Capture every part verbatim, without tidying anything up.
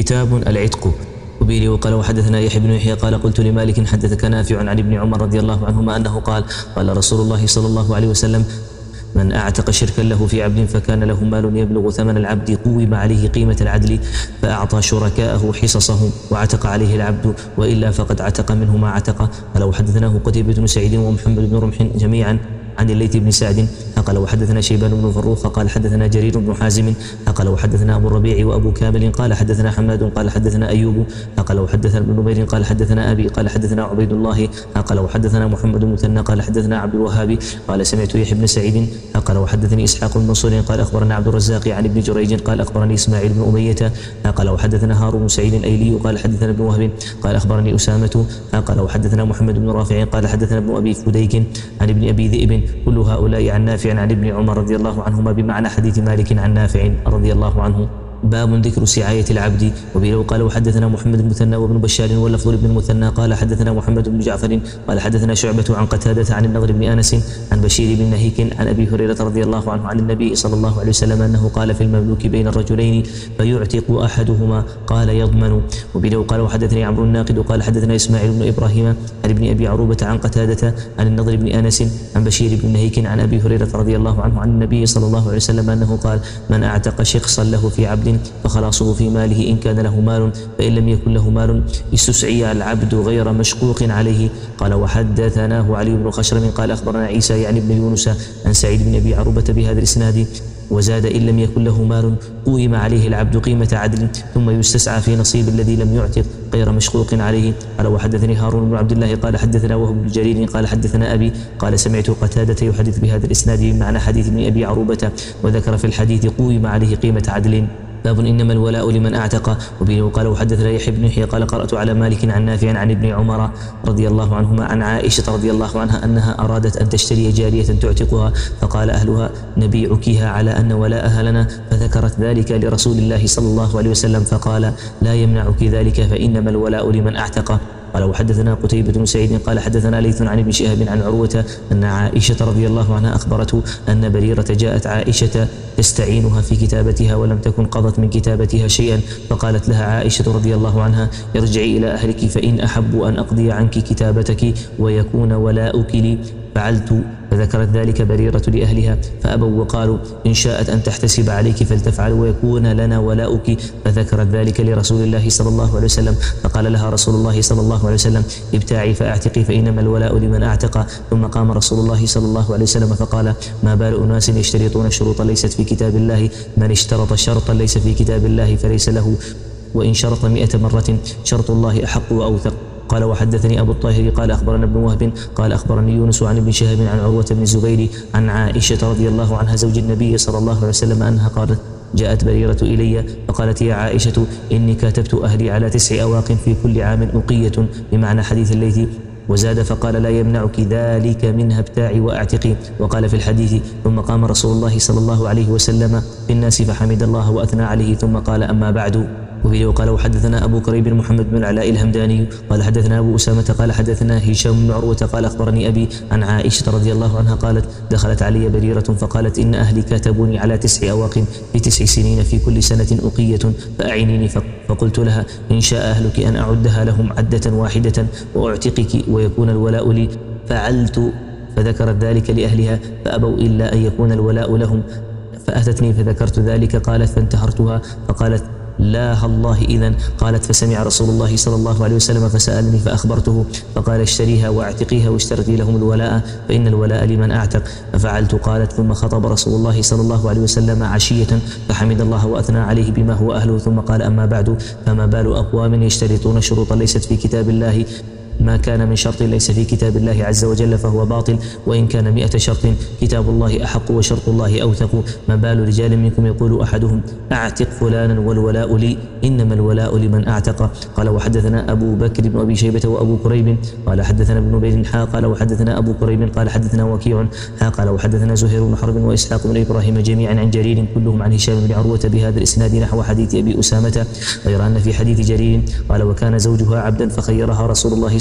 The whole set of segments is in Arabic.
كتاب العتق. وبه وقال وحدثنا يحيى بن يحيى قال قلت لمالك حدثك نافع عن ابن عمر رضي الله عنهما أنه قال قال رسول الله صلى الله عليه وسلم من أعتق شركا له في عبد فكان له مال يبلغ ثمن العبد قوم عليه قيمة العدل فأعطى شركاءه حصصهم وعتق عليه العبد وإلا فقد عتق منه ما عتق. قال وحدثناه قتيبة بن سعيد ومحمد بن رمح جميعا عن الليث بن سعد قال وحدثنا شيبان بن فروخ قال حدثنا جرير بن حازم قال وحدثنا أبو الربيع وأبو كامل قال حدثنا حماد قال حدثنا أيوب قال وحدثنا ابن نمير قال حدثنا أبي قال حدثنا عبيد الله قال وحدثنا محمد المثنى قال حدثنا عبد الوهاب قال سمعت يحيى بن سعيد قال وحدثني إسحاق بن منصور قال أخبرنا عبد الرزاق عن ابن جريج قال أخبرني إسماعيل بن أمية قال وحدثنا هارون بن سعيد الأيلي قال حدثنا ابن وهب قال أخبرني أسامة قال وحدثنا محمد بن رافع قال حدثنا ابن أبي فديك عن ابن أبي ذئب كل هؤلاء عن نافع عن ابن عمر رضي الله عنهما بمعنى حديث مالك عن نافع رضي الله عنه. باب ذكر سعاية العبد. وبه قال وحدثنا محمد بن المثنى وابن بشار واللفظ لابن المثنى قال حدثنا محمد بن جعفر قال حدثنا شعبة عن قتادة عن النضر بن أنس عن بشير بن نهيك عن أبي هريرة رضي الله عنه عن النبي صلى الله عليه وسلم أنه قال في المملوك بين الرجلين فيعتق أحدهما قال يضمن. وبه قال وحدثني عمرو الناقد قال حدثنا إسماعيل بن إبراهيم عن ابن أبي عروبة عن قتادة عن النضر بن أنس عن بشير بن نهيك عن أبي هريرة رضي الله عنه عن النبي صلى الله عليه وسلم أنه قال من أعتق شخصا له في عبد فخلاصه في ماله إن كان له مال فإن لم يكن له مال استسعي العبد غير مشقوق عليه. قال وحدثناه علي بن خشرم قال أخبرنا عيسى يعني بن يونس عن سعيد بن أبي عروبة بهذا الإسناد وزاد إن لم يكن له مال قوم عليه العبد قيمة عدل ثم يستسعى في نصيب الذي لم يعتق غير مشقوق عليه. قال وحدثني هارون بن عبد الله قال حدثنا وهو بن جرير قال حدثنا أبي قال سمعت قتادة يحدث بهذا الإسناد بمعنى حديث ابن أبي عروبة وذكر في الحديث قوم عليه قيمة عدل. باب إنما الولاء لمن أعتق. وبه قال وحدثنا يحيى بن يحيى قال قرأت على مالك عن نافع عن ابن عمر رضي الله عنهما عن عائشة رضي الله عنها أنها أرادت أن تشتري جارية تعتقها فقال أهلها نبيعكها على أن ولاءها لنا فذكرت ذلك لرسول الله صلى الله عليه وسلم فقال لا يمنعك ذلك فإنما الولاء لمن أعتق. قال وحدثنا قتيبة بن سعيد قال حدثنا ليث عن ابن شهاب عن عروة أن عائشة رضي الله عنها أخبرته أن بريرة جاءت عائشة تستعينها في كتابتها ولم تكن قضت من كتابتها شيئا فقالت لها عائشة رضي الله عنها ارجعي إلى أهلك فإن أحب أن أقضي عنك كتابتك ويكون ولاؤك لي فعلت. فذكرت ذلك بريرة لأهلها فأبوا وقالوا إن شاءت أن تحتسب عليك فلتفعل ويكون لنا ولاؤك فذكرت ذلك لرسول الله صلى الله عليه وسلم فقال لها رسول الله صلى الله عليه وسلم ابتاعي فأعتقي فإنما الولاء لمن أعتق. ثم قام رسول الله صلى الله عليه وسلم فقال ما بال أناس يشترطون شروطا ليست في كتاب الله من اشترط شرطا ليس في كتاب الله فليس له وإن شرط مئة مرة شرط الله أحق وأوثق. قال وحدثني أبو الطاهر قال أخبرنا ابن وهب قال أخبرني يونس عن ابن شهاب عن عروة بن الزبير عن عائشة رضي الله عنها زوج النبي صلى الله عليه وسلم أنها قالت جاءت بريرة إلي فقالت يا عائشة إني كاتبت أهلي على تسع أواق في كل عام أقية بمعنى حديث الليث وزاد فقال لا يمنعك ذلك منها ابتاعي وأعتقي. وقال في الحديث ثم قام رسول الله صلى الله عليه وسلم في الناس فحمد الله وأثنى عليه ثم قال أما بعد. وفيه قال وحدثنا أبو كريب محمد بن العلاء الهمداني قال حدثنا أبو أسامة قال حدثنا هشام بن عروة قال أخبرني أبي عن عائشة رضي الله عنها قالت دخلت علي بريرة فقالت إن أهلي كاتبوني على تسع أواق في تسع سنين في كل سنة أقية فأعينيني. فقلت لها إن شاء أهلك أن أعدها لهم عدة واحدة وأعتقك ويكون الولاء لي فعلت. فذكرت ذلك لأهلها فأبوا إلا أن يكون الولاء لهم فأتتني فذكرت ذلك قالت فانتهرتها فقالت لا الله إذن. قالت فسمع رسول الله صلى الله عليه وسلم فسألني فأخبرته فقال اشتريها واعتقيها واشترطي لهم الولاء فإن الولاء لمن أعتق ففعلت. قالت ثم خطب رسول الله صلى الله عليه وسلم عشية فحمد الله وأثنى عليه بما هو أهله ثم قال أما بعد فما بال أقوام يشترطون شروطا ليست في كتاب الله ما كان من شرط ليس في كتاب الله عز وجل فهو باطل وإن كان مئة شرط كتاب الله أحق وشرط الله أوثق. ما بال رجال منكم يقول أحدهم أعتق فلانا والولاء لي إنما الولاء لمن أعتق. قال وحدثنا أبو بكر بن أبي شيبة وأبو كريب قال حدثنا ابن نبيل حا قال وحدثنا أبو كريب قال حدثنا وكيع حا قال وحدثنا زهير بن حرب وإسحاق بن إبراهيم جميعا عن جرير كلهم عن هشام بن عروة بهذا الإسناد نحو حديث أبي أسامة غير أن في حديث جرير قال وكان زوجها عبدا فخيرها رسول الله صلى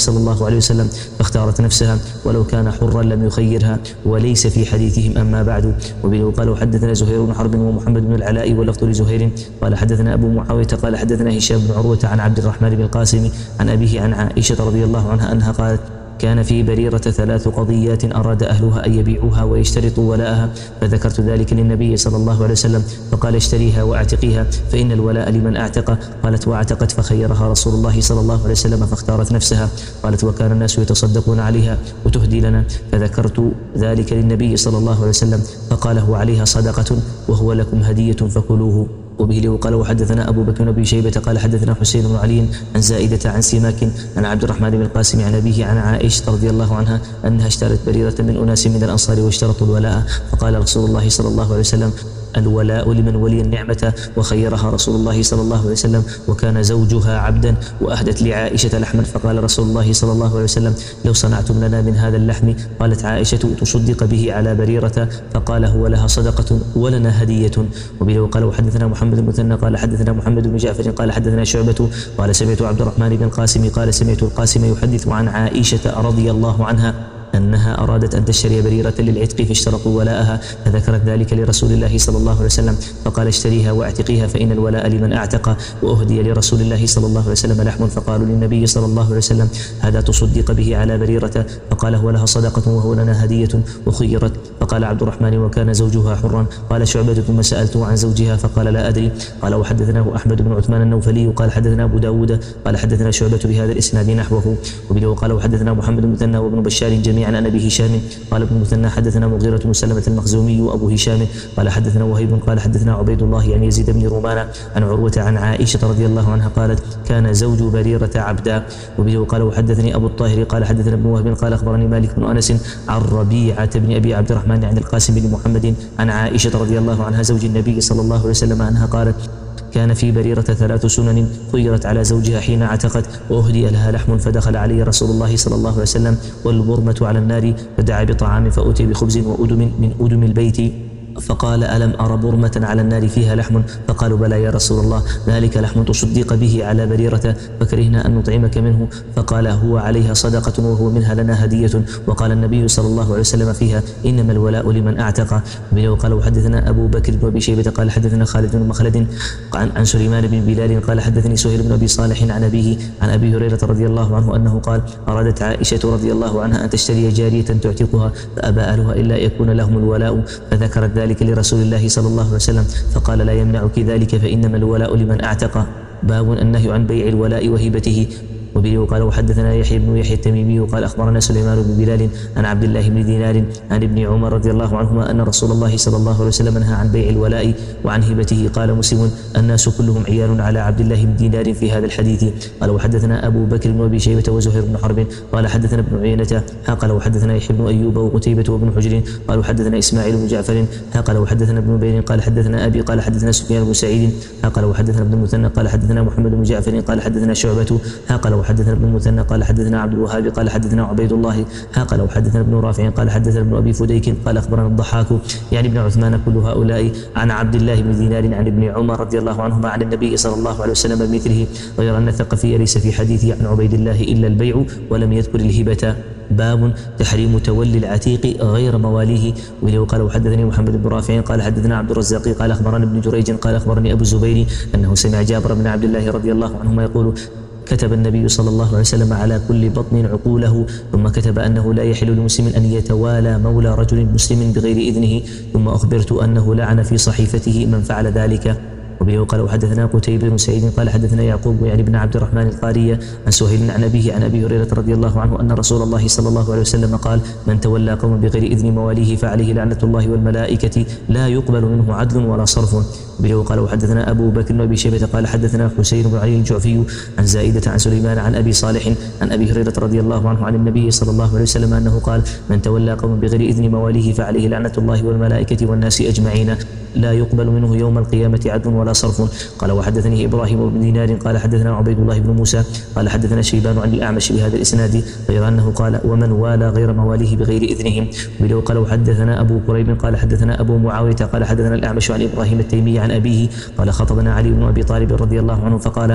صلى الله عليه وسلم فاختارت نفسها ولو كان حرا لم يخيرها، وليس في حديثهم أما بعد. وبه قال حدثنا زهير بن حرب ومحمد بن العلاء واللفظ لزهير قال حدثنا أبو معاوية قال حدثنا هشام بن عروة عن عبد الرحمن بن القاسم عن أبيه عن عائشة رضي الله عنها أنها قالت كان في بريرة ثلاث قضيات أراد أهلها أن يبيعوها ويشترطوا ولاءها، فذكرت ذلك للنبي صلى الله عليه وسلم فقال اشتريها واعتقيها فإن الولاء لمن اعتق. قالت واعتقت فخيرها رسول الله صلى الله عليه وسلم فاختارت نفسها. قالت وكان الناس يتصدقون عليها وتهدي لنا، فذكرت ذلك للنبي صلى الله عليه وسلم فقال هو عليها صدقة وهو لكم هدية فكلوه. وبه قال وحدثنا أبو بكر بن أبي شيبة قال حدثنا حسين بن علي عن زائدة عن سماك عن عبد الرحمن بن القاسم عن أبيه عن عائشة رضي الله عنها أنها اشترت بريرة من أناس من الأنصار واشترطوا الولاء، فقال رسول الله صلى الله عليه وسلم الولاء لمن ولي النعمة، وخيرها رسول الله صلى الله عليه وسلم وكان زوجها عبدا، وأهدت لعائشة لحما فقال رسول الله صلى الله عليه وسلم لو صنعتم لنا من هذا اللحم. قالت عائشة تصدق به على بريرة، فقال هو لها صدقة ولنا هدية. وبه قال وحدثنا محمد بن مثنى قال حدثنا محمد بن جعفر قال حدثنا شعبة قال سمعت عبد الرحمن بن القاسم قال سمعت القاسم يحدث عن عائشة رضي الله عنها أنها أرادت أن تشتري بريرة للعتق فاشترطوا ولاءها، فذكرت ذلك لرسول الله صلى الله عليه وسلم فقال اشتريها واعتقيها فإن الولاء لمن اعتق. وأهدي لرسول الله صلى الله عليه وسلم لحم، فقالوا للنبي صلى الله عليه وسلم هذا تصدق به على بريرة، فقال هو لها صدقة وهو لنا هدية وخيرت. فقال عبد الرحمن وكان زوجها حرا. قال شعبة ثم سألته عن زوجها فقال لا أدري. قال وحدثناه أحمد بن عثمان النوفلي قال حدثنا أبو داود قال حدثنا شعبة بهذا الإسناد نحوه. وبه قال وحدثنا محمد بن مثنى وابن بشار جميعا عن أبي هشام قال ابن مثنى حدثنا مغيرة بن سلمة المخزومي وأبو هشام قال حدثنا وهيب قال حدثنا عبيد الله عن يزيد بن رومان عن عروة عن عائشة رضي الله عنها قالت كان زوج بريرة عبدا. وبه قال وحدثني أبو الطاهر قال حدثنا ابن وهب قال أخبرني مالك بن أنس عن ربيعة بن أبي عبد الرحمن عن القاسم بن محمد عن عائشة رضي الله عنها زوج النبي صلى الله عليه وسلم أنها قالت كان في بريرة ثلاث سنن خيرت على زوجها حين اعتقت، وأهدي لها لحم فدخل عليه رسول الله صلى الله عليه وسلم والبرمة على النار فدعا بطعام فأتي بخبز وأدم من أدم البيت فقال ألم أرى برمة على النار فيها لحم؟ فقالوا بلى يا رسول الله ذلك لحم تصدق به على بريرة فكرهنا أن نطعمك منه، فقال هو عليها صدقة وهو منها لنا هدية. وقال النبي صلى الله عليه وسلم فيها إنما الولاء لمن أعتق. وقال وحدثنا أبو بكر بن أبي شيبة قال حدثنا خالد بن مخلد عن, عن سليمان بن بلال قال حدثني سهيل بن أبي صالح عن أبيه عن أبي هريرة رضي الله عنه أنه قال أرادت عائشة رضي الله عنها أن تشتري جارية تعتقها فأبى أهلها إلا يكون لهم الولاء، فذكرت ذلك لرسول الله صلى الله عليه وسلم فقال لا يمنعك ذلك فإنما الولاء لمن أعتق. باب النهي عن بيع الولاء وهبته. وبه قال وحدثنا يحيى بن يحيى التميمي قال أخبرنا سليمان بن بلال عن عبد الله بن دينار عن ابن عمر رضي الله عنهما أن رسول الله صلى الله عليه وسلم نهى عن بيع الولاء وعن هبته. قال مسلم الناس كلهم عيال على عبد الله بن دينار في هذا الحديث. قال وحدثنا أبو بكر بن أبي شيبة وزهير بن حرب قال حدثنا ابن عيينة قال وحدثنا يحيى بن أيوب وقتيبة وابن حجر قال حدثنا إسماعيل بن جعفر قال وحدثنا ابن بين قال حدثنا أبي قال حدثنا سفيان بن سعيد قال وحدثنا ابن المثنى قال حدثنا محمد بن جعفر قال حدثنا شعبة قال وحدثنا ابن المثنى قال حدثنا عبد الوهاب قال حدثنا عبيد الله قال وحدثنا ابن رافع قال حدثنا ابن أبي فديك قال أخبرنا الضحاك يعني ابن عثمان كل هؤلاء عن عبد الله بن دينار عن ابن عمر رضي الله عنهما عن النبي صلى الله عليه وسلم بمثله، غير أن الثقفي ليس في حديثه عن عبيد الله إلا البيع ولم يذكر الهبة. باب تحريم تولي العتيق غير مواليه. ولو قال وحدثني محمد بن رافع قال حدثنا عبد الرزاق قال أخبرنا ابن جريج قال أخبرني أبو الزبير أنه سمع جابر بن عبد الله رضي الله عنهما يقول كتب النبي صلى الله عليه وسلم على كل بطن عقوله، ثم كتب أنه لا يحل لمسلم أن يتوالى مولى رجل مسلم بغير إذنه، ثم أخبرت أنه لعن في صحيفته من فعل ذلك. وبه قال وحدثنا قتيبة بن سعيد قال حدثنا يعقوب يعني بن عبد الرحمن القارية عن سهيل عن أبيه عن أبي هريرة رضي الله عنه أن رسول الله صلى الله عليه وسلم قال من تولى قوما بغير إذن مواليه فعليه لعنة الله والملائكة لا يقبل منه عدل ولا صرف. وبه قال وحدثنا أبو بكر بن أبي شيبة قال حدثنا حسين بن علي الجعفي عن زائدة عن سليمان عن أبي صالح عن أبي هريرة رضي الله عنه عن النبي صلى الله عليه وسلم أنه قال من تولى قوما بغير إذن مواليه فعليه لعنة الله والملائكة والناس أجمعين لا يقبل منه يوم القيامة عدل ولا صرف. قال وحدثني إبراهيم بن دينار قال حدثنا عبيد الله بن موسى قال حدثنا شيبان عن الأعمش بهذا الإسناد غير أنه قال ومن والى غير مواليه بغير إذنهم. وبه قال وحدثنا أبو كريب قال حدثنا أبو معاوية قال حدثنا الأعمش عن إبراهيم التيمي عن أبيه قال خطبنا علي بن أبي طالب رضي الله عنه فقال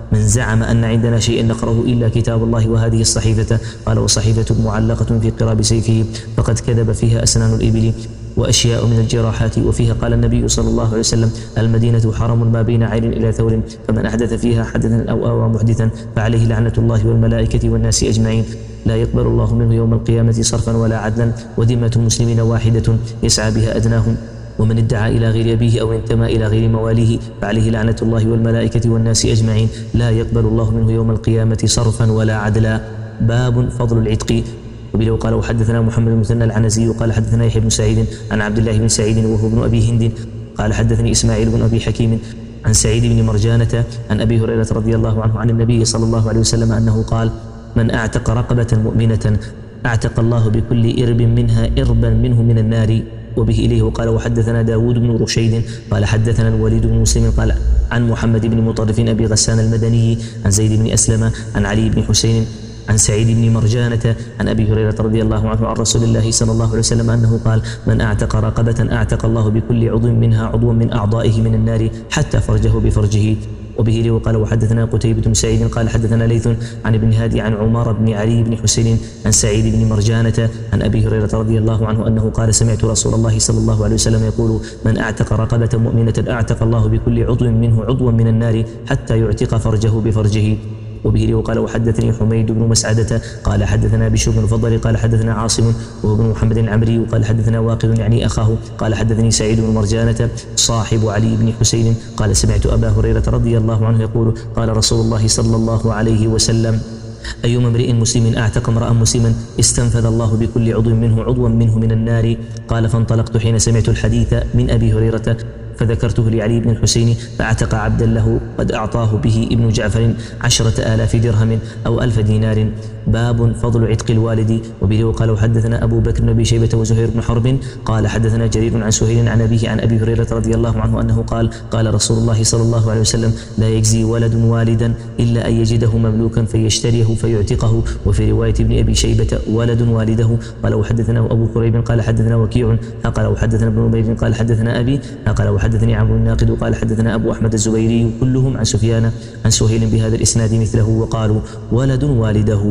من زعم أن عندنا شيء نقرأه إلا كتاب الله وهذه الصحيفة، قال وصحيفة معلقة في قراب سيفه فقد كذب فيها أسنان الإبل وأشياء من الجراحات. وفيها قال النبي صلى الله عليه وسلم المدينة حرم ما بين عين إلى ثور، فمن أحدث فيها حدثا أو آوى محدثا فعليه لعنة الله والملائكة والناس أجمعين، لا يقبل الله منه يوم القيامة صرفا ولا عدلا، وذمة المسلمين واحدة يسعى بها أدناهم، ومن ادعى إلى غير أبيه أو انتمى إلى غير مواليه فعليه لعنة الله والملائكة والناس أجمعين، لا يقبل الله منه يوم القيامة صرفا ولا عدلا. باب فضل العتق. وبه قال وحدثنا محمد بن المثنى العنزي قال حدثنا يحيى بن سعيد عن عبد الله بن سعيد وهو ابن أبي هند قال حدثني إسماعيل بن أبي حكيم عن سعيد بن مرجانة عن أبي هريرة رضي الله عنه عن النبي صلى الله عليه وسلم أنه قال من أعتق رقبة مؤمنة أعتق الله بكل إرب منها إربا منه من النار. وبه إليه وقال وحدثنا داود بن رشيد قال حدثنا الوليد بن مسلم قال عن محمد بن مطرف أبي غسان المدني عن زيد بن أسلم عن علي بن حسين عن سعيد بن مرجانة عن أبي هريرة رضي الله عنه عن رسول الله صلى الله عليه وسلم أنه قال من أعتق رقبة أعتق الله بكل عضو منها عضوا من أعضائه من النار حتى فرجه بفرجه. وبه لي وقال وحدثنا قتيبة بن سعيد قال حدثنا ليث عن ابن هادي عن عمر بن علي بن حسين عن سعيد بن مرجانة عن أبي هريرة رضي الله عنه أنه قال سمعت رسول الله صلى الله عليه وسلم يقول من أعتق رقبة مؤمنة أعتق الله بكل عضو منه عضوا من النار حتى يعتق فرجه بفرجه. وبه لي وقال وحدثني حميد بن مسعدة قال حدثنا بشر بن الفضل قال حدثنا عاصم وهو بن محمد العمري قال حدثنا واقد يعني أخاه قال حدثني سعيد بن مرجانة صاحب علي بن حسين قال سمعت أبا هريرة رضي الله عنه يقول قال رسول الله صلى الله عليه وسلم أيما امرئ مسلم أعتق امرأ مسلما استنفذ الله بكل عضو منه عضوا منه من النار. قال فانطلقت حين سمعت الحديث من أبي هريرة فذكرته لعلي بن الحسين فاعتق عبدا له قد أعطاه به ابن جعفر عشرة آلاف درهم أو ألف دينار. باب فضل عتق الوالد. وبه قال وحدثنا أبو بكر بن أبي شيبة وزهير بن حرب قال حدثنا جرير عن سهيل عن أبيه عن أبي هريرة رضي الله عنه أنه قال قال رسول الله صلى الله عليه وسلم لا يجزي ولد والدا إلا أن يجده مملوكا فيشتريه فيعتقه. وفي رواية ابن أبي شيبة ولد والده. قال وحدثنا أبو كريب قال حدثنا وكيع قال وحدثنا ابن نمير قال حدثنا أبي قال وحدثني عمرو الناقد قال حدثنا أبو أحمد الزبيري كلهم عن سفيان عن سهيل بهذا الإسناد مثله وقالوا ولد والده.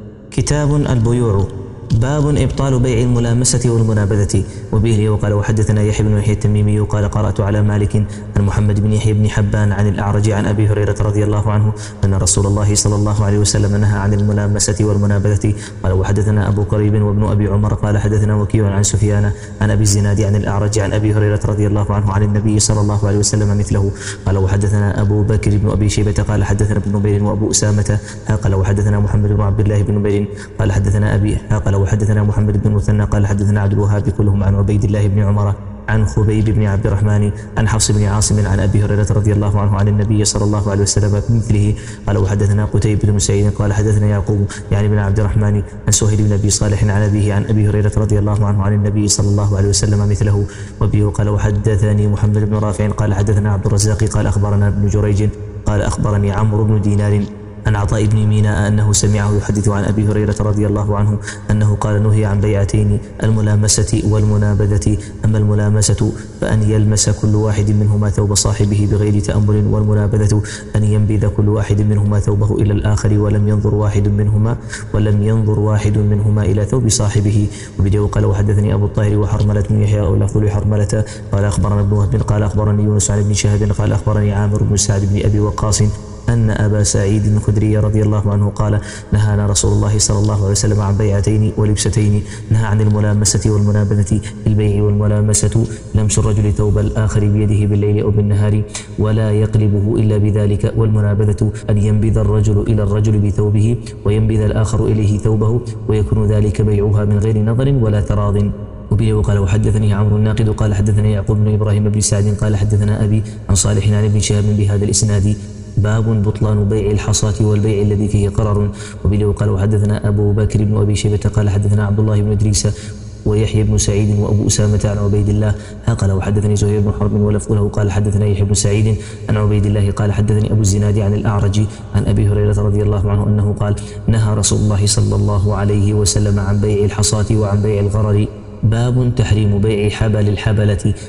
كتاب البيوع. باب إبطال بيع الملامسة والمنابذة. وبه وقال وحدثنا يحيى بن يحيى التميمي قال قرأت على مالك عن محمد بن يحيى بن حبان عن الأعرج عن أبي هريرة رضي الله عنه أن رسول الله صلى الله عليه وسلم نهى عن الملامسة والمنابذة. قال وحدثنا أبو قريب وابن أبي عمر قال حدثنا وكيع عن سفيان عن أبي الزناد عن الأعرج عن أبي هريرة رضي الله عنه عن النبي صلى الله عليه وسلم مثله. قال وحدثنا أبو بكر بن أبي شيبة قال حدثنا ابن نمير وأبو أسامة قال وحدثنا محمد بن عبد الله بن نمير قال حدثنا أبي قال وحدثنا محمد بن المثنى قال حدثنا عبد الوهاب كلهم عن عبيد الله بن عمر عن خبيب بن عبد الرحمن عن حفص بن عاصم عن أبي هريرة رضي الله عنه عن النبي صلى الله عليه وسلم بمثله. قال وحدثنا قتيبة بن سعيد قال حدثنا يعقوب يعني بن عبد الرحمن عن سهيل بن أبي صالح عن أبيه عن أبي هريرة رضي الله عنه عن النبي صلى الله عليه وسلم مثله. وبه قال وحدثني محمد بن رافع قال حدثنا عبد الرزاق قال أخبرنا ابن جريج قال أخبرني عمرو بن دينار عن عطاء بن ميناء أنه سمعه يحدث عن أبي هريرة رضي الله عنه أنه قال نهي عن بيعتين الملامسة والمنابذة. أما الملامسة فأن يلمس كل واحد منهما ثوب صاحبه بغير تأمل، والمنابذة أن ينبذ كل واحد منهما ثوبه إلى الآخر ولم ينظر واحد منهما ولم ينظر واحد منهما إلى ثوب صاحبه. وبدأ قال وحدثني أبو الطاهر وحرملة بن يحيى أو لفظ حرملة قال أخبرنا ابن وهب قال أخبرني يونس عن ابن شهاب قال أخبرني عامر بن سعد بن أبي وقاص أن أبا سعيد الخدري رضي الله عنه قال نهانا رسول الله صلى الله عليه وسلم عن بيعتين ولبستين. نهى عن الملامسة والمنابذة. البيع والملامسة لمس الرجل ثوب الآخر بيده بالليل أو بالنهار ولا يقلبه إلا بذلك، والمنابذة أن ينبذ الرجل إلى الرجل بثوبه وينبذ الآخر إليه ثوبه ويكون ذلك بيعها من غير نظر ولا تراض. وبه قال وحدثني عمرو الناقد قال حدثنا يعقوب بن إبراهيم بن سعد قال حدثنا أبي عن صالح عن ابن شهاب بهذا الإسناد. باب بطلان بيع الحصاة والبيع الذي فيه قرر. وبه قال وحدثنا أبو بكر بن أبي شيبة قال حدثنا عبد الله بن إدريس ويحيى بن سعيد وأبو أسامة عن عبيد الله قال وحدثني زهير بن حرب ولفظه قال حدثنا يحيى بن سعيد عن عبيد الله قال حدثني أبو الزناد عن الأعرج عن أبي هريرة رضي الله عنه أنه قال نهى رسول الله صلى الله عليه وسلم عن بيع الحصاة وعن بيع الغرر. باب تحريم بيع حبل الحبلة.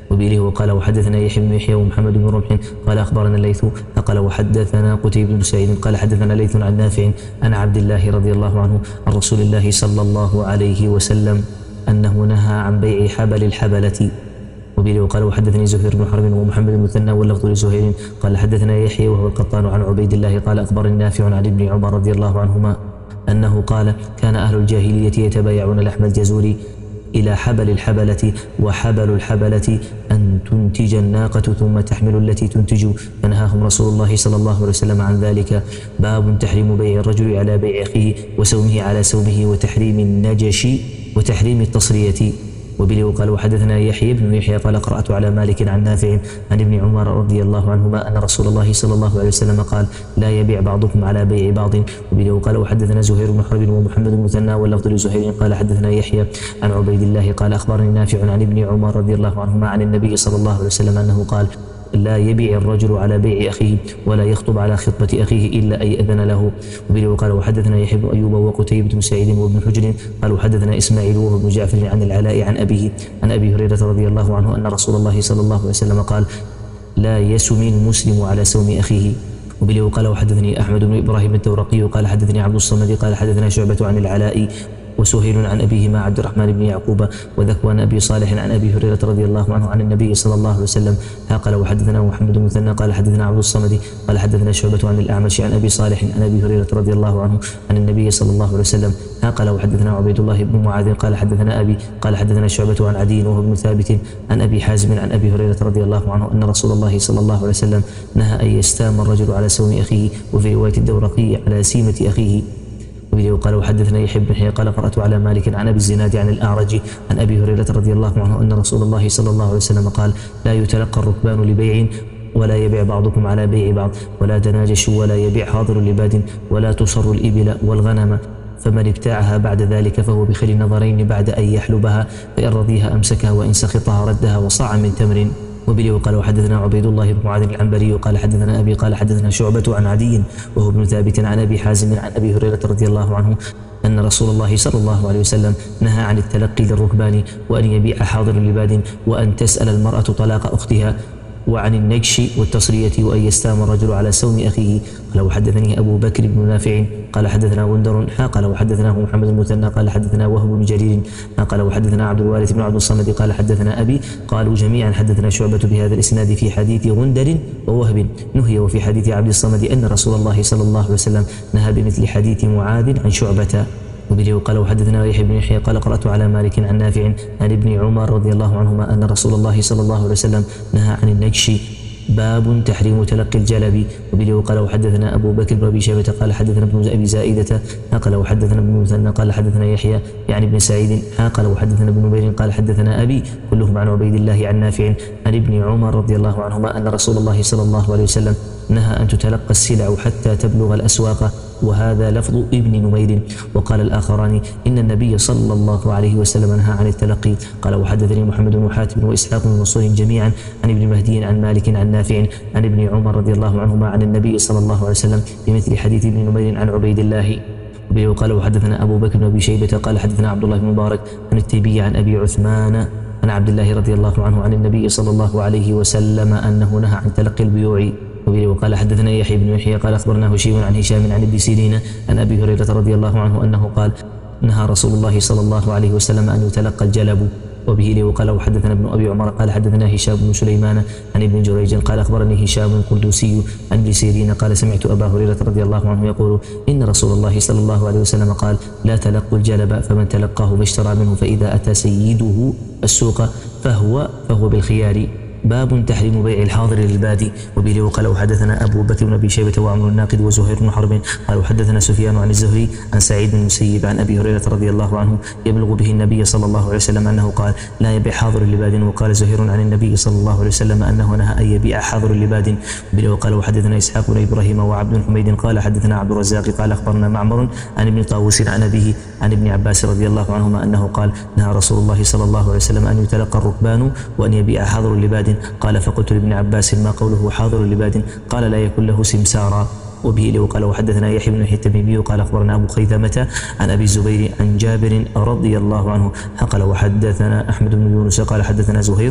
وبه وقال وحدثنا يحيى بن يحيى ومحمد بن رمح قال أخبرنا الليث قال وحدثنا قتيبة بن سعيد قال حدثنا ليث عن نافع عن عبد الله رضي الله عنه عن رسول الله صلى الله عليه وسلم أنه نهى عن بيع حبل الحبلة. وبه وقال وحدثني زهير بن حرب ومحمد المثنى واللفظ لزهير قال حدثنا يحيى وهو القطان عن عبيد الله قال أخبرني نافع عن ابن عمر رضي الله عنهما أنه قال كان أهل الجاهلية يتبايعون لحم الجزور إلى حبل الحبلة، وحبل الحبلة أن تنتج الناقة ثم تحمل التي تنتج، فنهاهم رسول الله صلى الله عليه وسلم عن ذلك. باب تحريم بيع الرجل على بيع أخيه وسومه على سومه وتحريم النجش وتحريم التصرية. وبه وقال وحدثنا يحيى بن يحيى قال قرأت على مالك عن نافع عن ابن عمر رضي الله عنهما أن رسول الله صلى الله عليه وسلم قال لا يبيع بعضكم على بيع بعض. وبه وقال وحدثنا زهير بن حرب ومحمد المثنى واللفظ لزهير قال حدثنا يحيى عن عبيد الله قال أخبرني نافع عن ابن عمر رضي الله عنهما عن النبي صلى الله عليه وسلم أنه قال لا يبيع الرجل على بيع أخيه ولا يخطب على خطبة أخيه إلا أن يأذن له. وبه وقال وحدثنا يحيى بن أيوب وقتيبة بن سعيد وابن حجر قال وحدثنا إسماعيل وهو ابن جعفر عن العلاء عن أبيه عن أبي هريرة رضي الله عنه أن رسول الله صلى الله عليه وسلم قال لا يسم المسلم على سوم أخيه. وبه وقال وحدثني أحمد بن إبراهيم الدورقي قال حدثني عبد الصمد قال حدثنا شعبة عن العلاء وسهيل عن أبيهما عبد الرحمن بن يعقوب وذكوان أبي صالح عن أبي هريرة رضي الله عنه عن النبي صلى الله عليه وسلم قال وحدثنا محمد بن مثنى قال حدثنا عبد الصمد قال حدثنا شعبة عن الأعمش عن أبي صالح عن أبي هريرة رضي الله عنه عن النبي صلى الله عليه وسلم قال وحدثنا عبيد الله بن معاذ قال حدثنا أبي قال حدثنا شعبة عن عدي وهو ابن ثابت عن أبي حازم عن أبي هريرة رضي الله عنه أن رسول الله صلى الله عليه وسلم نهى أن يستام الرجل على سوم أخيه، وفي رواية الدورقي على سيمة أخيه. وبه وقال وحدثنا يحيى بن يحيى قال قرأت على مالك عن أبي الزناد عن الأعرج عن أبي هريرة رضي الله عنه أن رسول الله صلى الله عليه وسلم قال لا يتلقى الركبان لبيع ولا يبيع بعضكم على بيع بعض ولا تناجش ولا يبيع حاضر لباد ولا تصر الإبل والغنم، فمن ابتاعها بعد ذلك فهو بخير النظرين بعد أن يحلبها، فإن رضيها أمسكها وإن سخطها ردها وصاع من تمر. وبه وقال وحدثنا عبيد الله بن معاذ العنبري قال حدثنا أبي قال حدثنا شعبة عن عدي وهو ابن ثابت عن أبي حازم عن أبي هريرة رضي الله عنه أن رسول الله صلى الله عليه وسلم نهى عن التلقي للركبان وأن يبيع حاضر لباد وأن تسأل المرأة طلاق أختها وعن النجش والتصرية وأن يستام الرجل على سوم أخيه. قال وحدثني أبو بكر بن نافع قال حدثنا غندر قال وحدثناه محمد المثنى قال حدثنا وهب بن جرير قال وحدثنا عبد الوارث بن عبد الصمد قال حدثنا أبي قالوا جميعا حدثنا شعبة بهذا الإسناد في حديث غندر ووهب نهي، وفي حديث عبد الصمد أن رسول الله صلى الله عليه وسلم نهى بمثل حديث معاذ عن شعبة. وبه وقال وحدثنا يحيى بن يحيى قال قرأت على مالك عن نافع عن ابن عمر رضي الله عنهما أن رسول الله صلى الله عليه وسلم نهى عن النجش. باب تحريم تلقي الجلب. وبه وقال وحدثنا أبو بكر بن أبي شيبة قال حدثنا ابن أبي زائدة قال وحدثنا ابن مثنى قال حدثنا يحيى يعني ابن سعيد قال وحدثنا ابن نمير قال حدثنا أبي كلهم عن عبيد الله عن نافع عن ابن عمر رضي الله عنهما أن رسول الله صلى الله عليه وسلم نهى أن تتلقى السلع حتى تبلغ الأسواق، وهذا لفظ ابن نمير. وقال الآخران إن النبي صلى الله عليه وسلم نهى عن التلقي. قال وحدثني محمد بن حاتم وإسحاق بن منصور جميعا عن ابن مهدي عن مالك عن نافع عن ابن عمر رضي الله عنهما عن النبي صلى الله عليه وسلم بمثل حديث ابن نمير عن عبيد الله. وقال وحدثنا أبو بكر بن أبي شيبة قال حدثنا عبد الله بن مبارك عن التيبي عن أبي عثمان عن عبد الله رضي الله عنه عن النبي صلى الله عليه وسلم أنه نهى عن تلقي البيوع. وقال حدثنا يحيى بن يحيى قال أخبرنا هشيم عن هشام عن ابن سيرين عن أبي هريرة رضي الله عنه أنه قال نهى رسول الله صلى الله عليه وسلم أن يتلقى الجلب. وبه وقال وحدثنا ابن أبي عمر قال حدثنا هشام بن سليمان عن ابن جريج قال أخبرني هشام القردوسي عن ابن سيرين قال سمعت أبا هريرة رضي الله عنه يقول إن رسول الله صلى الله عليه وسلم قال لا تلقوا الجلب، فمن تلقاه فاشترى منه فإذا أتى سيده السوق فهو فهو بالخيار. باب تحريم بيع الحاضر للبادي. وبه وقال وحدثنا أبو بكر بن أبي شيبة وعمر الناقد وزهير بن حرب قال وحدثنا سفيان عن الزهري عن سعيد بن المسيب عن أبي هريرة رضي الله عنه يبلغ به النبي صلى الله عليه وسلم أنه قال لا يبيع حاضر لباد. وقال زهير عن النبي صلى الله عليه وسلم أنه نهى أن يبيع حاضر لباد. وبه وقال وحدثنا إسحاق بن إبراهيم وعبد بن حميد قال حدثنا عبد الرزاق قال أخبرنا معمر عن ابن طاووس عن أبيه عن ابن عباس رضي الله عنهما أنه قال نهى رسول الله صلى الله عليه وسلم أن يتلقى الركبان وأن يبيع حاضر لباد. قال فقلت لابن عباس ما قوله حاضر لباد؟ قال لا يكن له سمسارا. وبه وقال وحدثنا يحيى بن يحيى التميمي قال أخبرنا أبو خيثمة عن أبي الزبير عن جابر رضي الله عنه قال وحدثنا أحمد بن يونس قال حدثنا زهير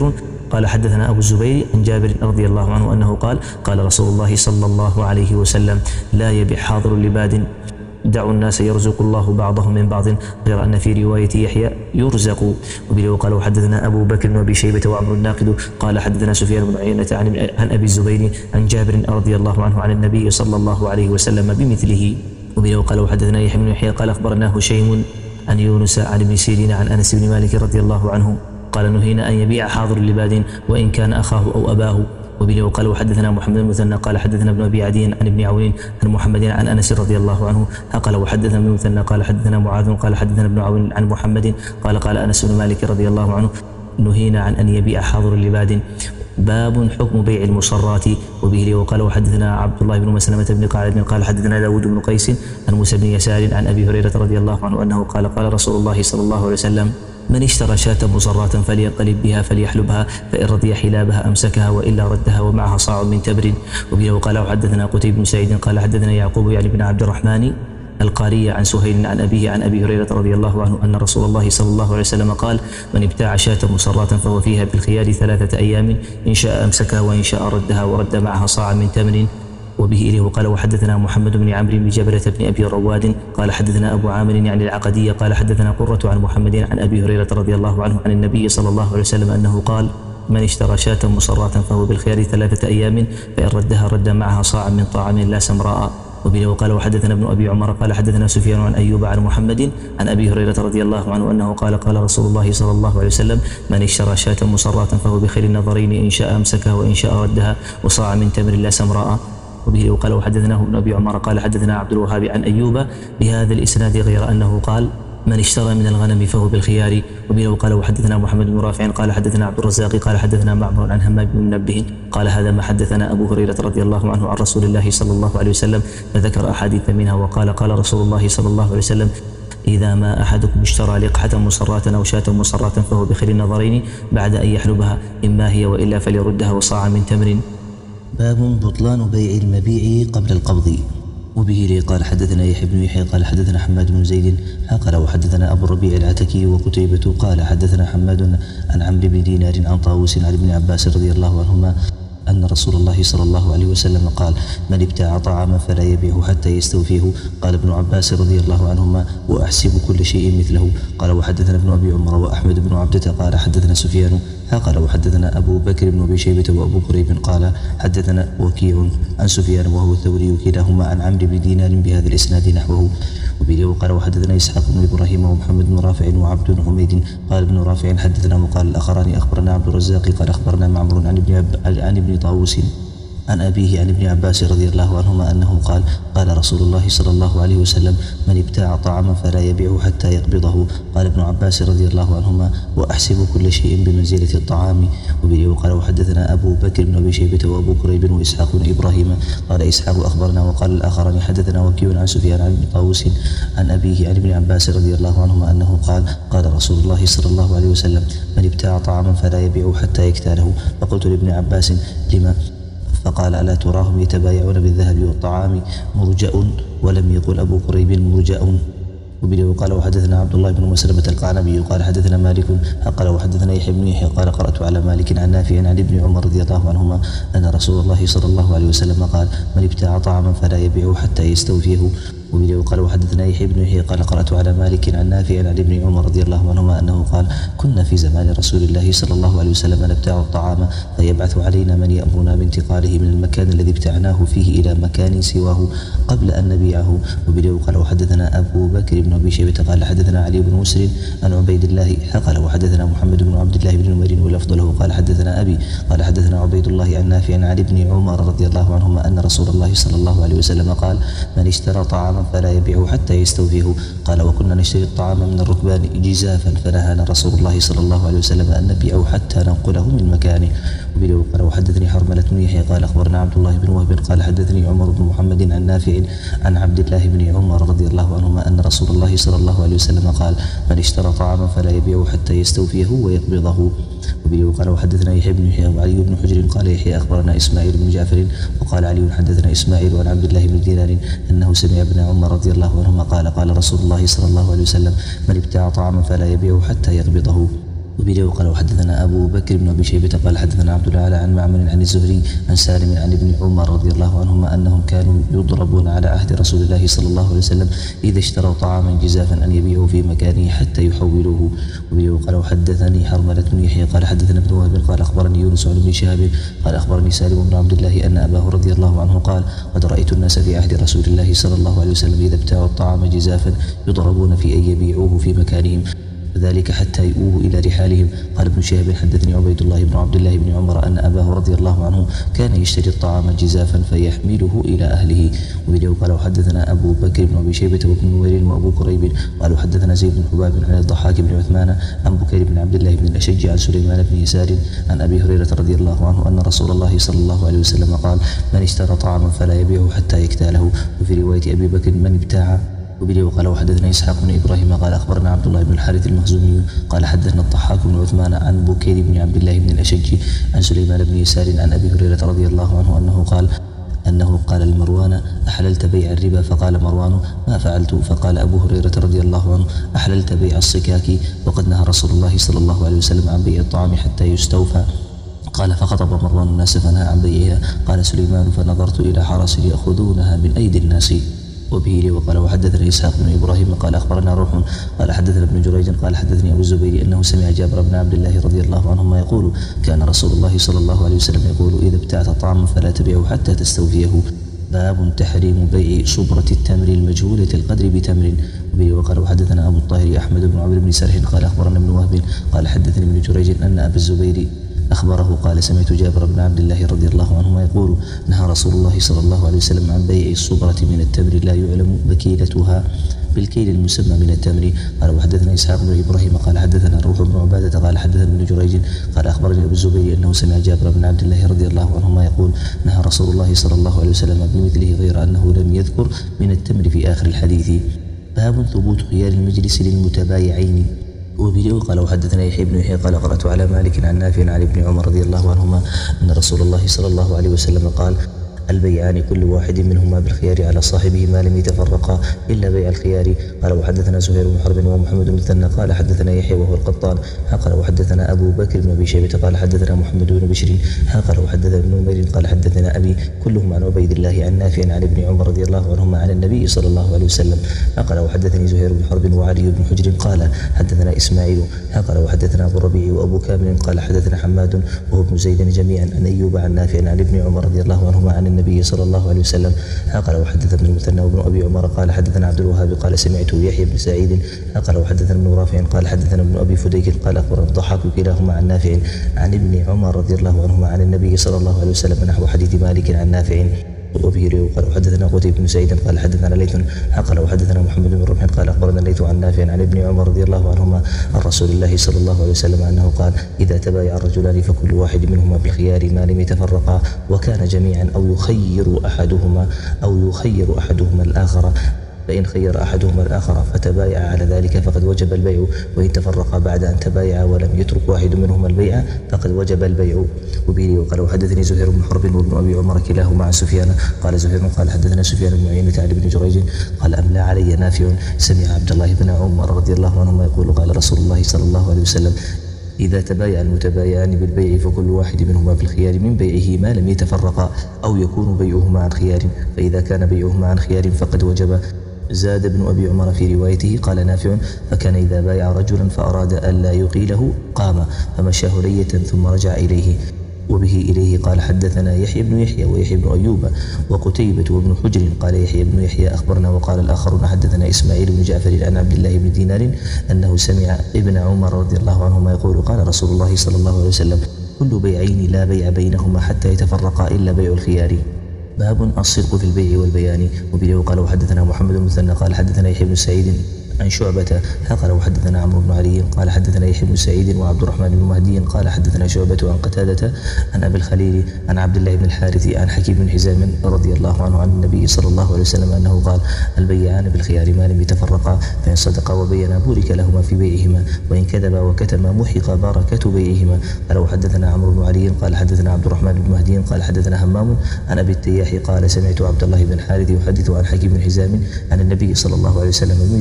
قال حدثنا أبو الزبير عن جابر رضي الله عنه أنه قال قال رسول الله صلى الله عليه وسلم لا يبع حاضر لباد دعوا الناس يرزق الله بعضهم من بعض، غير أن في رواية يحيى يرزق. وبه قال وحدثنا أبو بكر وأبي شيبة وعمر الناقد قال حدثنا سفيان بن عيينة عن أبي الزبير عن جابر رضي الله عنه عن النبي صلى الله عليه وسلم بمثله. وبه قال وحدثنا يحيى بن يحيى قال أخبرنا هشيم عن يونس عن ابن سيرين عن أنس بن مالك رضي الله عنه قال نهينا أن يبيع حاضر لباد وإن كان أخاه أو أباه. وبه قال وحدثنا محمد بن المثنى قال حدثنا ابن أبي عدي عن ابن عون عن محمد عن أنس رضي الله عنه قال وحدثنا ابن المثنى قال حدثنا معاذ قال حدثنا ابن عون عن محمد قال قال أنس بن مالك رضي الله عنه نهينا عن أن يبيع حاضر لباد. باب حكم بيع المصرات. وبه وقال وحدثنا عبد الله بن مسلمة بن قعد قال حدثنا داود بن قيس عن موسى بن يسار عن أبي هريرة رضي الله عنه أنه قال قال رسول الله صلى الله عليه وسلم من اشترى شاة مصرات فلينقلب بها فليحلبها فإن رضي حلابها أمسكها وإلا ردها ومعها صاع من تمر. وبه وقال وحدثنا قتيبة بن سعيد قال حدثنا يعقوب يعني بن عبد الرحمن القاري عن سهيل عن أبيه عن أبي هريرة رضي الله عنه أن رسول الله صلى الله عليه وسلم قال من ابتاع شاة مصرات فهو فيها بالخيار ثلاثة أيام إن شاء أمسكها وإن شاء ردها ورد معها صاع من تمر. وبه إليه وقال وحدثنا محمد بن عمرو بن جبلة بن أبي رواد قال حدثنا أبو عامر يعني العقدية قال حدثنا قرة عن محمد عن أبي هريرة رضي الله عنه عن النبي صلى الله عليه وسلم أنه قال من اشترى شاة مصرات فهو بالخيار ثلاثة أيام فإن ردها رد معها صاع من طعام لا سمراء. وبه وقال وحدثنا ابن أبي عمر قال حدثنا سفيان عن أيوب عن محمد عن أبي هريرة رضي الله عنه أنه قال قال رسول الله صلى الله عليه وسلم من اشترى شاة مصرات فهو بخير النظرين إن شاء أمسكها وإن شاء ردها وصاع من تمر لا سمراء. وبه وقال وحدثناه ابن أبي عمر قال حدثنا عبد الوهاب عن أيوب بهذا الإسناد غير أنه قال من اشترى من الغنم فهو بالخيار. وبه وقال وحدثنا محمد بن رافع قال حدثنا عبد الرزاق قال حدثنا معمر عن همام بن منبه قال هذا ما حدثنا أبو هريرة رضي الله عنه عن رسول الله صلى الله عليه وسلم فذكر أحاديث منها وقال قال رسول الله صلى الله عليه وسلم إذا ما أحدكم اشترى لقحة مصرات أو شاة مصرات فهو بخير النظرين بعد أن يحلبها إما هي وإلا فليردها وصاع من تمر. باب بطلان بيع المبيع قبل القبض. وبه قال حدثنا يحيى بن يحيى قال حدثنا حماد بن زيد قال وحدثنا أبو الربيع العتكي وقتيبة قال حدثنا حماد عن عمرو بن دينار عن طاووس عن ابن عباس رضي الله عنهما أن رسول الله صلى الله عليه وسلم قال من ابتاع طعاما فلا يبيعه حتى يستوفيه. قال ابن عباس رضي الله عنهما وأحسب كل شيء مثله. قال وحدثنا ابن أبي عمر وأحمد بن عبدة قال حدثنا سفيان قال وحدثنا أبو بكر بن أبي شيبة وأبو كريب قال حدثنا وكيع عن سفيان وهو الثوري كلاهما عن عمرو بن دينار بهذا الإسناد نحوه. وبه قال وحدثنا إسحاق بن إبراهيم ومحمد بن رافع وعبد بن حميد قال ابن رافع حدثنا وقال الآخران أخبرنا عبد الرزاق قال أخبرنا معمر عن ابن عن ابن طاووس عن أبيه عن ابن عباس رضي الله عنهما أنه قال قال رسول الله صلى الله عليه وسلم من ابتاع طعاما فلا يبيعه حتى يقبضه. قال ابن عباس رضي الله عنهما وأحسب كل شيء بمنزلة الطعام. وبه قال وحدثنا أبو بكر بن أبي شيبة وأبو كريب وإسحاق بن إبراهيم قال إسحاق أخبرنا وقال الآخران حدثنا وكيع عن سفيان عن ابن طاووس عن أبيه عن ابن عباس رضي الله عنهما أنه قال قال رسول الله صلى الله عليه وسلم من ابتاع طعاما فلا يبيعه حتى يكتاله. فقلت لابن عباس لما؟ فقال ألا تراهم يتبايعون بالذهب والطعام مرجأ؟ ولم يقل أبو قريب مرجأ. وبه قال وحدثنا عبد الله بن مسلمة القعنبي قال حدثنا مالك قال وحدثنا يحيى بن يحيى قال قرأت على مالك عن نافع عن ابن عمر رضي الله عنهما أن رسول الله صلى الله عليه وسلم قال من ابتاع طعاما فلا يبيعه حتى يستوفيه. وبه قال وحدثنا يحيى بن يحيى قال قرأت على مالك عن نافع عن ابن عمر رضي الله عنهما أنه قال كنا في زمان رسول الله صلى الله عليه وسلم نبتاع الطعام فيبعث علينا من يأمرنا بانتقاله من المكان الذي ابتعناه فيه إلى مكان سواه قبل أن نبيعه. وبه قال وحدثنا أبو بكر بن أبي شيبة قال حدثنا علي بن مسر عن عبيد الله قال وحدثنا محمد بن عبد الله بن نمير ولفظ له قال حدثنا أبي قال حدثنا عبيد الله عن نافع عن ابن عمر رضي الله عنهما أن رسول الله صلى الله عليه وسلم قال من اشترى طعاما فلا يبيعه حتى يستوفيه. قال وكنا نشتري الطعام من الركبان جزافا فنهانا رسول الله صلى الله عليه وسلم أن نبيعه حتى ننقله من مكانه. وبه قال وحدثني حرملة بن يحيى قال أخبرنا عبد الله بن وهب قال حدثني عمر بن محمد عن نافع عن عبد الله بن عمر رضي الله عنهما أن رسول الله صلى الله عليه وسلم قال من اشترى طعاما فلا يبيعه حتى يستوفيه ويقبضه. وبه قال وحدثنا يحيى بن يحيى وعلي بن حجر قال يحيى أخبرنا إسماعيل بن جعفر وقال علي حدثنا إسماعيل عن عبد الله بن دينار أنه سمع ابن عمر رضي الله عنهما قال قال رسول الله صلى الله عليه وسلم من ابتاع طعاما فلا يبيعه حتى يقبضه. وبه قال وحدثنا أبو بكر بن أبي شيبة قال حدثنا عبد الأعلى عن معمر عن الزهري عن سالم عن ابن عمر رضي الله عنهما أنهم كانوا يضربون على عهد رسول الله صلى الله عليه وسلم إذا اشتروا طعاما جزافا أن يبيعوا في مكانه حتى يحولوه. وبه قال وحدثني حرملة بن يحيى قال حدثنا ابن وهب قال أخبرني يونس عن ابن شهاب قال أخبرني سالم بن عبد الله أن أباه رضي الله عنه قال قد رأيت الناس في عهد رسول الله صلى الله عليه وسلم إذا ابتاعوا الطعام جزافا يضربون في أن يبيعوه في مكانهم ذلك حتى يؤوه إلى رحالهم. قال ابن شهاب حدثني عبيد الله بن عبد الله بن عمر أن أباه رضي الله عنه كان يشتري الطعام جزافا فيحمله إلى أهله. وبه قال وحدثنا أبو بكر بن أبي شيبة وابن نمير وأبو كريب قالوا حدثنا زيد بن حباب عن الضحاك بن عثمان عن بكير بن عبد الله بن الأشج عن سليمان بن يسار عن أبي هريرة رضي الله عنه أن رسول الله صلى الله عليه وسلم قال من اشترى طعاما فلا يبيعه حتى يكتاله. وفي رواية أبي بكر من ابتاع. وبه وقال وحدثنا إسحاق بن إبراهيم قال أخبرنا عبد الله بن الحارث المخزومي قال حدثنا الضحاك بن عثمان عن بكير بن عبد الله بن الأشج عن سليمان بن يسار عن أبي هريرة رضي الله عنه أنه قال أنه قال لمروان أحللت بيع الربا؟ فقال مروان ما فعلت. فقال أبو هريرة رضي الله عنه أحللت بيع الصكاك وقد نهى رسول الله صلى الله عليه وسلم عن بيع الطعام حتى يستوفى. قال فخطب مروان الناس فنهى عن بيعها. قال سليمان فنظرت إلى حرس يأخذونها من أيدي الناس. وبه وقال وحدثنا إسحاق بن إبراهيم قال أخبرنا روح قال حدثنا ابن جريج قال حدثني أبو الزبير أنه سمع جابر بن عبد الله رضي الله عنهما يقول كان رسول الله صلى الله عليه وسلم يقول إذا ابتعت طعاما فلا تبيعه حتى تستوفيه. باب تحريم بيع صبرة التمر المجهولة القدر بتمر. وبه وقال وحدثنا أبو الطاهر أحمد بن عمرو بن سرح قال أخبرنا ابن وهب قال حدثني ابن جريج أن أبا الزبير أخبره قال سمعت جابر بن عبد الله رضي الله عنهما يقول نهى رسول الله صلى الله عليه وسلم عن بيع الصبرة من التمر لا يعلم بكيلتها بالكيل المسمى من التمر. قال وحدثنا إسحاق بن إبراهيم قال حدثنا روح بن عبادة قال حدثنا ابن جريج قال أخبرني أبو الزبير أنه سمع جابر بن عبد الله رضي الله عنهما يقول نهى رسول الله صلى الله عليه وسلم بمثله غير أنه لم يذكر من التمر في آخر الحديث. باب ثبوت خيار المجلس للمتبايعين. وبه قال وحدثنا يحيى بن يحيى قال قرأت على مالك عن نافع عن ابن عمر رضي الله عنهما أن رسول الله صلى الله عليه وسلم قال البيعان كل واحد منهما بالخيار على صاحبه ما لم يتفرقا إلا بيع الخيار. قال وحدثنا زهير بن حرب ومحمد بن مثنى قال حدثنا يحيى وهو القطان قال وحدثنا أبو بكر بن أبي شيبة قال حدثنا محمد بن بشر قال وحدثنا ابن نمير قال حدثنا أبي كلهم عن عبيد الله عن نافع عن ابن عمر رضي الله عنهما عن النبي صلى الله عليه وسلم. قال وحدثني زهير بن حرب وعلي بن حجر قال حدثنا إسماعيل قال وحدثنا أبو الربيع وأبو كامل قال حدثنا حماد وهو ابن زيد جميعا عن أيوب عن نافع عن ابن عمر رضي الله عنهما عن النبي صلى الله عليه وسلم. قال وحدث ابن المثنى وابن أبي عمر قال حدثنا عبد الوهاب قال سمعت يحيى بن سعيد قال وحدثنا ابن رافع قال حدثنا ابن أبي فديك قال أخبرنا الضحاك كلاهما عن نافع عن ابن عمر رضي الله عنهما عن النبي صلى الله عليه وسلم نحو حديث مالك عن نافع. وبه قال وحدثنا قتيبة بن سعيد قال حدثنا ليث قال وحدثنا محمد بن رمح قال أخبرنا ليث عن نافع عن ابن عمر رضي الله عنهما عن رسول الله صلى الله عليه وسلم أنه قال إذا تبايع الرجلان فكل واحد منهما بالخيار ما لم يتفرقا وكان جميعا أو يخير أحدهما أو يخير أحدهما الآخر فإن خير أحدهما الآخر فتبايع على ذلك فقد وجب البيع وإن تفرقا بعد أن تبايع ولم يترك واحد منهما البيع فقد وجب البيع. وبه وقال وحدثني زهير بن حرب وابن أبي عمر كلاهما عن سفيان قال زهير قال حدثنا سفيان بن عيينة عن ابن جريج قال أملى علي نافع سمع عبد الله بن عمر رضي الله عنهما يقول قال رسول الله صلى الله عليه وسلم إذا تبايع المتبايعان بالبيع فكل واحد منهما في الخيار من بيعه ما لم يتفرقا أو يكون بيعهما عن خيار فإذا كان بيعهما عن خيار فقد وجب. زاد ابن أبي عمر في روايته قال نافع فكان إذا بايع رجلا فأراد ألا يقيله قام فمشاه لية ثم رجع إليه. وبه إليه قال حدثنا يحيى بن يحيى ويحيى بن أيوب وقتيبة وابن حجر قال يحيى بن يحيى أخبرنا وقال الآخرون حدثنا إسماعيل بن جعفر عن عبد الله بن دينار أنه سمع ابن عمر رضي الله عنهما يقول قال رسول الله صلى الله عليه وسلم كل بيعين لا بيع بينهما حتى يتفرقا إلا بيع الخيار. باب الصدق في البيع والبيان. وبه قال وحدثنا محمد بن مثنى قال حدثنا يحيى بن سعيد عن شعبة قال وحدثنا عمرو بن علي قال حدثنا يحيى بن سعيد وعبد الرحمن بن مهدي قال حدثنا شعبة عن قتادة عن أبي الخليل عن عبد الله بن الحارث عن حكيم بن حزام رضي الله عنه عن النبي صلى الله عليه وسلم أنه قال البيعان بالخيار ما لم يتفرقا فإن صدقا وبينا بورك لهما في بيعهما وإن كذبا وكتما محق بركة بيعهما. قال وحدثنا عمرو بن علي قال حدثنا عبد الرحمن بن مهدي قال حدثنا همام عن أبي التياح قال سمعت عبد الله بن الحارث يحدث عن حكيم بن حزام عن النبي صلى الله عليه وسلم بمثله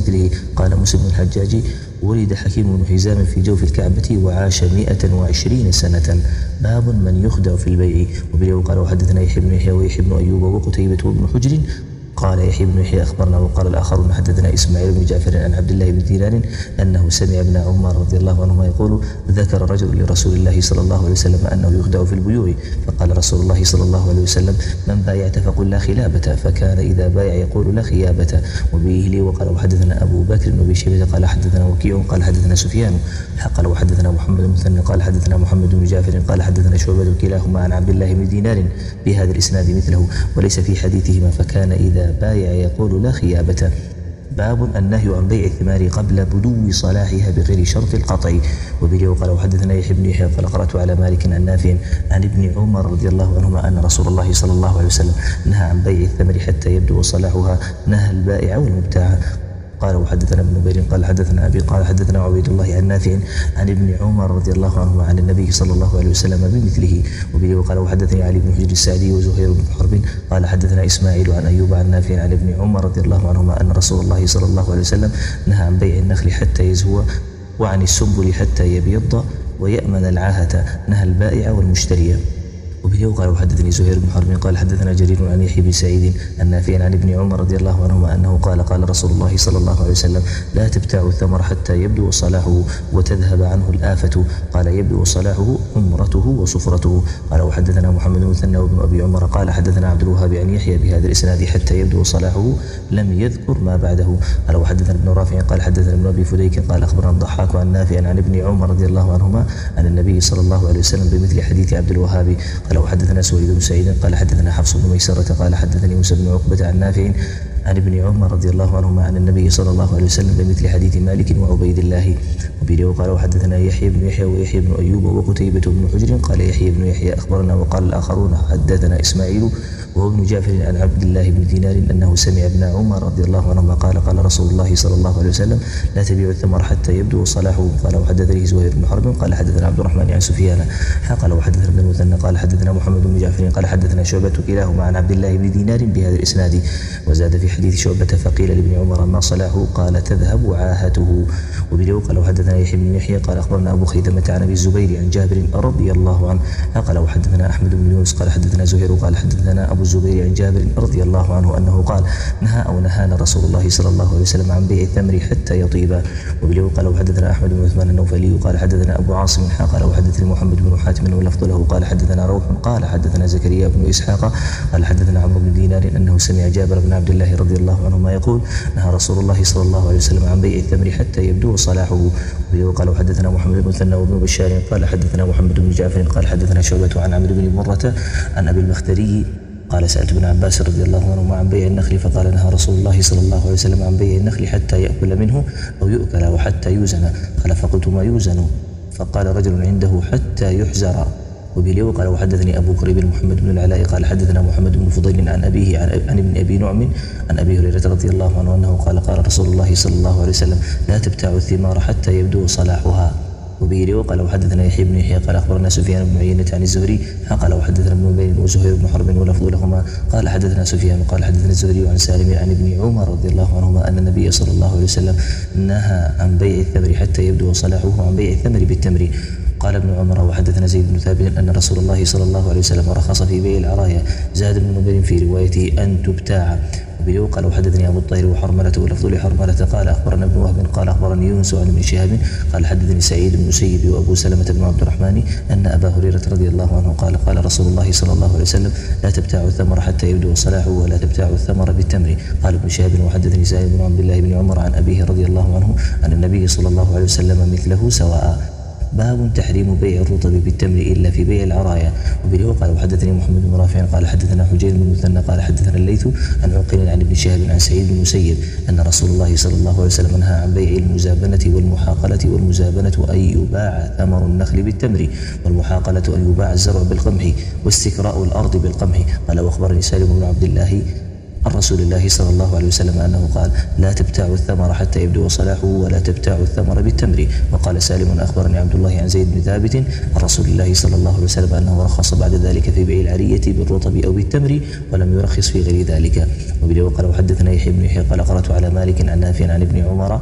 قال مسلم الحجاج: ولد حكيم بن حزام في جوف الكعبة وعاش مئة وعشرين سنة. باب من يخدع في البيع. وبه قال وحدثنا يحيى بن يحيى ويحيى بن أيوب وقتيبة بن حجر قال يحيى بن يحيى أخبرنا وقال الآخرون حدثنا إسماعيل بن جعفر عن عبد الله بن دينار أنه سمع ابن عمر رضي الله عنهما يقول: ذكر رجل لرسول الله صلى الله عليه وسلم أنه يخدع في البيوع، فقال رسول الله صلى الله عليه وسلم: من بايعت فقل لا خلابة، فكان إذا بايع يقول لا خيابة. وبه لي وقال وحدثنا أبو بكر بن أبي شيبة قال حدثنا وكيع قال حدثنا سفيان قال وحدثنا محمد بن مثنى قال حدثنا محمد بن جعفر قال حدثنا شعبة كلاهما عن عبد الله بن دينار بهذا الإسناد مثله وليس في حديثهما فكان إذا بايع يقول لا خيابة. باب النهي عن بيع الثمار قبل بدو صلاحها بغير شرط القطع. وبه قال وحدثنا يحيى بن يحيى قال قرأت على مالك عن نافع عن ابن عمر رضي الله عنهما أن رسول الله صلى الله عليه وسلم نهى عن بيع الثمر حتى يبدو صلاحها، نهى البائع والمبتاع. قال وحدثنا ابن نمير قال حدثنا أبي قال حدثنا عبيد الله عن نافع عن ابن عمر رضي الله عنهما عن النبي صلى الله عليه وسلم بمثله. وبه قال وحدثني علي بن حجر السعدي وزهير بن حرب قال حدثنا إسماعيل عن أيوب عن نافع عن ابن عمر رضي الله عنهما أن رسول الله صلى الله عليه وسلم نهى عن بيع النخل حتى يزهو وعن السنبل حتى يبيض ويأمن العاهة، نهى البائع والمشتري. وبه قال وحدثني زهير بن حرب قال حدثنا جرير عن يحيى بن سعيد النافع عن ابن عمر رضي الله عنهما أنه قال قال رسول الله صلى الله عليه وسلم: لا تبتاعوا الثمر حتى يبدو صلاحه وتذهب عنه الآفة. قال يبدو صلاحه حمرته وصفرته. قال وحدثنا محمد بن مثنى وابن أبي عمر قال حدثنا عبد الوهاب عن يحيى بهذا الإسناد حتى يبدو صلاحه، لم يذكر ما بعده. قال وحدثنا ابن رافع قال حدثنا ابن أبي فديك قال أخبرنا الضحاك عن نافع عن ابن عمر رضي الله عنهما عن النبي صلى الله عليه وسلم بمثل حديث عبد الوهاب. قال وحدثنا سويد بن سعيد قال حدثنا حفص بن ميسرة قال حدثني موسى بن عقبة عن نافع عن ابن عمر رضي الله عنهما عن النبي صلى الله عليه وسلم بمثل حديث مالك وعبيد الله. وبه قال وحدثنا يحيى بن يحيى ويحيى بن أيوب وقتيبة بن حجر قال يحيى بن يحيى أخبرنا وقال الآخرون حدثنا إسماعيل وهو ابن جعفر عن عبد الله بن دينار أنه سمع ابن عمر رضي الله عنهما قال قال رسول الله صلى الله عليه وسلم: لا تبيعوا الثمر حتى يبدو صلاحه. قال وحدثني زهير بن حرب قال حدثنا عبد الرحمن عن سفيان قال وحدثنا ابن المثنى قال حدثنا محمد بن جعفر قال حدثنا شعبة كلاهما عن عبد الله بن دينار بهذا الإسناد. وزاد في حديث شعبة: فقيل لابن عمر: ما صلاحه؟ قال: تذهب عاهته. وبه قال وحدثنا يحيى بن يحيى قال أخبرنا أبو خيثمة عن أبي الزبير عن جابر رضي الله عنه قال وحدثنا أحمد بن يونس قال حدثنا زهير قال حدثنا أبو الزبير عن جابر رضي الله عنه أنه قال: نهى أو نهانا رسول الله صلى الله عليه وسلم عن بيع الثمر حتى يطيب. وبه قال وحدثنا أحمد بن عثمان النوفلي قال حدثنا أبو عاصم قال وحدثني محمد بن حاتم ولفظ له قال حدثنا روح قال حدثنا زكريا بن إسحاق قال حدثنا عمرو بن دينار أنه سمع جابر بن عبد الله رضي الله عنهما يقول: نهى رسول الله صلى الله عليه وسلم عن بيع الثمر حتى يبدو صلاحه. وبه قال وحدثنا محمد بن مثنى وابن بشار قال حدثنا محمد بن جعفر قال حدثنا شعبة عن عمرو بن مرة عن أبي المختري قال: سألت ابن عباس رضي الله عنهما عن بيع النخل فقال: نهى رسول الله صلى الله عليه وسلم عن بيع النخل حتى يأكل منه أو يؤكل وحتى يوزن. قال: فقلت: ما يوزن؟ فقال رجل عنده: حتى يحزر. وبه قال وحدثني أبو قريب محمد بن العلاء قال حدثنا محمد بن فضيل عن أبيه عن, عن ابن أبي نعم عن أبي هريرة رضي الله عنه أنه قال: قال رسول الله صلى الله عليه وسلم: لا تبتاعوا الثمار حتى يبدو صلاحها. وبه وقال وحدثنا يحيى بن يحيى قال أخبرنا سفيان بن عيينة عن الزهري قال وحدثنا ابن نمير وزهير بن حرب ولفظ لهما قال حدثنا سفيان قال حدثنا الزهري عن سالم عن ابن عمر رضي الله عنهما أن النبي صلى الله عليه وسلم نهى عن بيع الثمر حتى يبدو صلاحه وعن بيع الثمر بالتمر. قال ابن عمر وحدثنا زيد بن ثابت أن رسول الله صلى الله عليه وسلم رخص في بيع العرايا. زاد ابن نمير في روايته أن تبتاع. وبه قال وحدثني أبو الطاهر وحرملة ولفظ لحرملة قال أخبرنا ابن وهب قال أخبرني يونس عن ابن شهاب قال حدثني سعيد بن المسيب وأبو سلمة بن عبد الرحمن أن أبا هريرة رضي الله عنه قال: قال رسول الله صلى الله عليه وسلم: لا تبتاعوا الثمر حتى يبدو صلاحه ولا تبتاعوا الثمر بالتمر. قال ابن شهاب وحدثني سعيد بن عبد الله بن عمر عن أبيه رضي الله عنه عن النبي صلى الله عليه وسلم مثله سواء. باب تحريم بيع الرطب بالتمر إلا في بيع العرايا. وبه قال وحدثني محمد بن رافع قال حدثنا حجير بن مثنى قال حدثنا الليث عن عقيل عن ابن شهاب عن سعيد بن المسيب أن رسول الله صلى الله عليه وسلم نهى عن بيع المزابنة والمحاقلة. والمزابنة أن يباع ثمر النخل بالتمر، والمحاقلة أن يباع الزرع بالقمح، واستكراء الأرض بالقمح. قال وأخبرني سالم بن عبد الله عن رسول الله صلى الله عليه وسلم أنه قال: لا تبتاعوا الثمر حتى يبدو صلاحه ولا تبتاعوا الثمر بالتمر. وقال سالم أخبرني عبد الله عن زيد بن ثابت عن رسول الله صلى الله عليه وسلم أنه رخص بعد ذلك في بيع العرية بالرطب أو بالتمر ولم يرخص في غير ذلك. وبه وقال وحدثنا يحيى بن يحيى قال قرأت على مالك عن نافع عن ابن عمر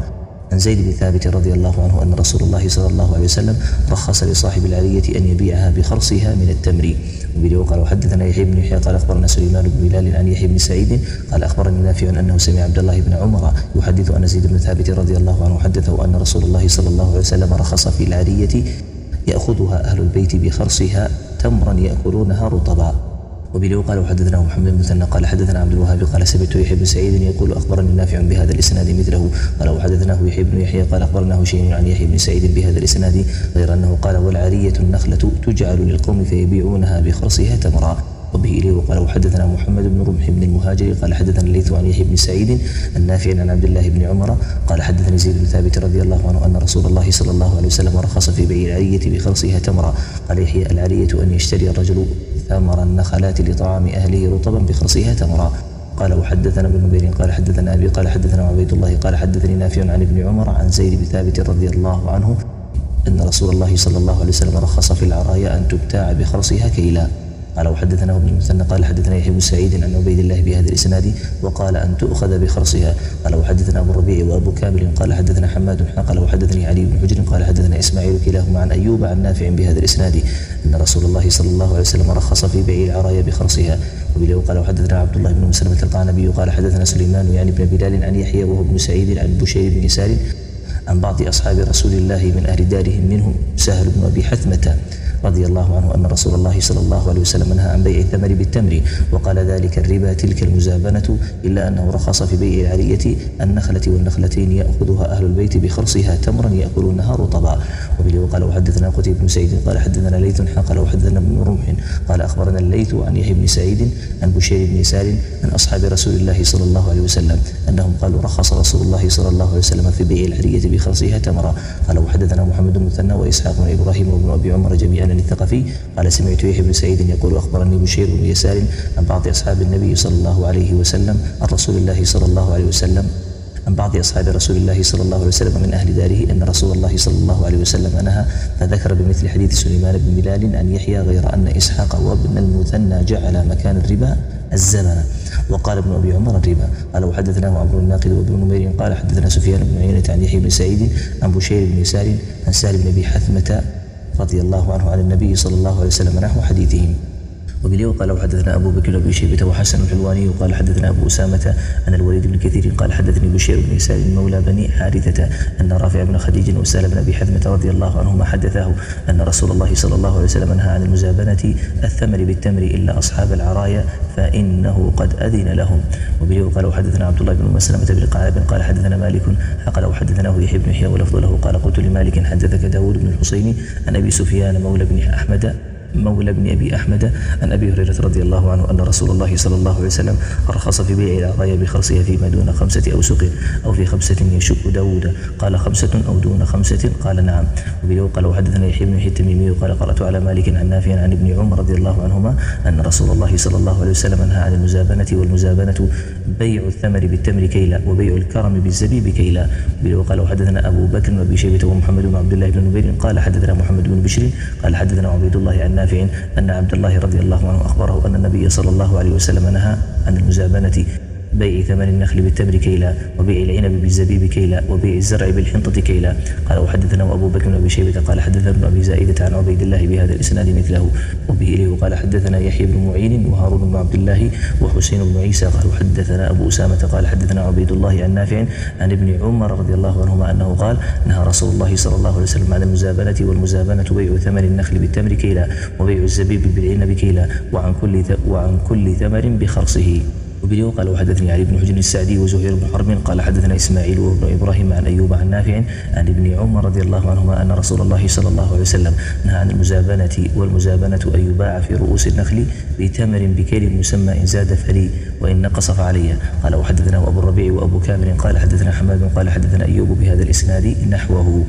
عن زيد بن ثابت رضي الله عنه أن رسول الله صلى الله عليه وسلم رخص لصاحب العارية أن يبيعها بخرصها من التمر. وبه قال وحدثنا يحيى بن يحيى قال أخبرنا سليمان بن بلال عن يحيى بن سعيد قال أخبرني نافع أنه سمع عبد الله بن عمر يحدث أن زيد بن ثابت رضي الله عنه حدثه أن رسول الله صلى الله عليه وسلم رخص في العارية يأخذها أهل البيت بخرصها تمرا يأكلونها رطبا. وبه قال وحدثنا محمد بن مثنى قال حدثنا عبد الوهاب قال سمعت يحيى بن سعيد يقول أخبرني نافع بهذا الإسناد مثله. قال وحدثناه يحيى بن يحيى قال أخبرناه شيء عن يحيى بن سعيد بهذا الإسناد غير أنه قال والعارية النخلة تجعل للقوم فيبيعونها بخرصها تمرا. وبه إليه وقال وحدثنا محمد بن رمح بن المهاجر قال حدثنا الليث عن يحيى بن سعيد النافع عن عبد الله بن عمر قال حدثني زيد بن ثابت رضي الله عنه أن رسول الله صلى الله عليه وسلم رخص في بيع العارية بخرصها تمرا. قال يحيى العارية أن يشتري الرجل ثمر النخلات لطعام أهله رطبا بخرصها تمرا. قال وحدثنا ابن نمير قال حدثنا أبي قال حدثنا عبيد الله قال حدثني نافع عن ابن عمر عن زيد بن ثابت رضي الله عنه أن رسول الله صلى الله عليه وسلم رخص في العرايا أن تبتاع بخرصها كيلا. قال وحدثنا ابن المثنى قال حدثنا يحيى بن سعيد عن عبيد الله بهذا الاسناد وقال ان تؤخذ بخرصها. قال وحدثنا ابو الربيع وابو كامل قال حدثنا حماد قال وحدثني علي بن حجر قال حدثنا اسماعيل كلاهما عن ايوب عن نافع بهذا الاسناد ان رسول الله صلى الله عليه وسلم رخص في بيع العرايا بخرصها. وبه قال وحدثنا عبد الله بن مسلمة القعنبي قال حدثنا سليمان يعني بن بلال عن يحيى وهو ابن سعيد عن بشير بن يسار عن بعض اصحاب رسول الله من اهل دارهم منهم سهل بن ابي حثمة رضي الله عنه أن رسول الله صلى الله عليه وسلم نهى عن بيع الثمر بالتمر وقال ذلك الربا تلك المزابنة إلا أنه رخص في بيع العارية النخلة والنخلتين يأخذها أهل البيت بخرصها تمرا يأكلونها رطبا. وبه قال وحدثنا قتيبة بن سعيد قال حدثنا ليث قال وحدثنا ابن رمح قال أخبرنا الليث عن يحيى بن سعيد عن بشير بن يسار عن أصحاب رسول الله صلى الله عليه وسلم أنهم قالوا رخص رسول الله صلى الله عليه وسلم في بيع العارية بخرصها تمرا. قال وحدثنا محمد بن مثنى وإسحاق بن إبراهيم وابن أبي عمر جميعا الثقفي قال سمعت يحيى بن سعيد يقول أخبرني بشير بن يسار عن بعض أصحاب النبي صلى الله عليه وسلم عن رسول الله صلى الله عليه وسلم عن بعض أصحاب رسول الله صلى الله عليه وسلم من أهل داره أن رسول الله صلى الله عليه وسلم نهى فذكر بمثل حديث سليمان بن بلال عن يحيى غير أن إسحاق وابن المثنى جعل مكان الربا الزمن وقال ابن أبي عمر الربا. قال وحدثناه عمرو الناقد وابن نمير قال حدثنا سفيان بن عيينة عن يحيى بن سعيد عن بشير بن يسار عن سالم بن أبي حثمة رضي الله عنه عن النبي صلى الله عليه وسلم نحو حديثهم. وباليوم قال وحدثنا أبو بكر بن شيبة وحسن الحلواني وقال حدثنا أبو أسامة أن الوليد بن كثير قال حدثني بشير بن يسار مولى بني حارثة أن رافع بن خديج وسالم بن أبي حثمة رضي الله عنهما حدثاه أن رسول الله صلى الله عليه وسلم نهى عن المزابنة الثمر بالتمر إلا أصحاب العرايا فإنه قد أذن لهم. وباليوم قال وحدثنا عبد الله بن مسلمة بن قعنب قال حدثنا مالك قال وحدثناه يحيى بن يحيى ولفظ له قال قلت لمالك حدثك داود بن الحصين عن أبي سفيان مولى بن أحمد مولى بن أبي أحمد عن أبي هريرة رضي الله عنه أن رسول الله صلى الله عليه وسلم رخص في بيع العرايا بخرصها فيما دون خمسة أوسق أو في خمسة يشك داود قال خمسة أو دون خمسة قال نعم. وبه قال وحدثنا يحيى بن يحيى التميمي قال قرأت على مالك عن نافع عن ابن عمر رضي الله عنهما أن رسول الله صلى الله عليه وسلم نهى عن المزابنة والمزابنة بيع الثمر بالتمر كيلا وبيع الكرم بالزبيب كيلا. وبه قال وحدثنا أبو بكر وأبي شيبة ومحمد بن عبد الله بن نمير قال حدثنا محمد بن بشر قال حدثنا عبيد الله عن نافع أن عبد الله رضي الله عنه أخبره أن النبي صلى الله عليه وسلم نهى عن المزابنة بيع ثمن النخل بالتمر كيلا وبيع العنب بالزبيب كيلا وبيع الزرع بالحنطة كيلا. قال وحدثنا أبو بكر بن أبي شيبة قال حدثنا ابن أبي زائدة عن عبيد الله بهذا الإسناد مثله. وبه إليه قال حدثنا يحيى بن معين وهارون بن عبد الله وحسين بن عيسى قال حدثنا أبو أسامة قال حدثنا عبيد الله عن نافع عن ابن عمر رضي الله عنهما أنه قال نهى رسول الله صلى الله عليه وسلم عن المزابنة والمزابنة بيع ثمن النخل بالتمر كيلا وبيع الزبيب بالعنب كيلا وعن كل وعن كل ثمر بخرصه. وباليوم قال وحدثني علي بن حجر السعدي وزهير بن حرب قال حدثنا إسماعيل وابن إبراهيم عن أيوب عن نافع عن ابن عمر رضي الله عنهما أن رسول الله صلى الله عليه وسلم نهى عن المزابنة والمزابنة أن يباع في رؤوس النخل بتمر بكيل مسمى إن زاد فلي وإن نقص فعليه. قال وحدثنا أبو الربيع وأبو كامل قال حدثنا حماد قال حدثنا أيوب بهذا الإسناد نحوه.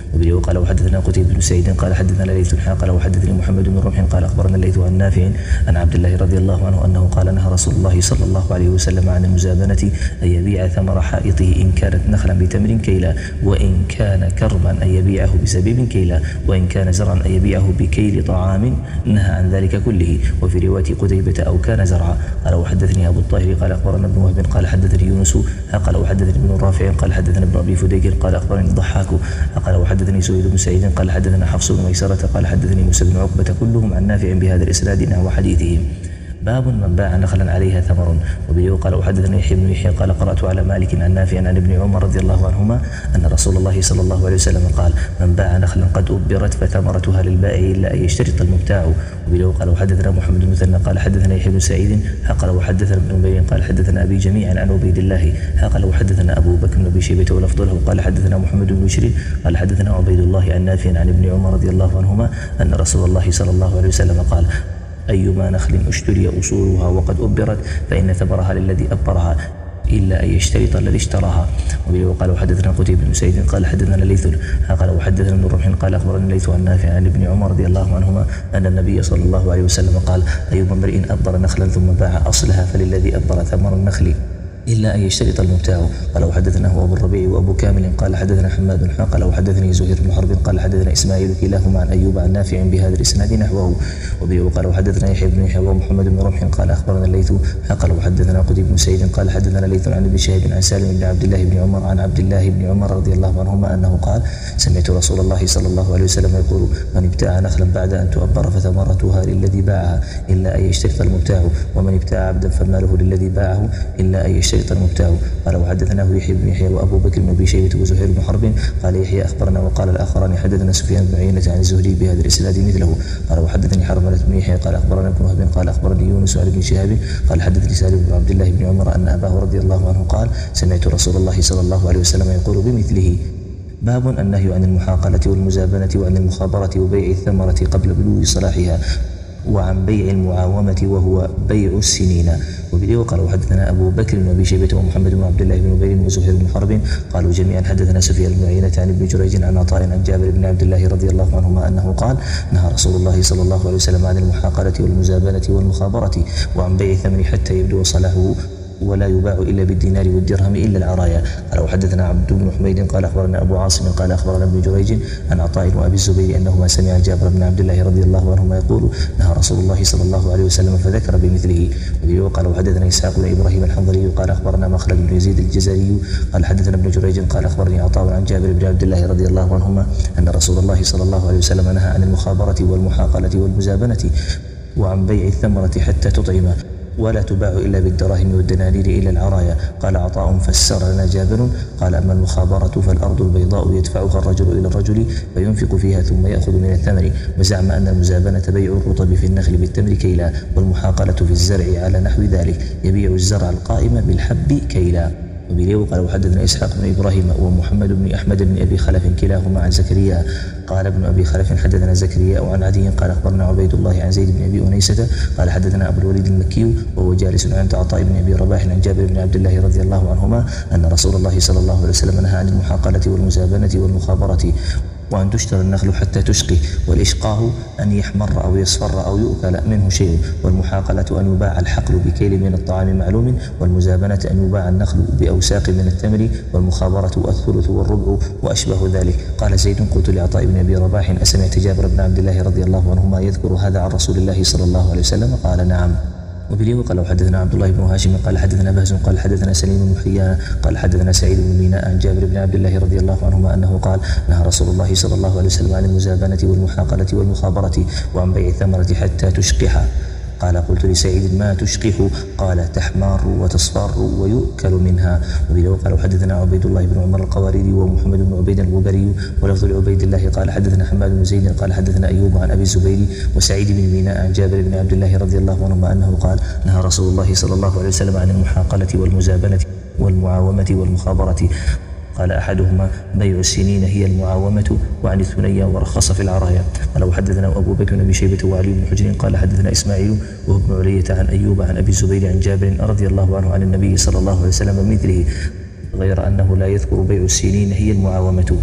وبه قال وحدثنا قتيبة بن سعيد قال حدثنا ليث قال وحدثني محمد بن رمح قال أخبرنا الليث عن نافع عن عبد الله رضي الله عنه أنه قال نهى رسول الله صلى الله عليه وسلم عن المزابنة أن يبيع ثمر حائطه إن كانت نخلا بتمر كيلا، وإن كان كرما أن يبيعه بزبيب كيلا، وإن كان زرعا أن يبيعه بكيل طعام، نهى عن ذلك كله. وفي رواية قتيبة أو كان زرعا. قال وحدثني أبو الطاهر قال أخبرنا ابن وهب قال حدثني يونس قال وحدثني ابن رافع قال حدثنا ابن أبي فديك قال أخبرني الضحاك قال وحدثني سويد بن سعيد قال حدثنا حفص بن ميسرة قال حدثني موسى بن عقبة كلهم عن نافع بهذا الإسناد نحو حديثهم. باب من باع نخلا عليها ثمر. وبه قال وحدثني يحيى بن يحيى قال قرأت على مالك عن نافع عن ابن عمر رضي الله عنهما أن رسول الله صلى الله عليه وسلم قال من باع نخلا قد أبرت فثمرتها للبائع إلا أن يشترط المبتاع. وبه قال وحدثنا محمد بن مثنى قال حدثنا يحيى بن سعيد قال وحدثنا ابن نمير قال حدثنا أبي جميعا عن عبيد الله قال وحدثنا أبو بكر بن أبي شيبة ولفظ له قال حدثنا محمد بن بشير قال حدثنا عبيد الله عن نافع عن ابن عمر رضي الله عنهما أن رسول الله صلى الله عليه وسلم قال أيما نخل اشتري أصولها وقد أبرت فإن ثمرها للذي أبرها إلا أن يشترط الذي اشتراها. وبه قال وحدثنا قتيبة بن سعيد قال حدثنا ليث قال وحدثنا ابن رمح قال أخبرني ليث عن نافع عن ابن عمر رضي الله عنهما أن النبي صلى الله عليه وسلم قال أيما امرئ أبر نخلا ثم باع أصلها فللذي أبر ثمر النخل إلا أن يشترط المبتاع. قال وحدثناه أبو الربيع وأبو كامل قال حدثنا حماد بن قال وحدثني زهير بن حرب قال حدثنا إسماعيل كلاهما عن أيوب عن نافع بهذا الإسناد نحوه. وبه قال وحدثنا يحيى بن يحيى ومحمد بن رمح قال أخبرنا الليث قال وحدثنا قتيبة بن سعيد قال حدثنا ليث عن ابن شهاب عن سالم بن عبد الله بن عمر عن عبد الله بن عمر رضي الله عنهما أنه قال سمعت رسول الله صلى الله عليه وسلم يقول من ابتاع نخلا بعد أن تؤبر فثمرتها للذي باعها إلا أن يشترط المبتاع، ومن ابتاع عبدا فماله للذي باعه إلا أن يشترط المبتاع. قال وحدثناه يحيى بن يحيى وأبو بكر بن أبي شيبة وزهير بن حرب قال يحيى أخبرنا وقال الآخران حدثنا سفيان بن عيينة عن الزهري بهذا الإسناد مثله. قال وحدثني حرملة بن يحيى قال أخبرنا ابن وهب قال أخبرني يونس عن ابن شهاب قال حدثني سالم بن عبد الله بن عمر أن أباه رضي الله عنه قال سمعت رسول الله صلى الله عليه وسلم يقول بمثله. باب النهي عن المحاقلة والمزابنة وعن المخابرة وبيع الثمرة قبل بلوغ صلاحها وعن بيع المعاومة وهو بيع السنين. وبه قال وحدثنا أبو بكر بن أبي شيبة ومحمد بن عبد الله بن نبيل وزهير بن حرب قالوا جميعا حدثنا سفيان بن عيينة عن ابن جريج عن عطاء عن جابر بن عبد الله رضي الله عنهما أنه قال نهى رسول الله صلى الله عليه وسلم عن المحاقلة والمزابنة والمخابرة وعن بيع الثمن حتى يبدو صلاحه ولا يباع إلا بالدينار والدرهم إلا العرايا. قال وحدثنا عبد بن حميد قال أخبرنا أبو عاصم قال أخبرنا ابن جريج عن عطاء وأبي الزبير أنهما سمع جابر بن عبد الله رضي الله عنهما يقول نهى رسول الله صلى الله عليه وسلم فذكر بمثله. وبه قال وحدثنا إسحاق بن إبراهيم الحنظلي قال أخبرنا مخلد بن يزيد الجزري قال حدثنا ابن جريج قال أخبرني عطاء عن جابر بن عبد الله رضي الله عنهما أن رسول الله صلى الله عليه وسلم نهى عن المخابرة والمحاقلة والمزابنة وعن بيع الثمرة حتى تطعم ولا تباع إلا بالدراهم والدنانير إلى العرايا. قال عطاء فسر لنا جابر قال أما المخابرة فالأرض البيضاء يدفعها الرجل إلى الرجل فينفق فيها ثم يأخذ من الثمر، وزعم أن المزابنة بيع الرطب في النخل بالتمر كيلا، والمحاقلة في الزرع على نحو ذلك يبيع الزرع القائم بالحب كيلا. وبه قال وحدثنا إسحاق بن إبراهيم ومحمد بن أحمد بن أبي خلف كلاهما عن زكريا قال ابن أبي خلف حدثنا زكريا وعن عدي قال أخبرنا عبيد الله عن زيد بن أبي أنيسة قال حدثنا أبو الوليد المكي وهو جالس عند عطاء بن أبي رباح عن جابر بن عبد الله رضي الله عنهما أن رسول الله صلى الله عليه وسلم نهى عن المحاقلة والمزابنة والمخابرة وأن تشترى النخل حتى تشقي، والإشقاء أن يحمر أو يصفر أو يؤكل منه شيء، والمحاقلة أن يباع الحقل بكيل من الطعام معلوم، والمزابنة أن يباع النخل بأوساق من التمر، والمخابرة الثلث والربع وأشبه ذلك. قال زيد قلت لعطاء بن أبي رباح أسمعت جابر بن عبد الله رضي الله عنهما يذكر هذا عن رسول الله صلى الله عليه وسلم؟ قال نعم. وبه قال وحدثنا عبد الله بن هاشم قال حدثنا بهز قال حدثنا سليم بن حيان قال حدثنا سعيد بن ميناء عن جابر بن عبد الله رضي الله عنهما أنه قال نهى رسول الله صلى الله عليه وسلم عن المزابنة والمحاقلة والمخابرة وعن بيع الثمرة حتى تشقح. قال قلت لسعيد ما تشقح؟ قال تحمار وتصفر ويؤكل منها. وبه قال وحدثنا عبيد الله بن عمر القواريري ومحمد بن عبيد الغبري ولفظ لعبيد الله قال حدثنا حماد بن زيد قال حدثنا أيوب عن أبي الزبير وسعيد بن ميناء عن جابر بن عبد الله رضي الله عنهما أنه قال نهى رسول الله صلى الله عليه وسلم عن المحاقلة والمزابنة والمعاومة والمخابرة. قال أحدهما بيع السنين هي المعاومة وعن الثنيا ورخص في العرايا. قال وحدثنا أبو بكر بن أبي شيبة وعلي بن حجر قال حدثنا إسماعيل وهو ابن علية عن أيوب عن أبي الزبير عن جابر رضي الله عنه عن النبي صلى الله عليه وسلم مثله، غير أنه لا يذكر بيع السنين هي المعاومة.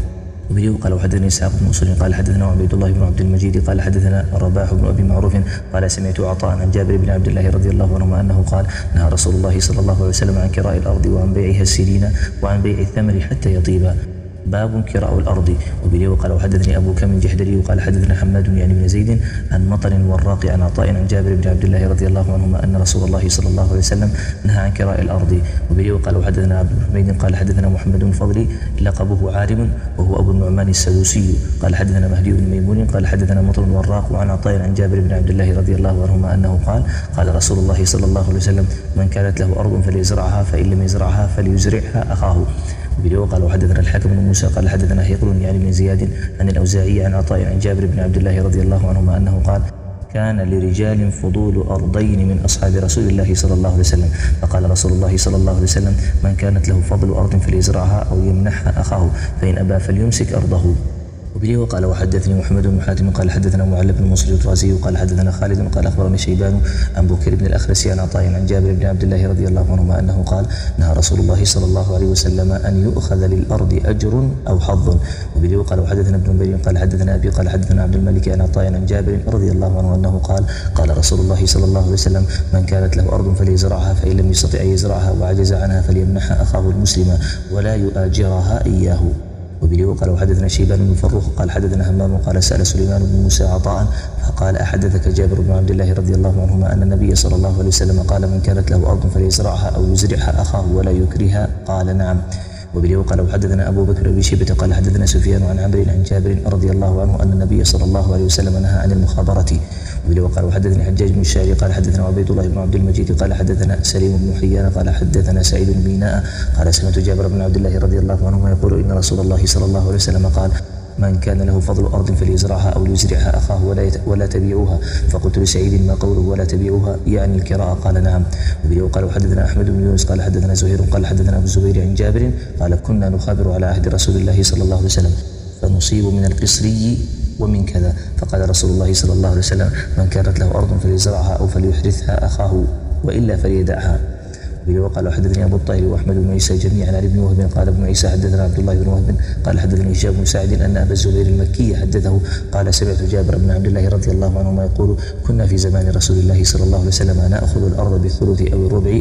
وبه قال وحدثني اسحاق بن مسلم قال حدثنا عبيد الله بن عبد المجيد قال حدثنا رباح بن ابي معروف قال سمعت عطاء عن جابر بن عبد الله رضي الله عنهما انه قال نهى رسول الله صلى الله عليه وسلم عن كراء الارض وعن بيعها السنين وعن بيع الثمر حتى يطيبا. باب كراء الأرض. وبه وقال وحدثني أبو كامل الجحدري وقال حدثنا حماد يعني بن زيد عن مطر والراقي عن عطاء عن جابر بن عبد الله رضي الله عنهما أن رسول الله صلى الله عليه وسلم نهى عن كراء الأرض. وبه وقال وحدثنا عبد الحميد قال حدثنا محمد بن فضل لقبه عارم وهو أبو النعمان السدوسي قال حدثنا مهدي بن ميمون قال حدثنا مطر والراق وعن عطاء عن جابر بن عبد الله رضي الله عنهما أنه قال قال رسول الله صلى الله عليه وسلم من كانت له أرض فليزرعها فإن لم يزرعها فليزرعها أخاه. وبه قال وحدثنا الحاكم بن موسى قال حدثنا هيقل يعني بن زياد عن الأوزاعي عن عطاء عن جابر بن عبد الله رضي الله عنهما أنه قال كان لرجال فضول أرضين من أصحاب رسول الله صلى الله عليه وسلم فقال رسول الله صلى الله عليه وسلم من كانت له فضل أرض فليزرعها أو يمنحها أخاه فإن أبى فليمسك أرضه. وبه وقال وحدثني محمد بن حاتم قال حدثنا معل بن مصر الرازي وقال حدثنا خالد قال أخبرني شيبان عن بكر بن الأخرس عن عطاء عن جابر بن عبد الله رضي الله عنهما أنه قال نهى رسول الله صلى الله عليه وسلم أن يؤخذ للأرض أجر أو حظ. وبه وقال وحدثنا ابن نمير قال حدثنا أبي قال حدثنا عبد الملك عن عطاء عن جابر رضي الله عنه أنه قال قال رسول الله صلى الله عليه وسلم من كانت له أرض فليزرعها فإن لم يستطع أن يزرعها وعجز عنها فليمنحها أخاه المسلم ولا يؤاجرها إياه. وبه وقال وحدثنا شيبان بن فروخ قال حدثنا همام قال سأل سليمان بن موسى عطاء فقال أحدثك جابر بن عبد الله رضي الله عنهما أن النبي صلى الله عليه وسلم قال من كانت له أرض فليزرعها أو يزرعها أخاه ولا يكرهها قال نعم. وبه وقال وحدثنا أبو بكر بن شيبة قال حدثنا سفيان عن عمرو عن جابر رضي الله عنه أن النبي صلى الله عليه وسلم نهى عن المخابرة. وبه وقال وحدثني حجاج بن الشاعري قال حدثنا عبيد الله بن عبد المجيد قال حدثنا سليم بن حيان قال حدثنا سعيد بن ميناء قال سمعت جابر بن عبد الله رضي الله عنهما يقول إن رسول الله صلى الله عليه وسلم قال من كان له فضل أرض فليزرعها أو ليزرعها أخاه ولا ولا تبيعوها. فقلت لسعيد ما قوله ولا تبيعوها يعني الكراء قال نعم. وبه وقال وحدثنا أحمد بن يونس قال حدثنا زهير قال حدثنا أبو الزبير عن جابر قال كنا نخابر على عهد رسول الله صلى الله عليه وسلم فنصيب من القصري ومن كذا فقال رسول الله صلى الله عليه وسلم من كانت له أرض فليزرعها أو فليحرثها أخاه وإلا فليدعها. وبه وقال وحدثني أبو الطاهر وأحمد بن عيسى جميعا عن ابن وهب قال ابن عيسى حدثنا عبد الله بن وهب قال حدثني هشام بن سعد أن أبا الزبير المكي حدثه قال سمعت جابر بن عبد الله رضي الله عنهما يقول كنا في زمان رسول الله صلى الله عليه وسلم نأخذ الأرض بالثلث أو الربع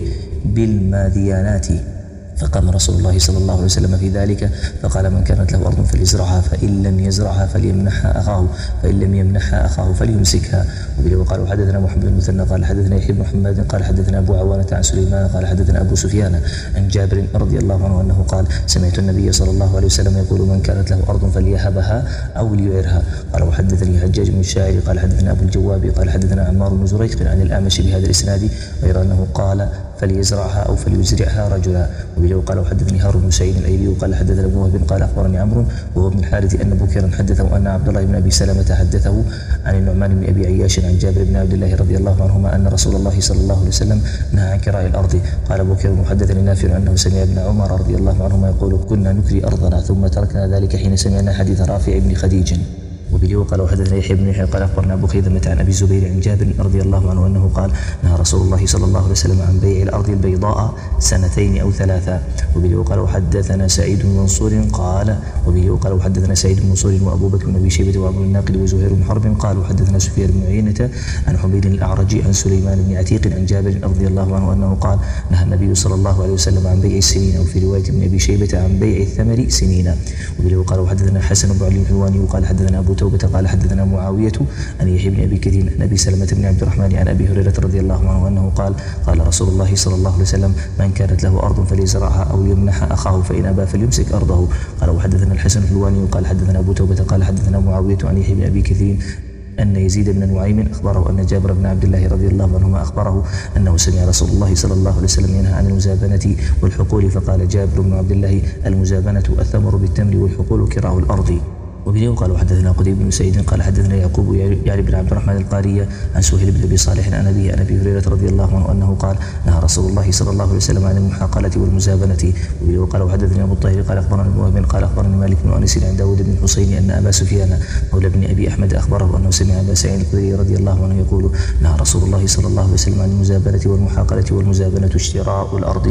بالماديانات فقام رسول الله صلى الله عليه وسلم في ذلك فقال من كانت له أرض فليزرعها فإن لم يزرعها فليمنحها أخاه فإن لم يمنحها أخاه فليمسكها. وبه وقال وحدثنا محمد بن مثنى قال حدثنا يحيى بن حماد قال حدثنا أبو عوانة عن سليمان قال حدثنا أبو سفيان عن جابر رضي الله عنه أنه قال سمعت النبي صلى الله عليه وسلم يقول من كانت له أرض فليهبها أو ليعرها. قال وحدثني حجاج بن الشاعر قال حدثنا أبو الجواب قال حدثنا عمار بن زريق عن الأعمش بهذا الإسناد غير أنه قال فليزرعها أو فليزرعها رجلا. وبه وقال وحدثني هارون بن سعيد الأيلي وقال حدثنا ابن وهب قال أخبرني عمرو وهو ابن الحارث أن بكيرا حدثه أن عبد الله بن أبي سلمة حدثه عن النعمان بن أبي عياش عن جابر بن عبد الله رضي الله عنهما أن رسول الله صلى الله عليه وسلم نهى عن كراء الأرض. قال بكير وحدثني نافع أنه سمع ابن عمر رضي الله عنهما يقول كنا نكري أرضنا ثم تركنا ذلك حين سمعنا حديث رافع بن خديج. وبه وقال وحدثنا يحيى بن يحيى قال أخبرنا أبو خيثمة عن أبي الزبير عن جابر رضي الله عنه أنه قال نهى رسول الله صلى الله عليه وسلم عن بيع الأرض البيضاء سنتين أو ثلاثة. وبه وقال وحدثنا سعيد بن منصور قال وبه وقال وحدثنا سعيد بن منصور وأبو بكر بن أبي شيبة وعمرو الناقد وزهير بن حرب قال وحدثنا سفيان بن عيينة عن حميد الأعرج عن سليمان بن عتيق عن جابر رضي الله عنه أنه قال نهى النبي صلى الله عليه وسلم عن بيع السنين أو في رواية ابن أبي شيبة عن بيع الثمر سنين. وبه وقال وحدثنا حسن بن علي الحلواني وقال حدثنا أبو توبة قال حدثنا معاوية عن يحيى بن أبي كثير عن أبي سلمة بن عبد الرحمن عن أبي هريرة رضي الله عنه أنه قال قال رسول الله صلى الله عليه وسلم من كانت له أرض فليزرعها أو يمنح أخاه فإن أبى فليمسك أرضه. قال وحدثنا الحسن الحلواني وقال حدثنا أبو توبة قال حدثنا معاوية عن يحيى بن أبي كثير أن يزيد بن نعيم أخبره أن جابر بن عبد الله رضي الله عنهما أخبره أنه سمع رسول الله صلى الله عليه وسلم ينهى عن المزابنة والحقول فقال جابر بن عبد الله المزابنة الثمر بالتمر والحقول كراء الأرض. وبه وقال وحدثنا قتيبة بن سعيد قال حدثنا يعقوب يعني بن عبد الرحمن القارية عن سهيل بن أبي صالح عن أبيه عن أبي هريرة رضي الله عنه أنه قال نهى رسول الله صلى الله عليه وسلم عن المحاقلة والمزابنة. وبه وقال وحدثنا أبو الطاهر قال أخبرنا ابن وهب قال أخبرني مالك بن أنس عن داود بن حسين أن أبا سفيان مولى بن أبي أحمد أخبره أنه سمع أبا سعيد الخدري رضي الله عنه يقول نهى رسول الله صلى الله عليه وسلم عن المزابنة والمحاقلة والمزابنة اشتراء الأرض.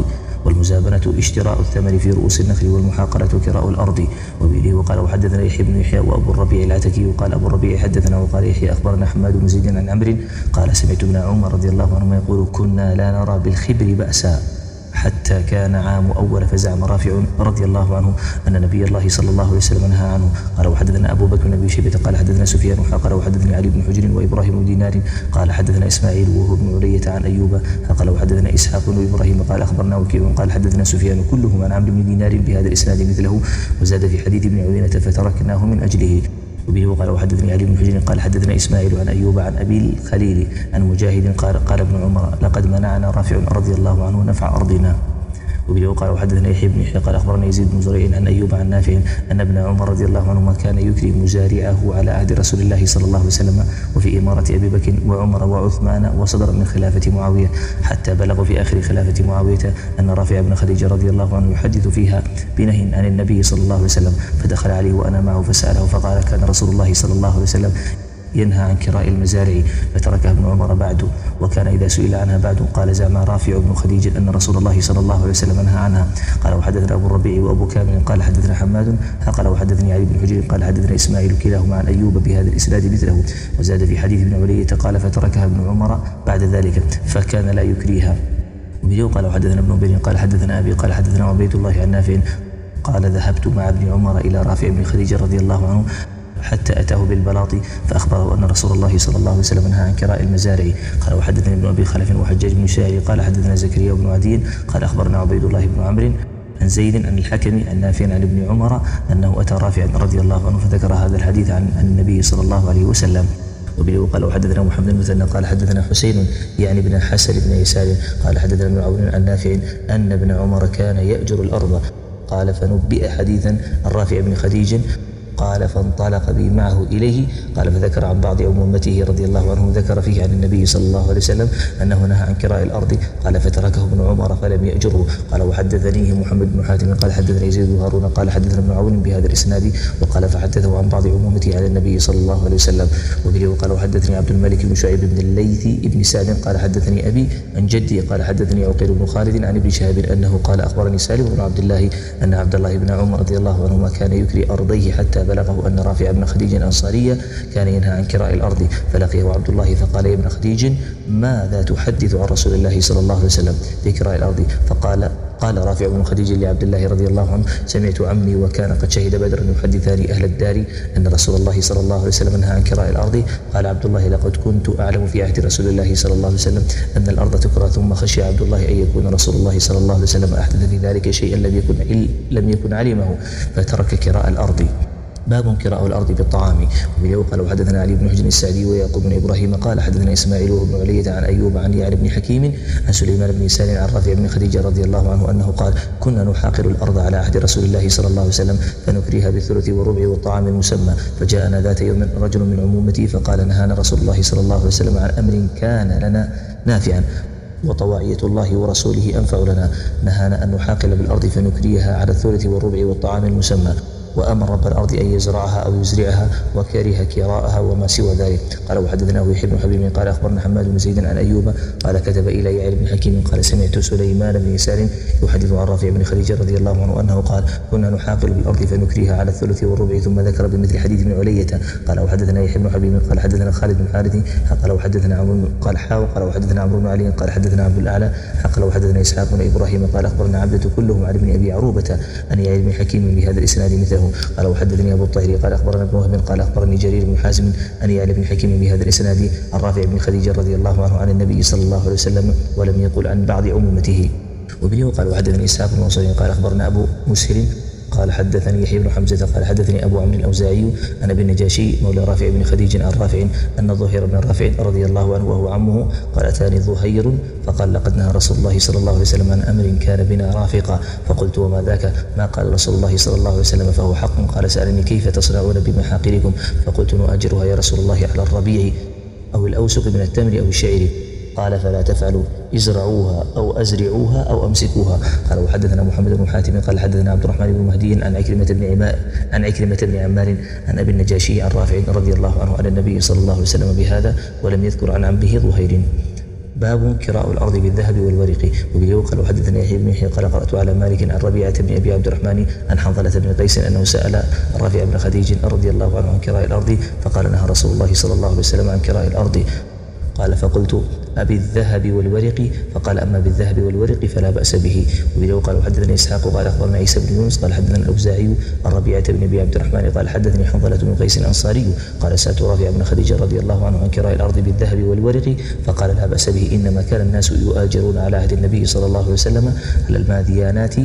والمزابنة اشتراء الثمر في رؤوس النخل، والمحاقلة كراء الأرض. وبه وقال وحدثنا يحيى بن يحيى وأبو الربيع العتكي وقال أبو الربيع حدثنا وقال يحيى أخبرنا حماد بن زيد عن عمرو قال سمعت ابن عمر رضي الله عنهما يقول كنا لا نرى بالخبر بأسا حتى كان عام أول فزعم رافع رضي الله عنه أن نبي الله صلى الله عليه وسلم نهى عنه. قال وحدثنا أبو بكر بن أبي شيبة قال حدثنا سفيان قال وحدثني علي بن حجر وإبراهيم بن دينار قال حدثنا إسماعيل وهو بن علية عن أيوب قال وحدثنا إسحاق بن إبراهيم قال أخبرنا وكيع قال حدثنا سفيان كلهم عن عمرو بن دينار بهذا الإسناد مثله، وزاد في حديث ابن عيينة فتركناه من أجله. وبه وقال وحدثني علي بن حجر قال حدثنا إسماعيل عن أيوب عن أبي الخليل عن مجاهد قال قال ابن عمر لقد منعنا رافع رضي الله عنه نفع أرضنا. وبه وقال وحدثنا يحيى بن يحيى قال أخبرنا يزيد بن زريع عن أيوب عن نافع أن ابن عمر رضي الله عنهما كان يكرم مزارعه على عهد رسول الله صلى الله عليه وسلم وفي إمارة أبي بكر وعمر وعثمان وصدر من خلافة معاوية، حتى بلغ في آخر خلافة معاوية أن رافع بن خديجة رضي الله عنه يحدث فيها بنهي عن النبي صلى الله عليه وسلم، فدخل عليه وأنا معه فسأله فقال كان رسول الله صلى الله عليه وسلم ينهى عن كراء المزارع فتركها ابن عمر بعد، وكان إذا سئل عنها بعد قال زعم رافع بن خديج أن رسول الله صلى الله عليه وسلم نهى عنها. قال وحدثنا أبو الربيع وأبو كامل قال حدثنا حماد قال وحدثني علي بن حجر قال حدثنا إسماعيل كلاهما عن أيوب بهذا الإسناد مثله، وزاد في حديث ابن علية قال فتركها ابن عمر بعد ذلك فكان لا يكريها. وبه قال وحدثنا ابن بن قال حدثنا أبي قال حدثنا عبيد الله عن نافع قال ذهبت مع ابن عمر إلى رافع بن خديج رضي الله عنه حتى أتاه بالبلاط فأخبره أن رسول الله صلى الله عليه وسلم نهى عن كراء المزارع. قال وحدثني ابن أبي خلف وحجاج بن شاعر قال حدثنا زكريا بن عدي قال أخبرنا عبيد الله بن عمرو عن زيد عن الحكم عن نافع عن ابن عمر أنه أتى رافعا رضي الله عنه فذكر هذا الحديث عن النبي صلى الله عليه وسلم. وبه قال وحدثنا محمد بن مثنى قال حدثنا حسين يعني بن حسن بن يسار قال حدثنا ابن عون عن نافع أن ابن عمر كان يأجر الأرض. قال فنبئ حديثا عن رافع بن خديج قال فانطلق بي معه إليه. قال فذكر عن بعض أمته رضي الله عنه ذكر فيه عن النبي صلى الله عليه وسلم أنه نهى عن كراء الأرض. قال فتركه ابن عمر فلم يأجره. قال وحدثنيه محمد بن حاتم قال حدثنا يزيد بن هارون قال حدثنا ابن عون بهذا الإسناد وقال فحدثه عن بعض أمته عن النبي صلى الله عليه وسلم. وبه وقال وحدثني عبد الملك بن شعيب بن الليث بن سعد قال حدثني أبي عن جدي قال حدثني عقيل بن خالد عن ابن شهاب أنه قال أخبرني سالم بن عبد الله أن عبد الله بن عمر رضي الله عنهما كان يكري أرضيه حتى بلغه أن رافع بن خديج الأنصاري كان ينهى عن كراء الأرض، فلقيه عبد الله فقال يا ابن خديج ماذا تحدث عن رسول الله صلى الله عليه وسلم في كراء الأرض؟ فقال قال رافع بن خديج لعبد الله رضي الله عنه سمعت عمي وكان قد شهد بدرا يحدثان أهل الدار أن رسول الله صلى الله عليه وسلم نهى عن كراء الأرض. قال عبد الله لقد كنت أعلم في عهد رسول الله صلى الله عليه وسلم أن الأرض تكرى، ثم خشي عبد الله أن يكون رسول الله صلى الله عليه وسلم أحدث في ذلك شيئا لم يكن لم يكن علمه فترك كراء الأرض. باب كراء الأرض بالطعام. وبه قال وحدثنا علي بن حجر السعدي ويعقوب بن إبراهيم قال حدثنا إسماعيل وابن علية عن أيوب عن يعلى بن حكيم عن سليمان بن يسار عن رافع بن خديجة رضي الله عنه أنه قال كنا نحاقر الأرض على عهد رسول الله صلى الله عليه وسلم فنكريها بالثلث والربع والطعام المسمى. فجاءنا ذات يوم رجل من عمومتي فقال نهانا رسول الله صلى الله عليه وسلم عن أمر كان لنا نافعا وطواعية الله ورسوله أنفع لنا، نهانا أن نحاقل بالأرض فنكريها على الثلث والربع والطعام المسمى، وأمر رب الأرض أن يزرعها أو يزرعها وكره كراءها وما سوى ذلك. قال وحدثنا يحيى بن حبيب قال أخبرنا حماد بن زيد عن أيوب قال كتب إلى يعلى بن حكيم قال سمعت سليمان بن يسار يحدث عن رافع بن خديجة رضي الله عنه أنه قال كنا نحاقل بالأرض فنكريها على الثلث والربع، ثم ذكر بمثل حديث ابن علية. قال وحدثنا يحيى بن حبيب قال حدثنا خالد بن حارث قال وحدثنا عمرو قال حاو قال وحدثنا عمرو بن علي قال حدثنا عبد الأعلى قال وحدثنا إسحاق بن إبراهيم قال أخبرنا عبدة كلهم عن ابن أبي عروبة أن يعلى بن حكيم بهذا الإسناد مثله. قال وحدثني أبو الطاهر قال أخبرنا ابن وهب قال أخبرني جرير بن حازم أن يعلى بن حكيم بهذا الإسناد عن رافع بن خديجة رضي الله عنه عن النبي صلى الله عليه وسلم ولم يقل عن بعض عمومته. وبه قال وحدثني إسحاق بن منصور قال أخبرنا أبو مسهر قال حدثني يحيى بن حمزة قال حدثني أبو عمرو الأوزاعي عن أبي النجاشي مولى رافع بن خديج عن رافع أن ظهير بن رافع رضي الله عنه وهو عمه قال أتاني ظهير فقال لقد نهى رسول الله صلى الله عليه وسلم عن أمر كان بنا رافقا. فقلت وما ذاك؟ ما قال رسول الله صلى الله عليه وسلم فهو حق. قال سألني كيف تصنعون بمحاقركم؟ فقلت نؤجرها يا رسول الله على الربيع أو الأوسق من التمر أو الشعير. قال فلا تفعلوا ازرعوها أو أزرعوها أو أمسكوها. قال وحدثنا محمد بن حاتم قال حدثنا عبد الرحمن بن مهدي عن عكرمة بن عمار عن عكرمة بن عمار عن أبي النجاشي عن رافع رضي الله عنه عن النبي صلى الله عليه وسلم بهذا ولم يذكر عن عمه ظهير. باب كراء الأرض بالذهب والورق. وبه قال وحدثنا يحيى بن يحيى قال قرأت على مالك عن ربيعة بن أبي عبد الرحمن عن حنظلة بن قيس أنه سأل رافع بن خديج رضي الله عنه عن كراء الأرض فقال نهى رسول الله صلى الله عليه وسلم عن كراء الأرض. قال فقلت أبي الذهب والورق؟ فقال أما بالذهب والورق فلا بأس به. وبه قال وحدثني إسحاق قال أخبرنا عيسى بن يونس قال حدثنا الأوزاعي عن ربيعة بن أبي عبد الرحمن قال حدثني حنظلة بن قيس الأنصاري قال سألت رافع بن خديج رضي الله عنه عن كراء الأرض بالذهب والورق فقال لا بأس به، إنما كان الناس يؤاجرون على عهد النبي صلى الله عليه وسلم على الماديانات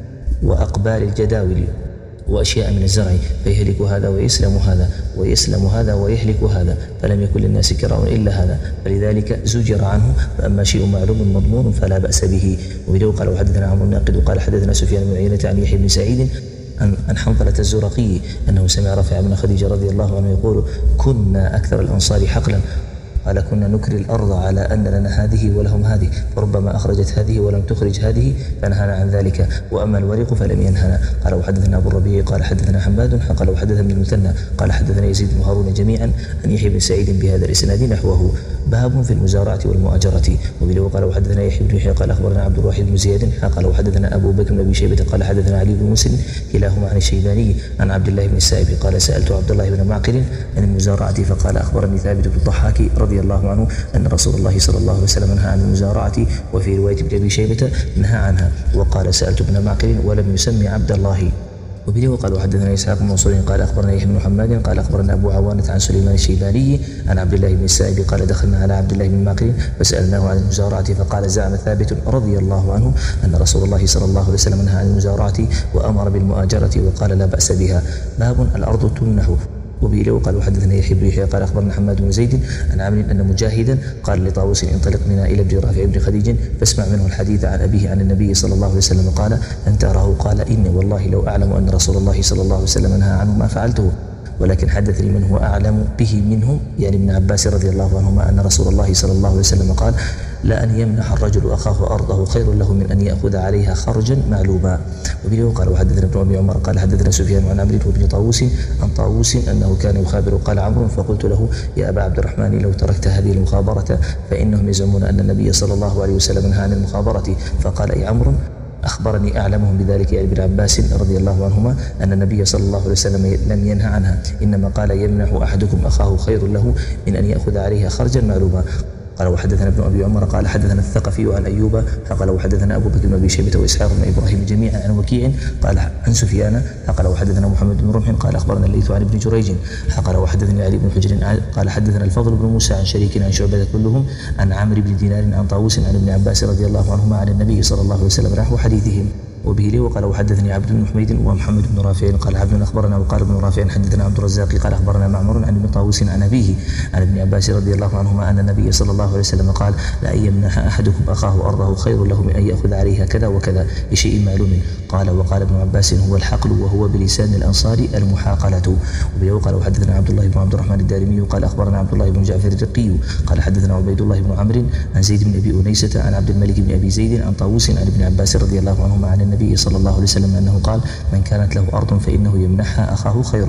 وأقبال الجداول وأشياء من الزرع فيهلك هذا ويسلم هذا ويسلم هذا ويهلك هذا، فلم يكن للناس كراء إلا هذا، فلذلك زجر عنه. فأما شيء معلوم مضمون فلا بأس به. وبه قال وحدثنا عمرو الناقد قال حدثنا سفيان بن عيينة عن يحيى بن سعيد عن حنظلة الزرقي أنه سمع رافع بن خديج رضي الله عنه يقول كنا أكثر الأنصار حقلا، قال كنا نكري الأرض على أن لنا هذه ولهم هذه، فربما أخرجت هذه ولم تخرج هذه فنهانا عن ذلك، وأما الورق فلم ينهنا. قال وحدثنا أبو الربيع قال حدثنا حماد قال وحدثنا ابن المثنى قال حدثنا يزيد بن هارون جميعا عن يحيى بن سعيد بهذا الإسناد نحوه. باب في المزارعة والمؤاجرة. وبه قال وحدثنا يحيى بن يحيى قال أخبرنا عبد الواحد بن زياد قال وحدثنا أبو بكر بن أبي شيبة قال حدثنا علي بن مسلم كلاهما عن الشيباني عن عبد الله بن السائب قال سألت عبد الله بن معقل عن المزارعة فقال أخبرني ثابت بن الضحاك رضي الله عنه أن رسول الله صلى الله عليه وسلم نهى عن المزارعة، وفي رواية ابن أبي شيبة نهى عنها، وقال سألت ابن معقل ولم يسمي عبد الله. وبه وقال وحدثنا إسحاق بن منصور قال أخبرنا يحيى بن حماد قال أخبرنا أبو عوانة عن سليمان الشيباني عن عبد الله بن السائب قال دخلنا على عبد الله بن معقل فسألناه عن المزارعة فقال زعم ثابت رضي الله عنه أن رسول الله صلى الله عليه وسلم نهى عن المزارعة وأمر بالمؤاجرة وقال لا بأس بها. باب الأرض تمنح. وبه قال وحدثنا يحيى بن يحيى قال أخبرنا حماد بن زيد عن عامر أن مجاهدا قال لطاووس انطلق بنا إلى ابن رافع بن خديج فاسمع منه الحديث عن أبيه عن النبي صلى الله عليه وسلم قال أنت أراه؟ قال إني والله لو أعلم أن رسول الله صلى الله عليه وسلم نهى عنه ما فعلته، ولكن حدثني من هو أعلم به منه يعني ابن عباس رضي الله عنهما أن رسول الله صلى الله عليه وسلم قال لأن يمنح الرجل أخاه أرضه خير له من أن يأخذ عليها خرجا معلوما. وبه قال وحدثنا ابن أبي عمر قال حدثنا سفيان عن عمرو بن طاووس عن طاووس أنه كان يخابر قال عمرو فقلت له يا أبا عبد الرحمن لو تركت هذه المخابرة فإنهم يزعمون أن النبي صلى الله عليه وسلم نهى عن المخابرة، فقال أي عمرو أخبرني أعلمهم بذلك يعني ابن عباس رضي الله عنهما أن النبي صلى الله عليه وسلم لم ينهى عنها، إنما قال يمنح أحدكم أخاه خير له من أن يأخذ عليها خرجا معلوما. قال وحدثنا ابن أبي عمر قال حدثنا الثقفي عن أيوب قال وحدثنا أبو بكر بن أبي شيبة وإسحاق بن إبراهيم جميعا عن وكيع قال عن سفيان قال وحدثنا محمد بن رمح قال أخبرنا الليث عن ابن جريج قال وحدثني علي بن حجر قال حدثنا الفضل بن موسى عن شريك عن شعبة كلهم عن عمرو بن دينار عن طاووس عن ابن عباس رضي الله عنهما عن النبي صلى الله عليه وسلم نحو حديثهم. وبه لي وقال وحدثني عبد بن حميد ومحمد بن رافع قال عبد أخبرنا وقال ابن رافع حدثنا عبد الرزاق قال أخبرنا معمر عن ابن طاووس عن أبيه عن ابن عباس رضي الله عنهما أن النبي صلى الله عليه وسلم قال لأن يمنح أحدكم أخاه أرضه خير له من أن يأخذ عليها كذا وكذا بشيء معلوم. قال وقال ابن عباس هو الحقل وهو بلسان الأنصار المحاقلة. وبه وقال وحدثنا عبد الله بن عبد الرحمن الدارمي قال أخبرنا عبد الله بن جعفر الرقي قال حدثنا عبيد الله بن عمرو عن زيد بن أبي أنيسة عن عبد الملك بن أبي زيد عن طاووس عن ابن عباس رضي الله عنهما عن النبي صلى الله عليه وسلم أنه قال من كانت له أرض فإنه يمنحها أخاه خير.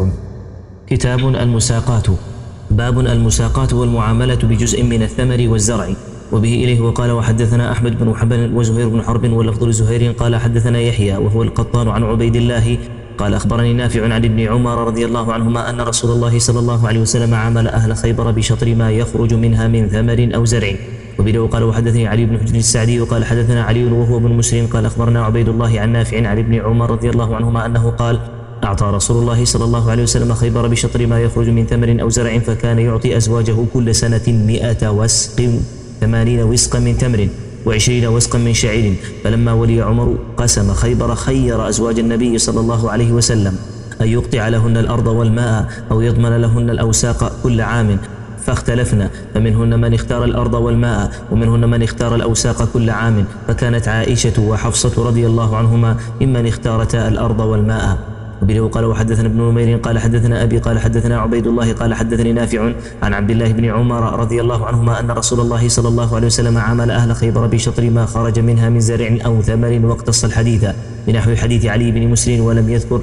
كتاب المساقات. باب المساقات والمعاملة بجزء من الثمر والزرع. وبه إليه وقال وحدثنا أحمد بن حنبل وزهير بن حرب واللفظ لزهير قال حدثنا يحيى وهو القطان عن عبيد الله قال أخبرني نافع عن ابن عمر رضي الله عنهما أن رسول الله صلى الله عليه وسلم عامل أهل خيبر بشطر ما يخرج منها من ثمر أو زرع. وبه قال وحدثني علي بن حجر السعدي وقال حدثنا علي وهو بن مسلم قال أخبرنا عبيد الله عن نافع عن ابن عمر رضي الله عنهما أنه قال أعطى رسول الله صلى الله عليه وسلم خيبر بشطر ما يخرج من ثمر أو زرع، فكان يعطي أزواجه كل سنة مئة وسق ثمانين وسقا من تمر وعشرين وسقا من شعير. فلما ولي عمر قسم خيبر خير أزواج النبي صلى الله عليه وسلم أن يقطع لهن الأرض والماء أو يضمن لهن الأوساق كل عام، فاختلفنا فمنهن من اختار الأرض والماء ومنهن من اختار الأوساق كل عام، فكانت عائشة وحفصة رضي الله عنهما ممن اختارتا الأرض والماء. وبه قال وحدثنا ابن نمير قال حدثنا أبي قال حدثنا عبيد الله قال حدثني نافع عن عبد الله بن عمر رضي الله عنهما أن رسول الله صلى الله عليه وسلم عامل أهل خيبر بشطر ما خرج منها من زرع أو ثمر، واقتص الحديث بنحو حديث علي بن مسلم ولم يذكر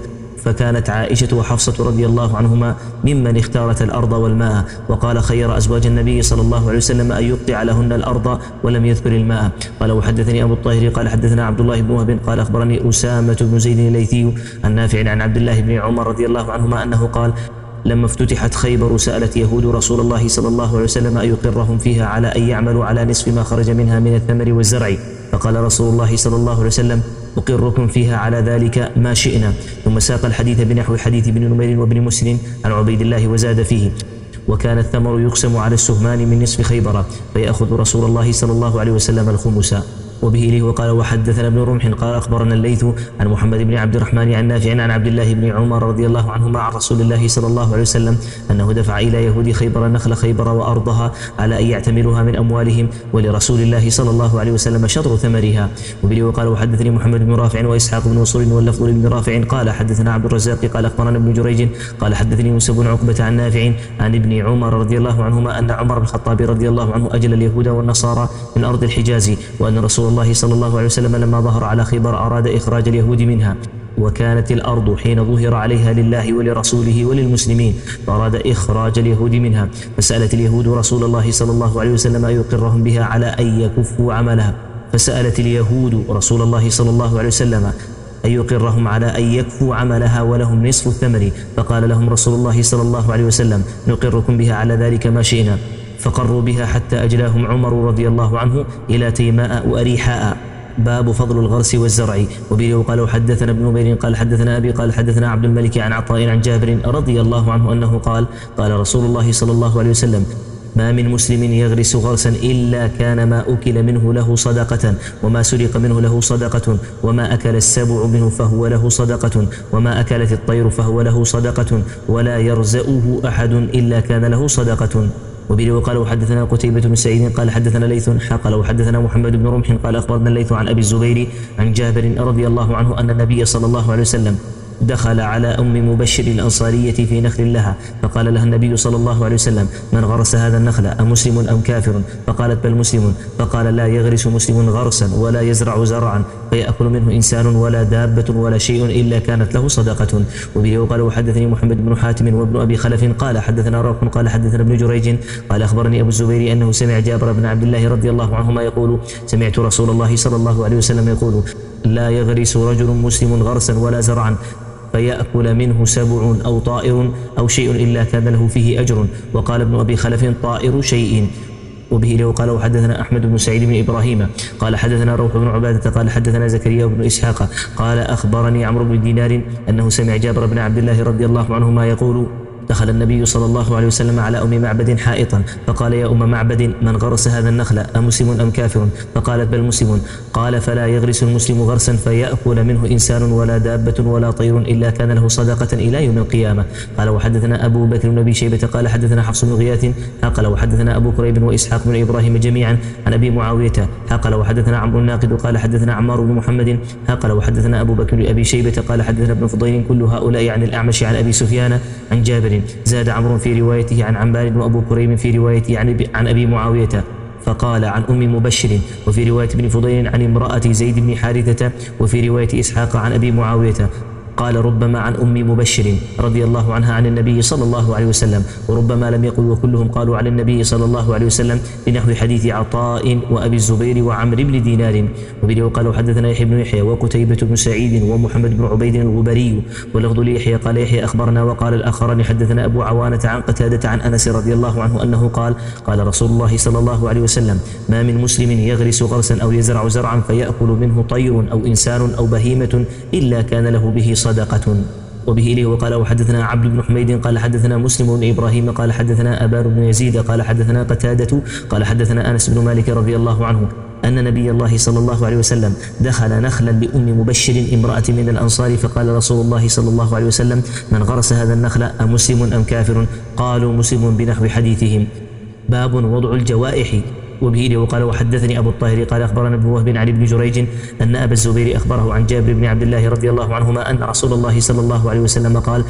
فكانت عائشة وحفصة رضي الله عنهما ممن اختارت الأرض والماء، وقال خير أزواج النبي صلى الله عليه وسلم أن يقطع لهن الأرض ولم يذكر الماء. قال وحدثني أبو الطاهر قال حدثنا عبد الله بن وهب قال أخبرني أسامة بن زيد الليثي عن نافع عن عبد الله بن عمر رضي الله عنهما أنه قال لما افتتحت خيبر سألت يهود رسول الله صلى الله عليه وسلم أن يقرهم فيها على أن يعملوا على نصف ما خرج منها من الثمر والزرع، فقال رسول الله صلى الله عليه وسلم أقركم فيها على ذلك ما شئنا. ثم ساق الحديث بنحو حديث ابن نمير وابن مسلم عن عبيد الله وزاد فيه وكان الثمر يقسم على السهمان من نصف خيبر فيأخذ رسول الله صلى الله عليه وسلم الخمس. وبه له وقال وحدثنا ابن رمح قال أخبرنا الليث عن محمد بن عبد الرحمن عن نافع عن عبد الله بن عمر رضي الله عنهما عن رسول الله صلى الله عليه وسلم أنه دفع إلى يهود خيبر نخل خيبر وأرضها على أن يعتمروها من أموالهم، ولرسول الله صلى الله عليه وسلم شطر ثمرها. وبه وقال وحدثني محمد بن رافع وإسحاق بن نصر واللفظ لابن رافع قال حدثنا عبد الرزاق قال أخبرنا ابن جريج قال حدثني موسى بن عقبة عن نافع عن ابن عمر رضي الله عنهما أن عمر بن الخطاب رضي الله عنه أجل اليهود والنصارى من أرض الحجاز، وأن رسول الله صلى الله عليه وسلم لما ظهر على خيبر أراد إخراج اليهود منها، وكانت الأرض حين ظهر عليها لله ولرسوله وللمسلمين فأراد إخراج اليهود منها، فسألت اليهود رسول الله صلى الله عليه وسلم أن يقرهم بها على أن يكفوا عملها فسألت اليهود رسول الله صلى الله عليه وسلم أن يقرهم على أن يكفوا عملها ولهم نصف الثمر، فقال لهم رسول الله صلى الله عليه وسلم نقركم بها على ذلك ما شئنا، فقروا بها حتى أجلاهم عمر رضي الله عنه إلى تيماء وأريحاء. باب فضل الغرس والزرع. وبه قال حدثنا ابن نمير قال حدثنا أبي قال حدثنا عبد الملك عن عطاء عن جابر رضي الله عنه أنه قال قال رسول الله صلى الله عليه وسلم ما من مسلم يغرس غرسا إلا كان ما أكل منه له صدقة، وما سرق منه له صدقة، وما أكل السبع منه فهو له صدقة، وما أكلت الطير فهو له صدقة، ولا يرزأه أحد إلا كان له صدقة. وبه وقال وحدثنا قتيبة بن سعيد قال حدثنا ليث قال وحدثنا محمد بن رمح قال أخبرنا الليث عن أبي الزبير عن جابر رضي الله عنه أن النبي صلى الله عليه وسلم دخل على أم مبشر الأنصارية في نخل لها، فقال لها النبي صلى الله عليه وسلم من غرس هذا النخل أمسلم أم كافر؟ فقالت بل مسلم. فقال لا يغرس مسلم غرسا ولا يزرع زرعا فيأكل منه إنسان ولا دابة ولا شيء إلا كانت له صدقة. وبه وقال وحدثني محمد بن حاتم وابن أبي خلف قال حدثنا روح قال حدثنا ابن جريج قال أخبرني أبو الزبير أنه سمع جابر بن عبد الله رضي الله عنهما يقول سمعت رسول الله صلى الله عليه وسلم يقول لا يغرس رجل مسلم غرسا ولا زرعا فيأكل منه سبع أو طائر أو شيء إلا كان له فيه أجر. وقال ابن أبي خلف طائر شيء. وبه له قال وحدثنا أحمد بن سعيد بن إبراهيم قال حدثنا روح بن عبادة قال حدثنا زكريا بن إسحاق قال أخبرني عمرو بن دينار أنه سمع جابر بن عبد الله رضي الله عنهما يقول دخل النبي صلى الله عليه وسلم على أم معبد حائطا فقال يا أم معبد من غرس هذا النخل أمسلم أم كافر؟ فقالت بل مسلم. قال فلا يغرس المسلم غرسا فيأكل منه إنسان ولا دابة ولا طير إلا كان له صدقة إلى يوم القيامة. قال وحدثنا أبو بكر بن أبي شيبة قال حدثنا حفص بن غياث قال وحدثنا أبو كريب وإسحاق بن إبراهيم جميعا عن أبي معاوية قال وحدثنا عمرو الناقد قال حدثنا عمار بن محمد قال وحدثنا أبو بكر بن أبي شيبة قال حدثنا ابن فضيل كل هؤلاء عن الأعمش عن أبي سفيان عن جابر. زاد عمرو في روايته عن عمار وأبو كريم في روايته عن أبي معاوية فقال عن أم مبشر، وفي رواية ابن فضيل عن امرأة زيد بن حارثة، وفي رواية إسحاق عن أبي معاوية قال ربما عن أم مبشر رضي الله عنها عن النبي صلى الله عليه وسلم، وربما لم يقل وكلهم قالوا على النبي صلى الله عليه وسلم بنحو حديث عطاء وأبي الزبير وعمر بن دينار. وبه قالوا حدثنا يحيى بن يحيى وقتيبة بن سعيد ومحمد بن عبيد الغبري، ولفظ ليحيى قال يحيى أخبرنا، وقال الآخران حدثنا أبو عوانة عن قتادة عن أنس رضي الله عنه أنه قال قال رسول الله صلى الله عليه وسلم ما من مسلم يغرس غرسا أو يزرع زرعا فيأكل منه طير أو إنسان أو بهيمة إلا كان له به صدقة. وبه إليه وقال وحدثنا عبد بن حميد قال حدثنا مسلم بن إبراهيم قال حدثنا أبان بن يزيد قال حدثنا قتادة قال حدثنا أنس بن مالك رضي الله عنه أن نبي الله صلى الله عليه وسلم دخل نخلا لأم مبشر امرأة من الأنصار فقال رسول الله صلى الله عليه وسلم من غرس هذا النخل أمسلم أم كافر؟ قالوا مسلم بنحو حديثهم. باب وضع الجوائح. وبه وقال وحدثني أبو الطاهر قال أخبرنا ابن وهب عن ابن جريج أن أبا الزبير أخبره عن جابر بن عبد الله رضي الله عنهما أن رسول الله صلى الله عليه وسلم قال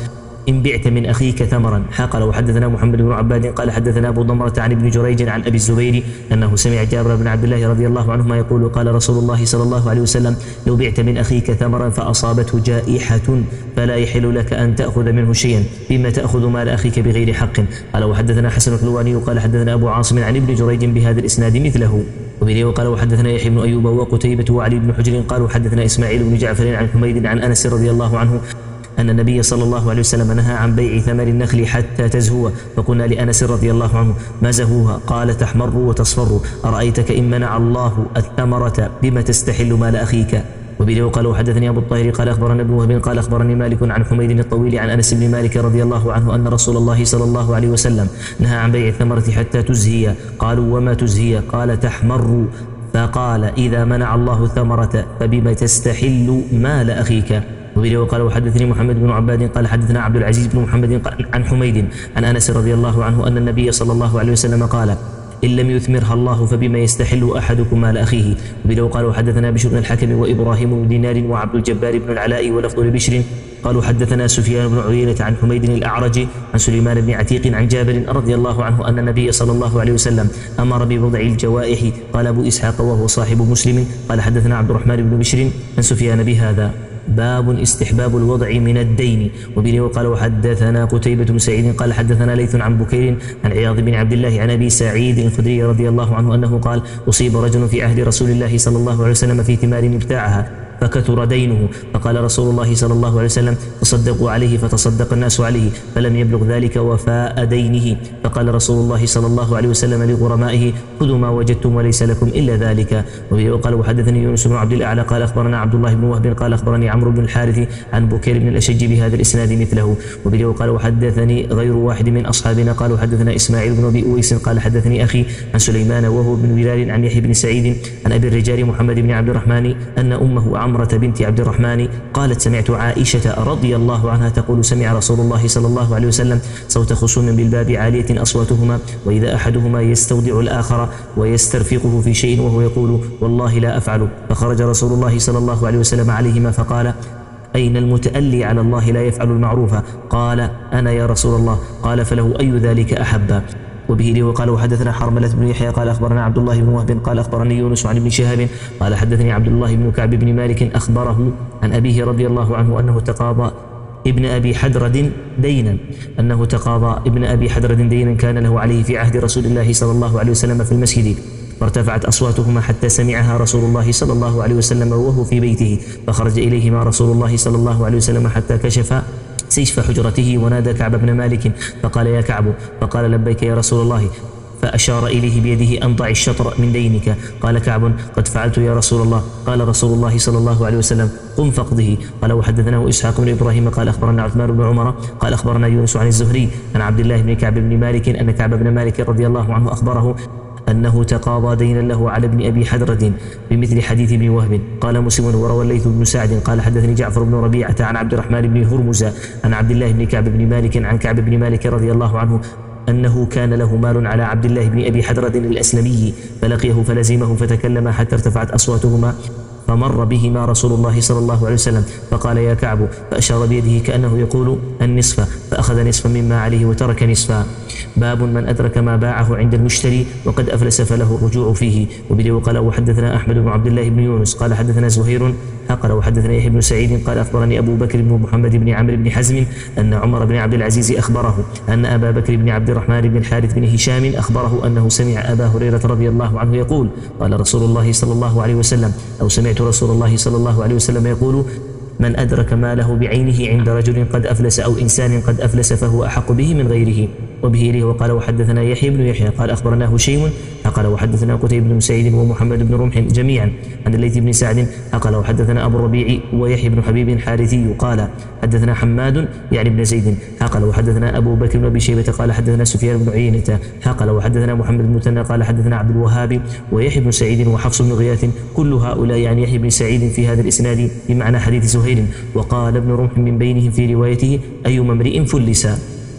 إن بعت من أخيك ثمرا. قال وحدثنا محمد بن عباد قال حدثنا أبو ضمرة عن ابن جريج عن أبي الزبير أنه سمع جابر بن عبد الله رضي الله عنهما يقول قال رسول الله صلى الله عليه وسلم لو بعت من أخيك ثمرا فأصابته جائحة فلا يحل لك أن تأخذ منه شيئا، بما تأخذ مال أخيك بغير حق. قال وحدثنا حسن الحلواني قال حدثنا أبو عاصم عن ابن جريج بهذا الإسناد مثله. وبه وقال وحدثنا يحيى بن أيوب وقتيبة وعلي بن حجر قالوا حدثنا إسماعيل بن جعفر عن حميد عن أنس رضي الله عنه أن النبي صلى الله عليه وسلم نهى عن بيع ثمر النخل حتى تزهو، فقلنا لأنس رضي الله عنه ما زهوها؟ قال تحمر وتصفر، أرأيتك إن منع الله الثمرة بما تستحل مال أخيك. وبه وقال وحدثني أبو الطاهر قال أخبرنا ابن وهب قال أخبرني مالك عن حميد الطويل عن أنس بن مالك رضي الله عنه أن رسول الله صلى الله عليه وسلم نهى عن بيع الثمرة حتى تزهي. قالوا وما تزهي؟ قال تحمر، فقال إذا منع الله الثمرة فبما تستحل مال أخيك. وبه وقال وحدثني محمد بن عباد قال حدثنا عبد العزيز بن محمد عن حميد عن أنس رضي الله عنه أن النبي صلى الله عليه وسلم قال إن لم يثمرها الله فبما يستحل أحدكم مال أخيه. وبه وقال وحدثنا بشر بن الحكم وإبراهيم بن دينار وعبد الجبار بن العلاء ولفظ لبشر قالوا حدثنا سفيان بن عيينة عن حميد الأعرج عن سليمان بن عتيق عن جابر رضي الله عنه أن النبي صلى الله عليه وسلم أمر بوضع الجوائح. قال أبو إسحاق وهو صاحب مسلم قال حدثنا عبد الرحمن بن بشر عن سفيان بهذا. باب استحباب الوضع من الدين. وبه وقال وحدثنا قتيبة بن سعيد قال حدثنا ليث عن بكير عن عياض بن عبد الله عن أبي سعيد الخدري رضي الله عنه أنه قال أصيب رجل في عهد رسول الله صلى الله عليه وسلم في ثمار ابتاعها فكثر دينه، فقال رسول الله صلى الله عليه وسلم تصدقوا عليه، فتصدق الناس عليه فلم يبلغ ذلك وفاء دينه، فقال رسول الله صلى الله عليه وسلم لغرمائه خذوا ما وجدتم وليس لكم إلا ذلك. وبه وقال وحدثني يونس بن عبد الأعلى قال أخبرنا عبد الله بن وهب قال أخبرني عمرو بن الحارث عن بكير بن الأشج بهذا الإسناد مثله. وبه وقال وحدثني غير واحد من أصحابنا قالوا حدثنا إسماعيل بن أبي أويس قال حدثني أخي عن سليمان وهو بن بلال عن يحيى بن سعيد عن أبي الرجال محمد بن عبد الرحمن أن أمه عمرة بنت عبد الرحمن قالت سمعت عائشة رضي الله عنها تقول سمع رسول الله صلى الله عليه وسلم صوت خصوم بالباب عالية أصواتهما وإذا أحدهما يستودع الآخر ويسترفقه في شيء وهو يقول والله لا أفعل، فخرج رسول الله صلى الله عليه وسلم عليهما فقال أين المتألي على الله لا يفعل المعروف؟ قال أنا يا رسول الله. قال فله أي ذلك أحب. وبه لي وقال وحدثنا حرملة بن يحيى قال أخبرنا عبد الله بن وهب قال أخبرني يونس عن ابن شهاب قال حدثني عبد الله بن كعب بن مالك أخبره عن أبيه رضي الله عنه أنه تقاضى ابن أبي حدرد دينا أنه تقاضى ابن أبي حدرد دينا كان له عليه في عهد رسول الله صلى الله عليه وسلم في المسجد، فارتفعت أصواتهما حتى سمعها رسول الله صلى الله عليه وسلم وهو في بيته، فخرج إليهما رسول الله صلى الله عليه وسلم حتى كشف سيف حجرته ونادى كعب بن مالك فقال يا كعب، فقال لبيك يا رسول الله، فأشار إليه بيده أن ضع الشطر من دينك. قال كعب قد فعلت يا رسول الله. قال رسول الله صلى الله عليه وسلم قم فاقضه. قال وحدثناه إسحاق بن إبراهيم قال أخبرنا عثمان بن عمر قال أخبرنا يونس عن الزهري عن عبد الله بن كعب بن مالك أن كعب بن مالك رضي الله عنه أخبره أنه تقاضى دينا له على ابن أبي حدرد بمثل حديث ابن وهب. قال مسلم وروى الليث بن سعد قال حدثني جعفر بن ربيعة عن عبد الرحمن بن هرمز عن عبد الله بن كعب بن مالك عن كعب بن مالك رضي الله عنه أنه كان له مال على عبد الله بن أبي حدرد الأسلمي فلقيه فلزمه فتكلم حتى ارتفعت أصواتهما، فمر بهما رسول الله صلى الله عليه وسلم فقال يا كعب، فأشار بيده كأنه يقول النصف، فأخذ نصفا مما عليه وترك نصفا. باب من أدرك ما باعه عند المشتري وقد أفلس فله الرجوع فيه. وبه وقال وحدثنا أحمد بن عبد الله بن يونس قال حدثنا زهير قال وحدثنا يحيى بن سعيد قال أخبرني أبو بكر بن محمد بن عمرو بن حزم أن عمر بن عبد العزيز أخبره أن أبا بكر بن عبد الرحمن بن الحارث بن هشام أخبره أنه سمع أبا هريرة رضي الله عنه يقول قال رسول الله صلى الله عليه وسلم أو سمعت رسول الله صلى الله عليه وسلم يقول من أدرك ماله بعينه عند رجل قد أفلس أو إنسان قد أفلس فهو أحق به من غيره. وبه ليه وقال وحدثنا يحيى بن يحيى قال أخبرنا هشيم قال وحدثنا قتيبة بن سعيد ومحمد بن رمح جميعا عن الليث بن سعد قال وحدثنا أبو الربيع ويحيى بن حبيب الحارثي قال حدثنا حماد يعني بن زيد قال وحدثنا أبو بكر بن أبي شيبة قال حدثنا سفيان بن عيينة قال وحدثنا محمد بن مثنى قال حدثنا عبد الوهاب ويحيى بن سعيد وحفص بن غياث كل هؤلاء يعني يحيى بن سعيد في هذا الإسناد بمعنى حديث زهير. وقال ابن رمح من بينهم في روايته أيما امرئ فلس.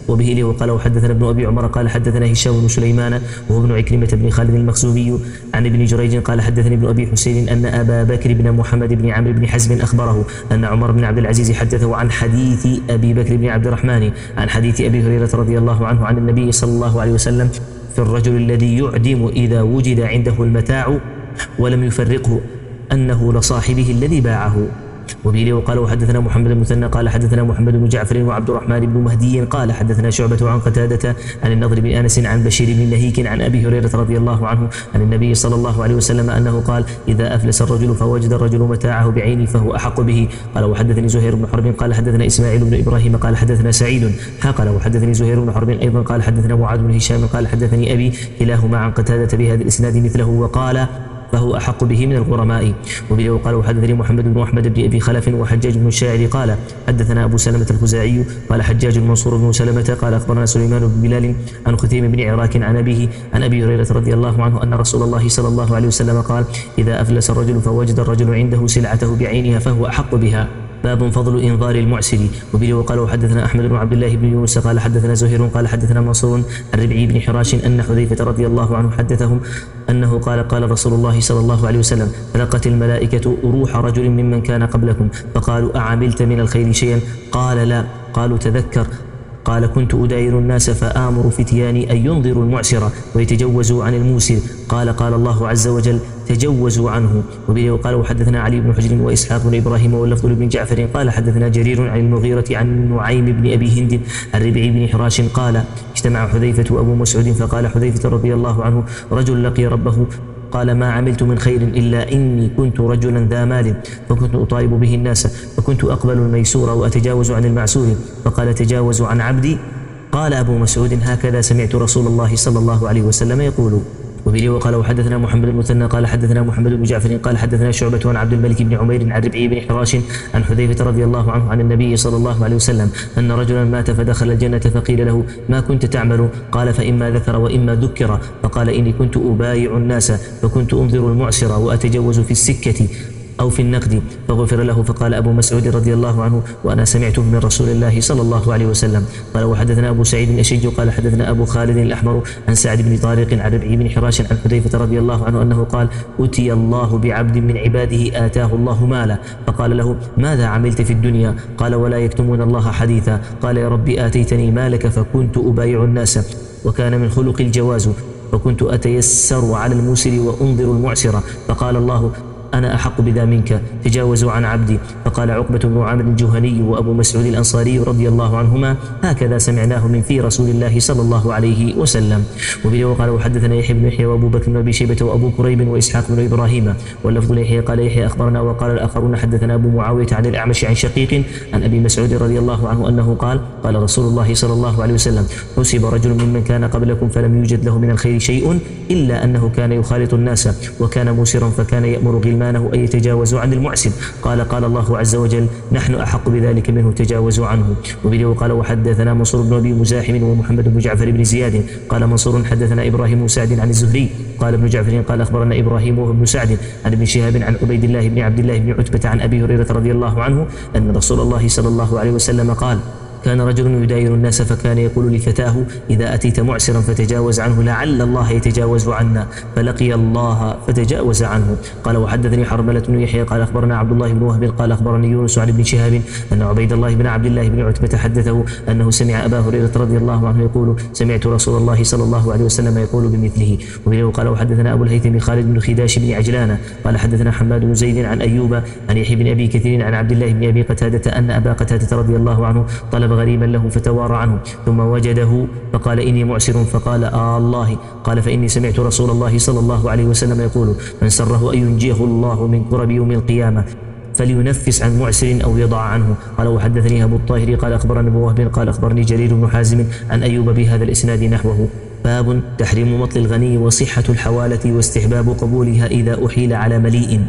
وبه لي وقال وحدثنا ابن أبي عمر قال حدثنا هشام بن سليمان وهو ابن عكرمة بن خالد المخزومي عن ابن جريج قال حدثني ابن أبي حسين أن أبا بكر بن محمد بن عمرو بن حزم أخبره أن عمر بن عبد العزيز حدثه عن حديث أبي بكر بن عبد الرحمن عن حديث أبي هريرة رضي الله عنه عن النبي صلى الله عليه وسلم في الرجل الذي يعدم إذا وجد عنده المتاع ولم يفرقه أنه لصاحبه الذي باعه. وبه وقال وحدثنا محمد بن مثنى قال حدثنا محمد بن جعفر وعبد الرحمن بن مهدي قال حدثنا شعبة عن قتادة عن النضر بن أنس عن بشير بن نهيك عن أبي هريرة رضي الله عنه عن النبي صلى الله عليه وسلم أنه قال إذا أفلس الرجل فوجد الرجل متاعه بعينه فهو أحق به. قال وحدثني زهير بن حرب قال حدثنا إسماعيل بن إبراهيم قال حدثنا سعيد قال وحدثني زهير بن حرب أيضا قال حدثنا معاذ بن هشام قال حدثني أبي كلاهما عن قتادة بهذا الإسناد مثله وقال فهو أحق به من الغرماء. وبه وقال وحدثني محمد بن أحمد بن أبي خلف وحجاج بن الشاعر قال حدثنا أبو سلمة الخزاعي قال حجاج منصور بن سلمة قال أخبرنا سليمان بن بلال عن خثيم بن عراك عن أبيه عن أبي هريرة رضي الله عنه أن رسول الله صلى الله عليه وسلم قال إذا أفلس الرجل فوجد الرجل عنده سلعته بعينها فهو أحق بها. باب فضل إنظار المعسر. وبه وقال وحدثنا أحمد بن عبد الله بن يونس قال حدثنا زهير قال حدثنا منصور عن ربعي بن حراش أن حذيفة رضي الله عنه حدثهم أنه قال قال رسول الله صلى الله عليه وسلم تلقت الملائكة روح رجل ممن كان قبلكم فقالوا أعملت من الخير شيئا؟ قال لا. قالوا تذكر. قال كنت أداير الناس فآمر فتياني أن ينظروا المعسر ويتجوزوا عن الموسر. قال قال الله عز وجل تجوزوا عنه. وبه وقال وحدثنا علي بن حجر وإسحاق بن إبراهيم واللفظ بن جعفر قال حدثنا جرير عن المغيرة عن نعيم بن أبي هند عن ربعي بن حراش قال اجتمع حذيفة وأبو مسعود فقال حذيفة رضي الله عنه رجل لقي ربه قال ما عملت من خير إلا إني كنت رجلا ذا مال فكنت أطالب به الناس فكنت أقبل الميسور وأتجاوز عن المعسور فقال تجاوزوا عن عبدي. قال أبو مسعود هكذا سمعت رسول الله صلى الله عليه وسلم يقول. وبه وقال وحدثنا محمد بن مثنى قال حدثنا محمد بن جعفر قال حدثنا شعبة عن عبد الملك بن عمير عن ربعي بن حراش عن حذيفة رضي الله عنه عن النبي صلى الله عليه وسلم أن رجلا مات فدخل الجنة فقيل له ما كنت تعمل؟ قال فإما ذكر وإما ذكر فقال إني كنت أبايع الناس فكنت أنظر المعسر وأتجوز في السكة أو في النقد فغفر له. فقال أبو مسعود رضي الله عنه وأنا سمعته من رسول الله صلى الله عليه وسلم. قال وحدثنا أبو سعيد الأشج قال حدثنا أبو خالد الأحمر عن سعد بن طارق عن ربعي بن حراش عن حذيفة رضي الله عنه أنه قال أتي الله بعبد من عباده آتاه الله مالا فقال له ماذا عملت في الدنيا؟ قال ولا يكتمون الله حديثا. قال يا رب آتيتني مالك فكنت أبايع الناس وكان من خلق الجواز فكنت أتيسر على الموسر وأنظر المعسر فقال الله أنا أحق بذا منك تجاوزوا عن عبدي. فقال عقبة بن عامر الجهني وأبو مسعود الأنصاري رضي الله عنهما هكذا سمعناه من في رسول الله صلى الله عليه وسلم. وبه وقال وحدثنا يحيى بن يحيى وأبو بكر بن أبي شيبة وأبو كريب وإسحاق بن إبراهيم واللفظ ليحيى قال يحيى أخبرنا وقال الآخرون حدثنا أبو معاوية عن الأعمش عن شقيق عن أبي مسعود رضي الله عنه أنه قال قال رسول الله صلى الله عليه وسلم حسب رجل ممن كان قبلكم فلم يوجد له من الخير شيء إلا أنه كان يخالط الناس وكان موسرا فكان يأمر غلمانه أن يتجاوزوا عن المعسر. قال قال الله عز وجل نحن أحق بذلك منه تجاوزوا عنه. وبه وقال وحدثنا منصور بن أبي مزاحم ومحمد بن جعفر بن زياد قال منصور حدثنا إبراهيم سعد عن الزهري قال ابن جعفر قال أخبرنا إبراهيم وابن سعد عن ابن شهاب عن عبيد الله بن عبد الله بن عتبة عن أبي هريرة رضي الله عنه أن رسول الله صلى الله عليه وسلم قال كان رجل يداير الناس فكان يقول لفتاه إذا أتيت معسرا فتجاوز عنه لعل الله يتجاوز عنا فلقي الله فتجاوز عنه. قال وحدثني حرملة بن يحيى قال أخبرنا عبد الله بن وهب قال أخبرني يونس عن ابن شهاب أن عبيد الله بن عبد الله بن عتبة حدثه أنه سمع أبا هريرة رضي الله عنه يقول سمعت رسول الله صلى الله عليه وسلم يقول بمثله. وبه قال وحدثنا أبو الهيثم بن خالد بن خداش بن عجلان قال حدثنا حماد بن زيد عن أيوب عن يحيى بن أبي كثير عن عبد الله بن أبي قتادة أن أبا قتادة رضي الله عنه طلب غريبا له فتوارى عنه ثم وجده فقال إني معسر فقال آه الله. قال فإني سمعت رسول الله صلى الله عليه وسلم يقول من سره أن ينجيه الله من كرب يوم القيامة فلينفس عن معسر أو يضع عنه. قال وحدثني أبو الطاهر قال أخبرني أبو وهب قال أخبرني جرير بن حازم عن أيوب بهذا الإسناد نحوه. باب تحريم مطل الغني وصحة الحوالة واستحباب قبولها إذا أحيل على مليء.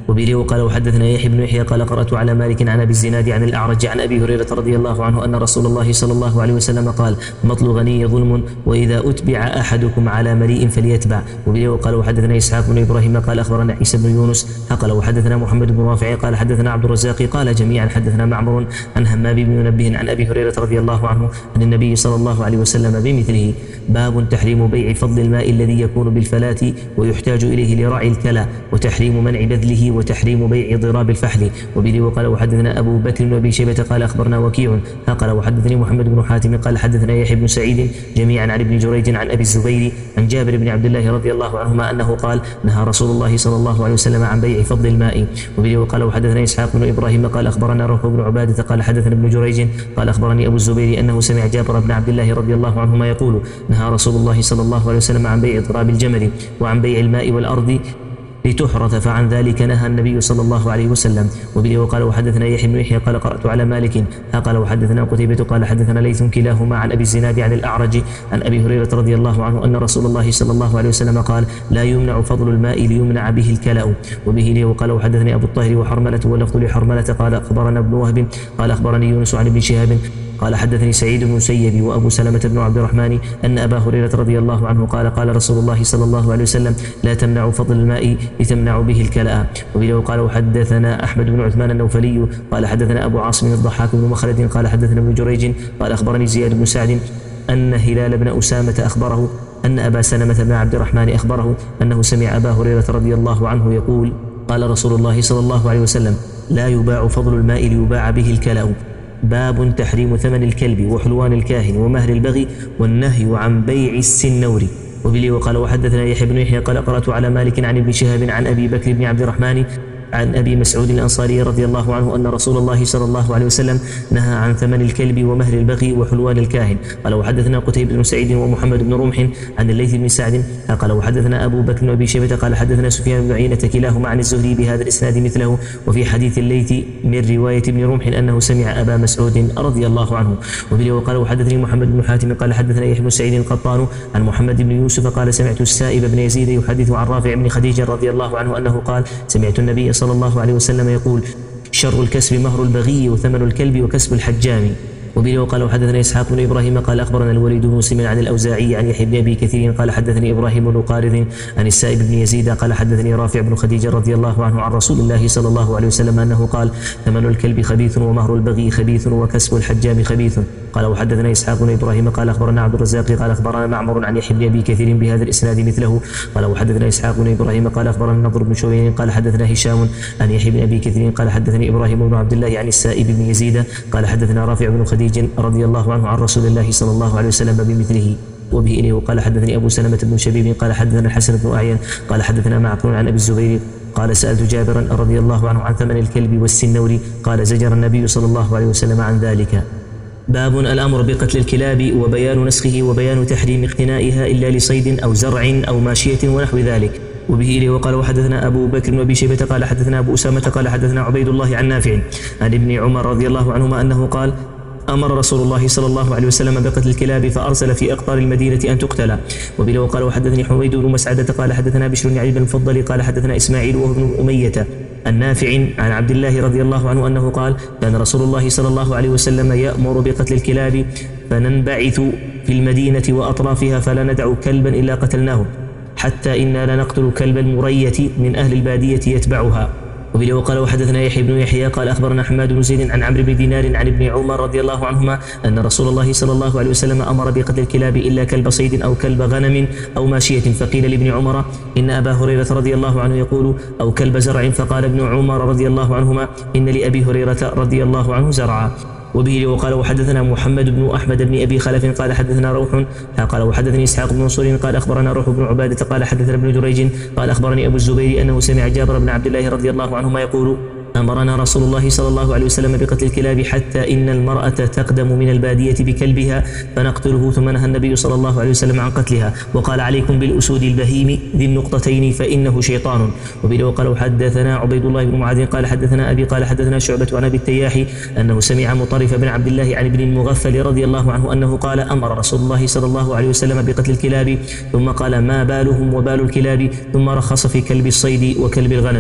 وبه وقال وحدثنا يحيى بن يحيى قال قرأت على مالك عن أبي الزناد عن الأعرج عن أبي هريرة رضي الله عنه أن رسول الله صلى الله عليه وسلم قال مطل غني ظلم وإذا أتبع أحدكم على مليء فليتبع. وبه وقال وحدثنا إسحاق بن إبراهيم قال أخبرنا عيسى بن يونس قال وحدثنا محمد بن رافع قال حدثنا عبد الرزاق قال جميعا حدثنا معمر عن همام بن منبه عن أبي هريرة رضي الله عنه عن النبي صلى الله عليه وسلم بمثله. باب تحريم بيع فضل الماء الذي يكون بالفلاة ويحتاج إليه لرعي الكلى وتحريم منع بذله وتحريم بيع ضراب الفحل. وبه وقال وحدثنا أبو بكر بن أبي شيبة قال أخبرنا وكيع قال وحدثني محمد بن حاتم قال حدثنا يحيى بن سعيد جميعا عن ابن جريج عن أبي الزبير عن جابر بن عبد الله رضي الله عنهما أنه قال نهى رسول الله صلى الله عليه وسلم عن بيع فضل الماء. وبه وقال وحدثنا إسحاق بن إبراهيم قال أخبرنا روح بن عبادة قال حدثنا ابن جريج قال أخبرني أبو الزبير أنه سمع جابر بن عبد الله رضي الله عنهما يقول نهى رسول الله صلى الله عليه وسلم عن بيع ضراب الجمل وعن بيع الماء والأرض لتحرث فعن ذلك نهى النبي صلى الله عليه وسلم. وبه وقال وحدثنا يحيى بن يحيى قال قرأت على مالك قال وحدثنا قتيبة قال حدثنا ليث كلاهما عن أبي الزناد عن الأعرج عن أبي هريرة رضي الله عنه أن رسول الله صلى الله عليه وسلم قال لا يمنع فضل الماء ليمنع به الكلأ. وبه لي وقال وحدثني أبو الطاهر وحرملة واللفظ لحرملة قال أخبرنا ابن وهب قال أخبرني يونس عن ابن شهاب قال حدثني سعيد بن المسيب وأبو سلمة بن عبد الرحمن أن أبا هريرة رضي الله عنه قال قال رسول الله صلى الله عليه وسلم لا تمنعوا فضل الماء لتمنعوا به الكلأ. وبه وقال وحدثنا أحمد بن عثمان النوفلي قال حدثنا أبو عاصم الضحاك بن مخلد قال حدثنا ابن جريج قال أخبرني زياد بن سعد أن هلال بن أسامة أخبره أن أبا سلمة بن عبد الرحمن أخبره أنه سمع أبا هريرة رضي الله عنه يقول قال رسول الله صلى الله عليه وسلم لا يباع فضل الماء ليباع به الكلأ. باب تحريم ثمن الكلب وحلوان الكاهن ومهر البغي والنهي عن بيع السنور. وبه وقال وحدثنا يحيى بن يحيى قال قرأت على مالك عن ابن شهاب عن أبي بكر بن عبد الرحمن عن أبي مسعود الأنصاري رضي الله عنه أن رسول الله صلى الله عليه وسلم نهى عن ثمن الكلب ومهر البغي وحلوان الكاهن. قال وحدثنا قتيبة بن سعيد ومحمد بن رمح عن الليث بن سعد قال وحدثنا أبو بكر بن أبي شيبة قال حدثنا سفيان بن عيينة كلاهما عن الزهري بهذا الإسناد مثله. وفي حديث الليث من رواية ابن رمح أنه سمع أبا مسعود رضي الله عنه. وبه وقال وحدثني محمد بن حاتم قال حدثنا يحيى بن سعيد القطان عن محمد بن يوسف قال سمعت السائب بن يزيد يحدث عن رافع بن خديج رضي الله عنه أنه قال سمعت النبي صلى الله عليه وسلم يقول شر الكسب مهر البغي وثمن الكلب وكسب الحجام. وبه وقال وحدثنا إسحاق بن إبراهيم قال أخبرنا الوليد بن مسلم عن الأوزاعي عن يحيى بن أبي كثير قال حدثني إبراهيم بن قارذ عن السائب بن يزيد قال حدثني رافع بن خديج رضي الله عنه عن رسول الله صلى الله عليه وسلم أنه قال ثمن الكلب خبيث ومهر البغي خبيث وكسب الحجام خبيث. قال وحدثنا إسحاق بن إبراهيم قال أخبرنا عبد الرزاق قال أخبرنا معمر عن يحيى بن أبي كثير بهذا الإسناد مثله. قال وحدثنا إسحاق بن إبراهيم قال أخبرنا النضر بن شوين قال حدثنا هشام عن يحيى بن أبي كثير قال حدثني إبراهيم بن عبد الله عن السائب بن يزيد قال حدثنا رافع بن خديج رضي الله عنه عن رسول الله صلى الله عليه وسلم بمثله. وبه إليه وقال حدثني أبو سلمة بن شبيب قال حدثنا الحسن بن أعين قال حدثنا معقول عن أبي الزبير قال سألت جابرا رضي الله عنه عن ثمن الكلب والسنور قال زجر النبي صلى الله عليه وسلم عن ذلك. باب الأمر بقتل الكلاب وبيان نسخه وبيان تحريم اقتنائها إلا لصيد أو زرع أو ماشية ونحو ذلك. وبه إليه وقال وحدثنا أبو بكر بن أبي شيبة قال حدثنا أبو أسامة قال حدثنا عبيد الله عن نافع عن ابن عمر رضي الله عنهما أنه قال أمر رسول الله صلى الله عليه وسلم بقتل الكلاب فأرسل في أقطار المدينة أن تقتل. وبه وقال وحدثني حميد بن مسعدة قال حدثنا بشر بن علي بن الفضل قال حدثنا إسماعيل وهو ابن أمية النافع عن عبد الله رضي الله عنه أنه قال كان رسول الله صلى الله عليه وسلم يأمر بقتل الكلاب فننبعث في المدينة وأطرافها فلا ندع كلبا إلا قتلناه حتى إنا لنقتل كلب المرية من أهل البادية يتبعها. وبه وقال وحدثنا يحيى بن يحيى قال أخبرنا حماد بن زيد عن عمرو بن دينار عن ابن عمر رضي الله عنهما أن رسول الله صلى الله عليه وسلم أمر بقتل الكلاب إلا كلب صيد أو كلب غنم أو ماشية. فقيل لابن عمر إن أبا هريرة رضي الله عنه يقول أو كلب زرع فقال ابن عمر رضي الله عنهما إن لأبي هريرة رضي الله عنه زرعا. وبه وقال وحدثنا محمد بن أحمد بن أبي خلف قال حدثنا روح قال وحدثني إسحاق بن منصور قال أخبرنا روح بن عبادة قال حدثنا ابن جريج قال أخبرني أبو الزبير أنه سمع جابر بن عبد الله رضي الله عنهما يقول أمرنا رسول الله صلى الله عليه وسلم بقتل الكلاب حتى إن المرأة تقدم من البادية بكلبها فنقتله ثم نهى النبي صلى الله عليه وسلم عن قتلها وقال عليكم بالأسود البهيم ذي النقطتين فإنه شيطان. وبه وقال حدثنا عبيد الله بن معاذ قال حدثنا أبي قال حدثنا شعبة عن أبي التياح أنه سمع مطرف بن عبد الله عن ابن المغفل رضي الله عنه أنه قال أمر رسول الله صلى الله عليه وسلم بقتل الكلاب ثم قال ما بالهم وبال الكلاب ثم رخص في كلب الصيد وكلب الغنم.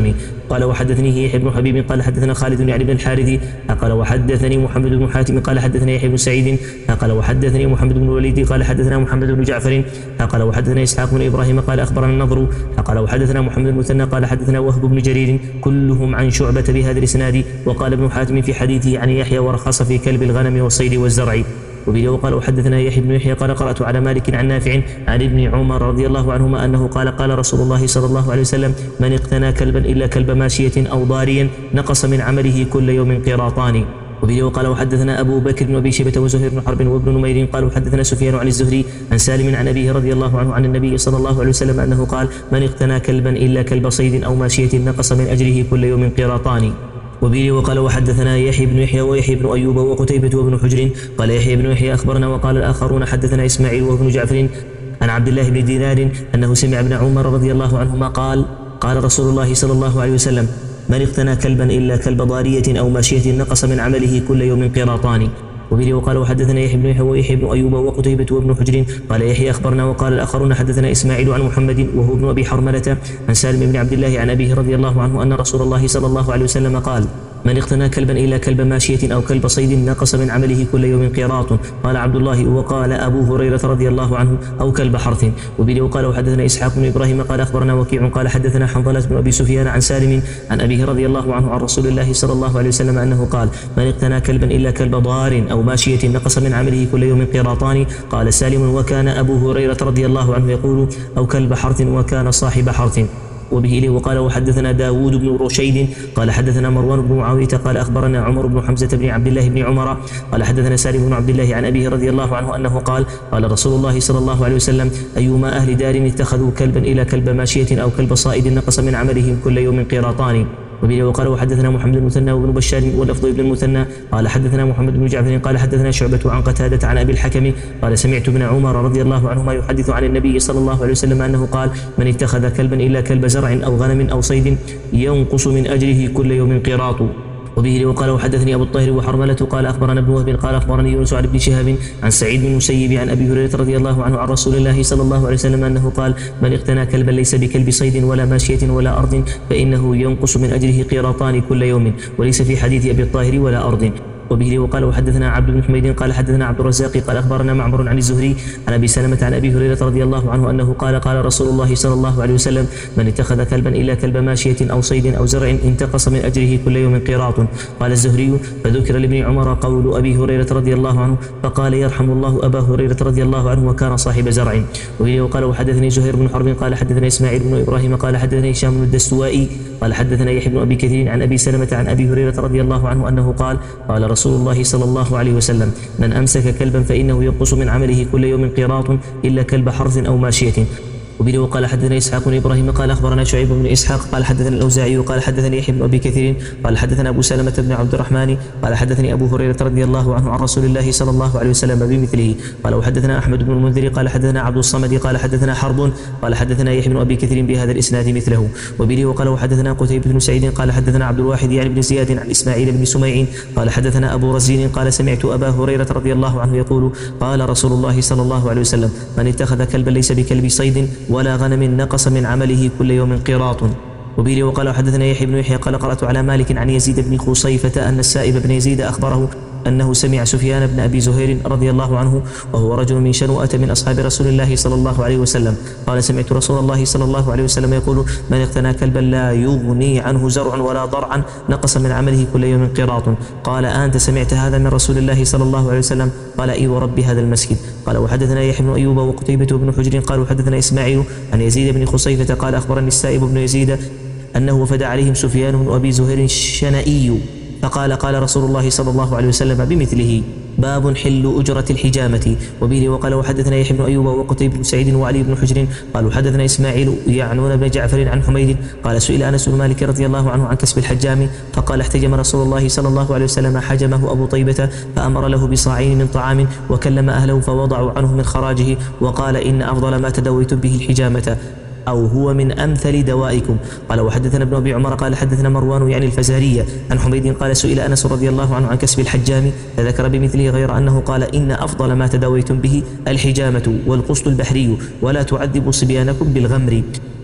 قال وحدثني يحيى بن حبيب قال حدثنا خالد يعني بن الحارث قال وحدثني محمد بن حاتم قال حدثنا يحيى بن سعيد قال وحدثني محمد بن الوليد قال حدثنا محمد بن جعفر قال وحدثنا اسحاق بن ابراهيم قال اخبرنا النضر قال وحدثنا محمد بن المثنى قال حدثنا وهب بن جرير كلهم عن شعبة بهذا الاسناد. وقال ابن حاتم في حديثه عن يحيى ورخص في كلب الغنم والصيد والزرع. وبه وقال وحدثنا يحيى بن يحيى قال قرأت على مالك عن نافع عن ابن عمر رضي الله عنهما أنه قال قال رسول الله صلى الله عليه وسلم من اقتنى كلبا إلا كلب ماشية أو ضاريا نقص من عمله كل يوم قيراطان. وبه وقال وحدثنا أبو بكر بن أبي شيبة وزهير بن حرب وابن نمير قال وحدثنا سفيان عن الزهري عن سالم عن أبيه رضي الله عنه عن النبي صلى الله عليه وسلم أنه قال من اقتنى كلبا إلا كلب صيد أو ماشية نقص من أجره كل يوم قيراطان. وبه وقال وحدثنا يحيى بن يحيى ويحيى بن أيوب وقتيبة وابن حجر قال يحيى بن يحيى أخبرنا وقال الآخرون حدثنا إسماعيل وابن جعفر عن عبد الله بن دينار أنه سمع ابن عمر رضي الله عنهما قال قال رسول الله صلى الله عليه وسلم من اقتنى كلبا إلا كلب ضارية أو ماشية نقص من عمله كل يوم قيراطان. وبه وقال وحدثنا يحيى بن يحيى ويحيى بن أيوب وقتيبة وابن حجر قال يحيى أخبرنا وقال الآخرون حدثنا إسماعيل عن محمد وهو ابن أبي حرملة عن سالم بن عبد الله عن أبيه رضي الله عنه أن رسول الله صلى الله عليه وسلم قال من اقتنى كلبا إلا كلب ماشية أو كلب صيد نقص من عمله كل يوم قيراط. قال عبد الله وقال أبو هريرة رضي الله عنه أو كلب حرث. وبه وقال وحدثنا إسحاق بن إبراهيم قال أخبرنا وكيع قال حدثنا حنظلة بن أبي سفيان عن سالم عن أبيه رضي الله عنه عن رسول الله صلى الله عليه وسلم أنه قال من اقتنى كلبا إلا كلب ضار أو ماشية نقص من عمله كل يوم قيراطان. قال سالم وكان أبو هريرة رضي الله عنه يقول أو كلب حرث وكان صاحب حرث. وبه إليه وقال وحدثنا داود بن رشيد قال حدثنا مروان بن معاوية قال أخبرنا عمر بن حمزة بن عبد الله بن عمر قال حدثنا سالم بن عبد الله عن أبيه رضي الله عنه أنه قال قال رسول الله صلى الله عليه وسلم أيما أهل دار اتخذوا كلبا إلى كلب ماشية أو كلب صائد نقص من عملهم كل يوم قيراطان. وبه وقال وحدثنا محمد بن المثنى وابن بشار واللفظ ابن المثنى قال حدثنا محمد بن جعفر قال حدثنا شعبة عن قتادة عن أبي الحكم قال سمعت ابن عمر رضي الله عنهما يحدث عن النبي صلى الله عليه وسلم أنه قال من اتخذ كلبا إلا كلب زرع أو غنم أو صيد ينقص من أجره كل يوم قيراط. وبه وقال وحدثني أبو الطاهر وحرملة قال أخبرنا ابن وهب قال أخبرني يونس عن ابن شهاب عن سعيد بن المسيب عن أبي هريرة رضي الله عنه عن رسول الله صلى الله عليه وسلم أنه قال من اقتنى كلبا ليس بكلب صيد ولا ماشية ولا أرض فإنه ينقص من أجره قيراطان كل يوم وليس في حديث أبي الطاهر ولا أرض. وبه وقال وحدثنا عبد بن حميد قال حدثنا عبد الرزاق قال أخبرنا معمر عن الزهري عن أبي سلمة عن أبي هريرة رضي الله عنه أنه قال قال رسول الله صلى الله عليه وسلم من اتخذ كلبا إلا كلب ماشية أو صيد أو زرع انتقص من أجره كل يوم قيراط. قال الزهري فذكر لابن عمر قول أبي هريرة رضي الله عنه فقال يرحم الله أبا هريرة رضي الله عنه وكان صاحب زرع. وبه وقال وحدثني زهير بن حرب قال حدثنا إسماعيل بن إبراهيم قال حدثني هشام بن الدستوائي قال حدثنا يحيى بن أبي كثير عن أبي سلمة عن أبي هريرة رضي الله عنه أنه قال قال رسول الله صلى الله عليه وسلم من أمسك كلبا فإنه ينقص من عمله كل يوم قيراط إلا كلب حرث أو ماشية. وبه وقال حدثنا إسحاق بن إبراهيم قال أخبرنا شعيب بن إسحاق قال حدثنا الأوزاعي قال حدثني يحيى بن أبي كثير قال حدثنا أبو سلمة بن عبد الرحمن قال حدثني أبو هريرة رضي الله عنه عن رسول الله صلى الله عليه وسلم بمثله. قال وحدثنا أحمد بن المنذر قال حدثنا عبد الصمد قال حدثنا حرب قال حدثنا يحيى بن أبي كثير بهذا الإسناد مثله. وبه وقال وحدثنا قتيبة بن سعيد قال حدثنا عبد الواحد يعني بن زياد عن إسماعيل بن سميع قال حدثنا أبو رزين قال سمعت أبا هريرة رضي الله عنه يقول قال رسول الله صلى الله عليه وسلم من اتخذ كلبا ليس بكلب صيد ولا غنم نقص من عمله كل يوم قيراط. وبه وقال حدثنا يحيى بن يحيى قال قرأت على مالك عن يزيد بن خصيفة أن السائب بن يزيد أخبره أنه سمع سفيان بن أبي زهير رضي الله عنه وهو رجل من شنوءة من أصحاب رسول الله صلى الله عليه وسلم قال سمعت رسول الله صلى الله عليه وسلم يقول من اقتنى كلبا لا يغني عنه زرع ولا ضرعا نقص من عمله كل يوم قيراط. قال أنت سمعت هذا من رسول الله صلى الله عليه وسلم؟ قال إي ورب هذا المسجد. قال وحدثنا يحيى بن أيوب وقتيبة بن حجر قال وحدثنا إسماعيل عن يزيد بن خصيفة قال أخبرني السائب بن يزيد أنه وفد عليهم سفيان بن أبي زهير الشنائي فقال قال رسول الله صلى الله عليه وسلم بمثله. باب حل أجرة الحجامة. وبه وقال وحدثنا يحيى بن أيوب وقتيبة بن سعيد وعلي بن حجر قالوا حدثنا إسماعيل يعنون بن جعفر عن حميد قال سئل أنس بن مالك رضي الله عنه عن كسب الحجام فقال احتجم رسول الله صلى الله عليه وسلم حجمه أبو طيبة فأمر له بصاعين من طعام وكلم أهله فوضعوا عنه من خراجه وقال إن أفضل ما تدويتم به الحجامة أو هو من أمثل دوائكم. قال وحدثنا ابن أبي عمر قال حدثنا مروان يعني الفزارية عن حميد قال سئل أنس رضي الله عنه عن كسب الحجام فذكر بمثله غير أنه قال إن أفضل ما تداويتم به الحجامة والقسط البحري ولا تعذبوا صبيانكم بالغمر.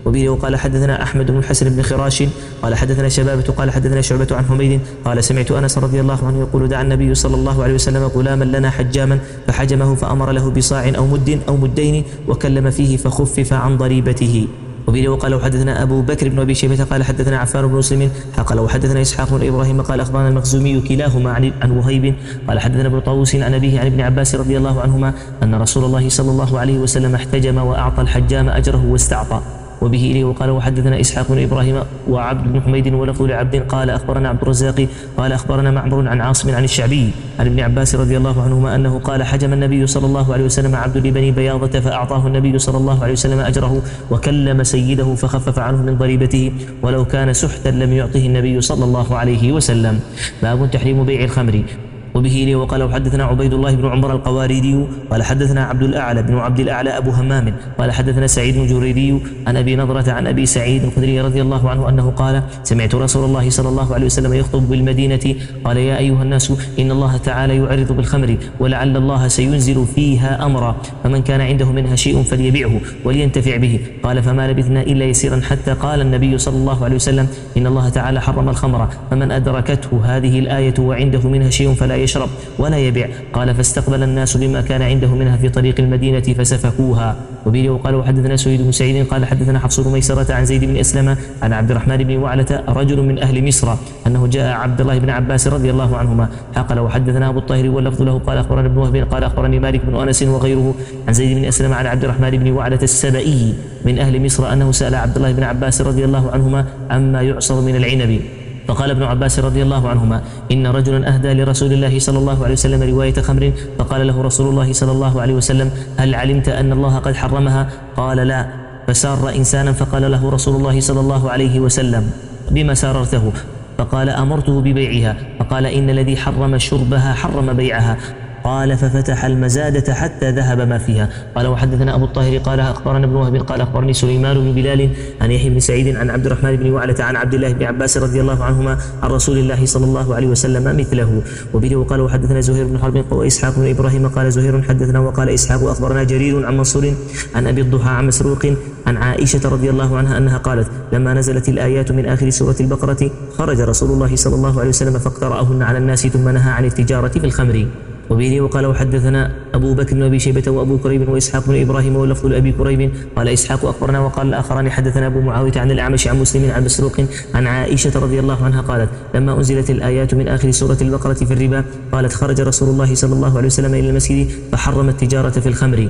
وبه وقال حدثنا أحمد بن الحسن بن خراش قال حدثنا شبابة قال حدثنا شعبة عن حميد قال سمعت أنس رضي الله عنه يقول دعا النبي صلى الله عليه وسلم غلاما لنا حجاما فحجمه فأمر له بصاع أو مد أو مدين وكلم فيه فخفف عن ضريبته. وبه وقال وحدثنا أبو بكر بن أبي شيبة قال حدثنا عفان بن مسلم قال وحدثنا إسحاق بن إبراهيم قال أخبرنا المخزومي كلاهما عن عن وهيب قال حدثنا ابن طاووس عن أبيه عن ابن عباس رضي الله عنهما أن رسول الله صلى الله عليه وسلم احتجم وأعطى الحجام أجره واستعطى. وبه إليه وقال وحدثنا إسحاق بن إبراهيم وعبد بن حميد ولفظ لعبد قال أخبرنا عبد الرزاق قال أخبرنا معمر عن عاصم عن الشعبي عن ابن عباس رضي الله عنهما أنه قال حجم النبي صلى الله عليه وسلم عبد لبني بياضة فأعطاه النبي صلى الله عليه وسلم أجره وكلم سيده فخفف عنه من ضريبته ولو كان سحتا لم يعطه النبي صلى الله عليه وسلم. باب تحريم بيع الخمر. وبه لي وقال وحدثنا عبيد الله بن عمر القواردي قال حدثنا عبد الأعلى بن عبد الأعلى أبو همام قال حدثنا سعيد بن جريري عن أبي نضرة عن أبي سعيد الخدري رضي الله عنه أنه قال سمعت رسول الله صلى الله عليه وسلم يخطب بالمدينة قال يا أيها الناس إن الله تعالى يعرض بالخمر ولعل الله سينزل فيها أمرا فمن كان عنده منها شيء فليبيعه ولينتفع به. قال فما لبثنا إلا يسيرا حتى قال النبي صلى الله عليه وسلم إن الله تعالى حرم الخمر فمن أدركته هذه الآية وعنده منها شيء فلا يشرب ولا يبيع. قال فاستقبل الناس بما كان عنده منها في طريق المدينة فسفكوها. وبه وقال وحدثنا سويد بن سعيد قال حدثنا حفص بن ميسرة عن زيد بن أسلم عن عبد الرحمن بن وعلة رجل من أهل مصر أنه جاء عبد الله بن عباس رضي الله عنهما قال وحدثنا أبو الطاهر واللفظ له قال أخبرنا ابن وهب قال أخبرني مالك بن أنس وغيره عن زيد بن أسلم عن عبد الرحمن بن وعلة السبئي من أهل مصر أنه سأل عبد الله بن عباس رضي الله عنهما عما يعصر من العنب فقال ابن عباس رضي الله عنهما إن رجلا أهدى لرسول الله صلى الله عليه وسلم رواية خمر فقال له رسول الله صلى الله عليه وسلم هل علمت أن الله قد حرمها؟ قال لا. فسار إنسانا فقال له رسول الله صلى الله عليه وسلم بما ساررته؟ فقال أمرته ببيعها. فقال إن الذي حرم شربها حرم بيعها. قال ففتح المزادة حتى ذهب ما فيها. قال وحدثنا أبو الطاهر قال أخبرنا ابن وهب قال أخبرني سليمان بن بلال عن يحيى بن سعيد عن عبد الرحمن بن وعلة عن عبد الله بن عباس رضي الله عنهما عن رسول الله صلى الله عليه وسلم مثله. وبه وقال وحدثنا زهير بن حرب وإسحاق بن إبراهيم قال زهير حدثنا وقال إسحاق أخبرنا جرير عن منصور عن أبي الضحى عن مسروق عن عائشة رضي الله عنها أنها قالت لما نزلت الآيات من آخر سورة البقرة خرج رسول الله صلى الله عليه وسلم فاقترأهن على الناس ثم نهى عن التجارة في الخمر. وبه وقال وحدثنا أبو بكر بن أبي شيبة وأبو كريب وإسحاق بن إبراهيم واللفظ لأبي كريب قال إسحاق أخبرنا وقال الآخران حدثنا أبو معاوية عن الأعمش عن مسلم عن مسروق عن عائشة رضي الله عنها قالت لما أنزلت الآيات من آخر سورة البقرة في الربا قالت خرج رسول الله صلى الله عليه وسلم إلى المسجد فحرم التجارة في الخمر.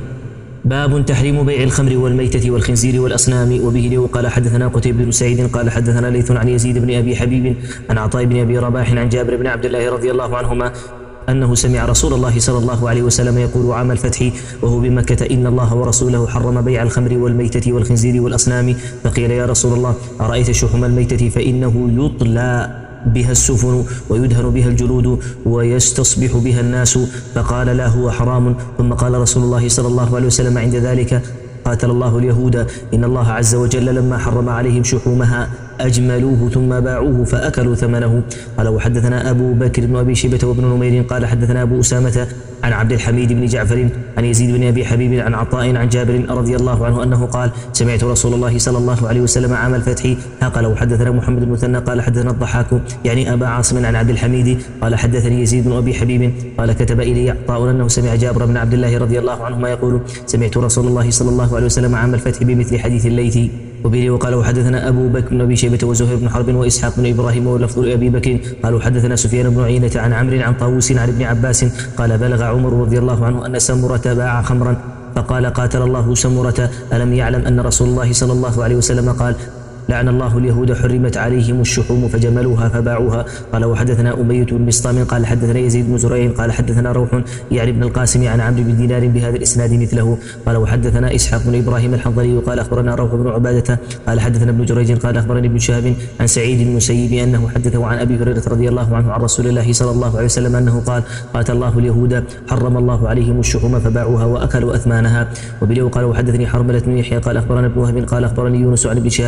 باب تحريم بيع الخمر والميتة والخنزير والأصنام. وبه وقال حدثنا قتيبة بن سعيد قال حدثنا ليث عن يزيد بن أبي حبيب عن عطاء بن أبي رباح عن جابر بن عبد الله رضي الله عنهما أنه سمع رسول الله صلى الله عليه وسلم يقول عام الفتح وهو بمكة إن الله ورسوله حرم بيع الخمر والميتة والخنزير والأصنام. فقيل يا رسول الله أرأيت شحوم الميتة فإنه يطلى بها السفن ويدهن بها الجلود ويستصبح بها الناس. فقال لا هو حرام. ثم قال رسول الله صلى الله عليه وسلم عند ذلك قاتل الله اليهود إن الله عز وجل لما حرم عليهم شحومها أجملوه ثم باعوه فأكلوا ثمنه. قال وحدثنا أبو بكر بن أبي شيبة وابن نمير قال حدثنا أبو أسامة عن عبد الحميد بن جعفر عن يزيد بن أبي حبيب عن عطاء عن جابر رضي الله عنه أنه قال سمعت رسول الله صلى الله عليه وسلم عام الفتح. قال وحدثنا محمد بن مثنى قال حدثنا الضحاك يعني أبا عاصم عن عبد الحميد قال حدثني يزيد بن أبي حبيب قال كتب إلي عطاء أنه سمع جابر بن عبد الله رضي الله عنهما يقول سمعت رسول الله صلى الله عليه وسلم عام الفتح بمثل حديث الليث. وبه وقال وحدثنا أبو بكر بن أبي شيبة وزهير بن حرب وإسحاق بن إبراهيم واللفظ لأبي بكر قالوا حدثنا سفيان بن عيينة عن عمرو عن طاووس عن ابن عباس قال بلغ عمر رضي الله عنه أن سمرة باع خمرا فقال قاتل الله سمرة ألم يعلم أن رسول الله صلى الله عليه وسلم قال لعن الله اليهود حرمت عليهم الشحوم فجملوها فباعوها. قال وحدثنا أمية بن بسطام قال حدثنا يزيد بن زريع قال حدثنا روح يعني ابن القاسم عن عمرو بن دينار بهذا الإسناد مثله. قال وحدثنا إسحاق بن إبراهيم الحنظلي قال أخبرنا روح بن عبادة قال حدثنا ابن جريج قال أخبرني ابن شهاب عن سعيد بن المسيب أنه حدثه عن أبي هريرة رضي الله عنه عن رسول الله صلى الله عليه وسلم أنه قال قاتل الله اليهود حرم الله عليهم الشحوم فباعوها وأكلوا أثمانها. وبه قال وحدثني حرملة بن يحيى قال أخبرنا ابن وهب قال أخبرني يونس عن ابن شهاب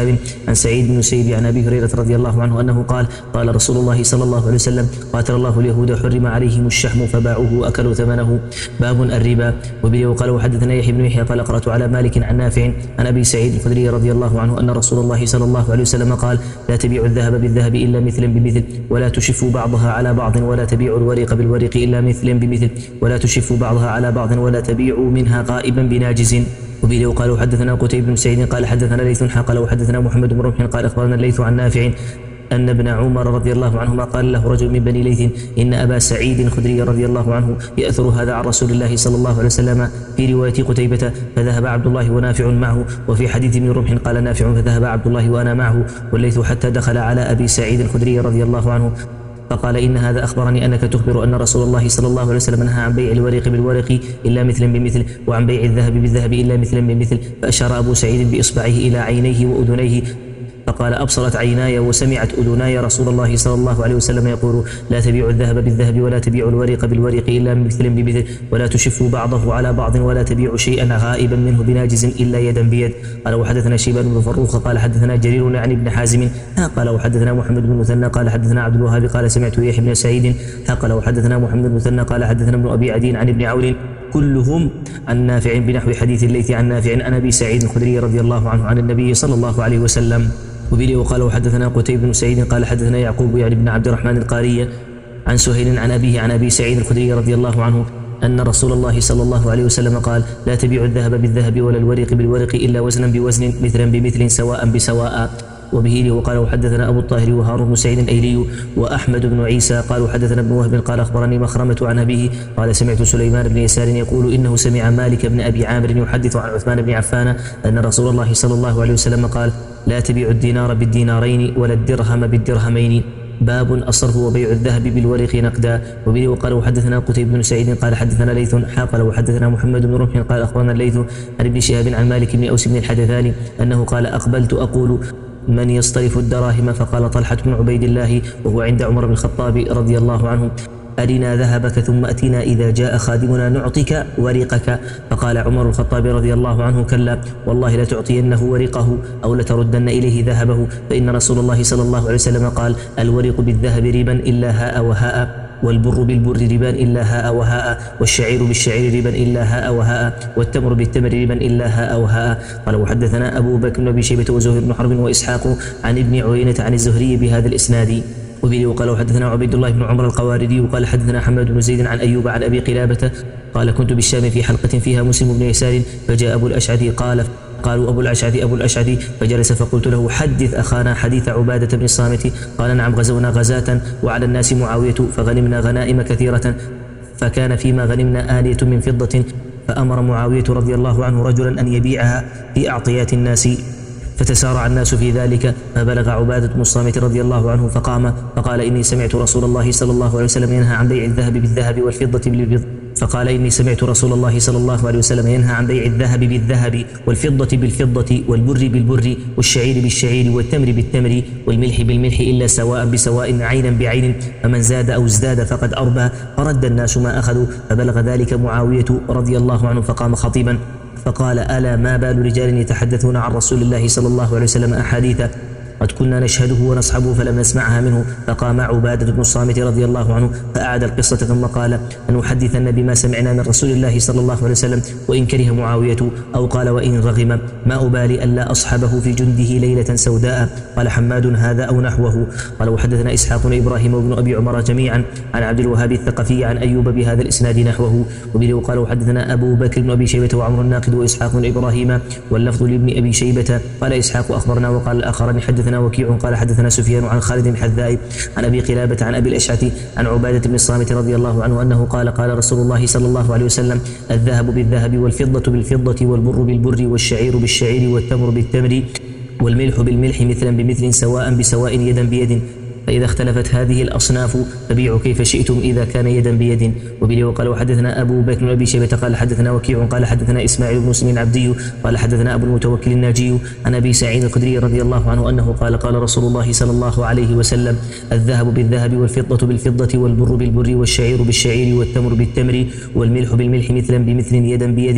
عن سعيد بن المسيب عن أبي هريرة رضي الله عنه أنه قال قال رسول الله صلى الله عليه وسلم قاتل الله اليهود حرم عليهم الشحم فباعوه أكلوا ثمنه. باب الربا. وبه قال وحدثنا يحيى بن يحيى قال قرأت على مالك عن نافع عن أبي سعيد الخدري رضي الله عنه أن رسول الله صلى الله عليه وسلم قال لا تبيعوا الذهب بالذهب إلا مثلا بمثل ولا تشفوا بعضها على بعض ولا تبيعوا الورق بالورق إلا مثلا بمثل ولا تشفوا بعضها على بعض ولا تبيعوا منها غائبا بناجز. وبه قال حدثنا قتيبة بن سعيد قال حدثنا ليث قال وحدثنا محمد بن رمح قال أخبرنا الليث عن نافع أن ابن عمر رضي الله عنهما قال له رجل من بني ليث إن أبا سعيد الخدري رضي الله عنه يأثر هذا عن رسول الله صلى الله عليه وسلم في رواية قتيبة فذهب عبد الله ونافع معه. وفي حديث ابن رمح قال نافع فذهب عبد الله وأنا معه والليث حتى دخل على أبي سعيد الخدري رضي الله عنه فقال إن هذا أخبرني أنك تخبر أن رسول الله صلى الله عليه وسلم نهى عن بيع الورق بالورق إلا مثلا بمثل وعن بيع الذهب بالذهب إلا مثلا بمثل. فأشار أبو سعيد بإصبعه إلى عينيه وأذنيه فقال أبصرت عيناي وسمعت أذناي رسول الله صلى الله عليه وسلم يقول لا تبيعوا الذهب بالذهب ولا تبيعوا الورق بالورق إلا مثلا بمثل ولا تشفوا بعضه على بعض ولا تبيعوا شيئا غائبا منه بناجز إلا يدا بيد. قال وحدثنا شيبان بن فروخ قال حدثنا جرير عن ابن حازم قال وحدثنا محمد بن مثنى قال حدثنا عبد الوهاب قال سمعت يحيى بن سعيد قال وحدثنا محمد بن مثنى قال حدثنا ابن أبي عدي عن ابن عون كلهم عن نافع بنحو حديث الليث عن نافع عن أبي سعيد الخدري رضي الله عنه عن النبي صلى الله عليه وسلم. وبه قال وحدثنا قتيبة بن سعيد قال حدثنا يعقوب يعني بن عبد الرحمن القاري عن سهيل عن أبيه عن أبي سعيد الخدري رضي الله عنه أن رسول الله صلى الله عليه وسلم قال لا تبيعوا الذهب بالذهب ولا الورق بالورق إلا وزنا بوزن مثلا بمثل سواء بسواء. وبه وقال وحدثنا أبو الطاهر وهارون بن سعيد الأيلي وأحمد بن عيسى قالوا حدثنا ابن وهب قال أخبرني مخرمة عن أبيه قال سمعت سليمان بن يسار يقول إنه سمع مالك بن أبي عامر يحدث عن عثمان بن عفان أن رسول الله صلى الله عليه وسلم قال لا تبيعوا الدينار بالدينارين ولا الدرهم بالدرهمين. باب الصرف وبيع الذهب بالورق نقدا. وبه وقال وحدثنا قتيبة بن سعيد قال حدثنا ليث قال وحدثنا محمد بن رمح قال أخبرنا الليث عن ابن شهاب عن مالك بن أوس بن الحدثاني أنه قال أقبلت أقول من يصطرف الدراهم فقال طلحة بن عبيد الله وهو عند عمر بن الخطاب رضي الله عنه أرنا ذهبك ثم أتنا إذا جاء خادمنا نعطيك ورقك. فقال عمر بن الخطاب رضي الله عنه كلا والله لتعطينه ورقه أو لتردن إليه ذهبه فإن رسول الله صلى الله عليه وسلم قال الورق بالذهب ربا إلا هاء وهاء والبر بالبر ربا إلا هاء وهاء والشعير بالشعير ربا إلا هاء وهاء والتمر بالتمر ربا إلا هاء وهاء. قال وحدثنا أبو بكر بن أبي شيبة وزهير بن حرب وإسحاق عن ابن عيينة عن الزهري بهذا الإسناد. وبه وقال وحدثنا عبيد الله بن عمر القواردي وقال حدثنا حماد بن زيد عن أيوب عن أبي قلابة قال كنت بالشام في حلقة فيها مسلم بن يسار فجاء أبو الأشعث قال قالوا أبو الأشعث أبو الأشعث فجلس فقلت له حدث أخانا حديث عبادة بن الصامت قال نعم غزونا غزاة وعلى الناس معاوية فغنمنا غنائم كثيرة فكان فيما غنمنا آنية من فضة فأمر معاوية رضي الله عنه رجلا أن يبيعها في أعطيات الناس فتسارع الناس في ذلك فبلغ عبادة بن الصامت رضي الله عنه فقام فقال إني سمعت رسول الله صلى الله عليه وسلم ينهى عن بيع الذهب بالذهب والفضة بالفضة فقال إني سمعت رسول الله صلى الله عليه وسلم ينهى عن بيع الذهب بالذهب والفضة بالفضة والبر بالبر والشعير بالشعير والتمر بالتمر والملح بالملح إلا سواء بسواء عينا بعين فمن زاد أو ازداد فقد أربى فرد الناس ما أخذوا فبلغ ذلك معاوية رضي الله عنه فقام خطيبا فقال ألا ما بال رجال يتحدثون عن رسول الله صلى الله عليه وسلم أحاديثا قد كنا نشهده ونصحبه فلم نسمعها منه. فقام عبادة بن الصامت رضي الله عنه فأعاد القصة ثم قال أن نحدثن بما سمعنا من رسول الله صلى الله عليه وسلم وإن كره معاوية أو قال وإن رغم ما أبالي ألا أصحبه في جنده ليلة سوداء. قال حماد هذا أو نحوه. قال وحدثنا إسحاق بن إبراهيم وابن أبي عمر جميعا عن عبد الوهاب الثقفي عن أيوب بهذا الإسناد نحوه. وبه قال وحدثنا أبو بكر بن أبي شيبة وعمر الناقد وإسحاق بن إبراهيم واللفظ لابن أبي شيبة. قال إسحاق أخبرنا وقال الآخران حدثنا وكيع قال حدثنا سفيان عن خالد الحذاء عن أبي قلابة عن أبي الأشعث عن عبادة بن الصامت رضي الله عنه أنه قال قال رسول الله صلى الله عليه وسلم الذهب بالذهب والفضة بالفضة والبر بالبر والشعير بالشعير والتمر بالتمر والملح بالملح مثلا بمثل سواء بسواء يدا بيد فإذا اختلفت هذه الأصناف فبيعوا كيف شئتم إذا كان يدا بيد. وبه وقال وحدثنا أبو بكر بن أبي شيبة قال حدثنا وكيع قال حدثنا إسماعيل بن مسلم العبدي قال حدثنا أبو المتوكل الناجي عن أبي سعيد الخدري رضي الله عنه أنه قال قال رسول الله صلى الله عليه وسلم الذهب بالذهب والفضة بالفضة والبر بالبر والشعير بالشعير والتمر بالتمر والملح بالملح مثلا بمثل يدا بيد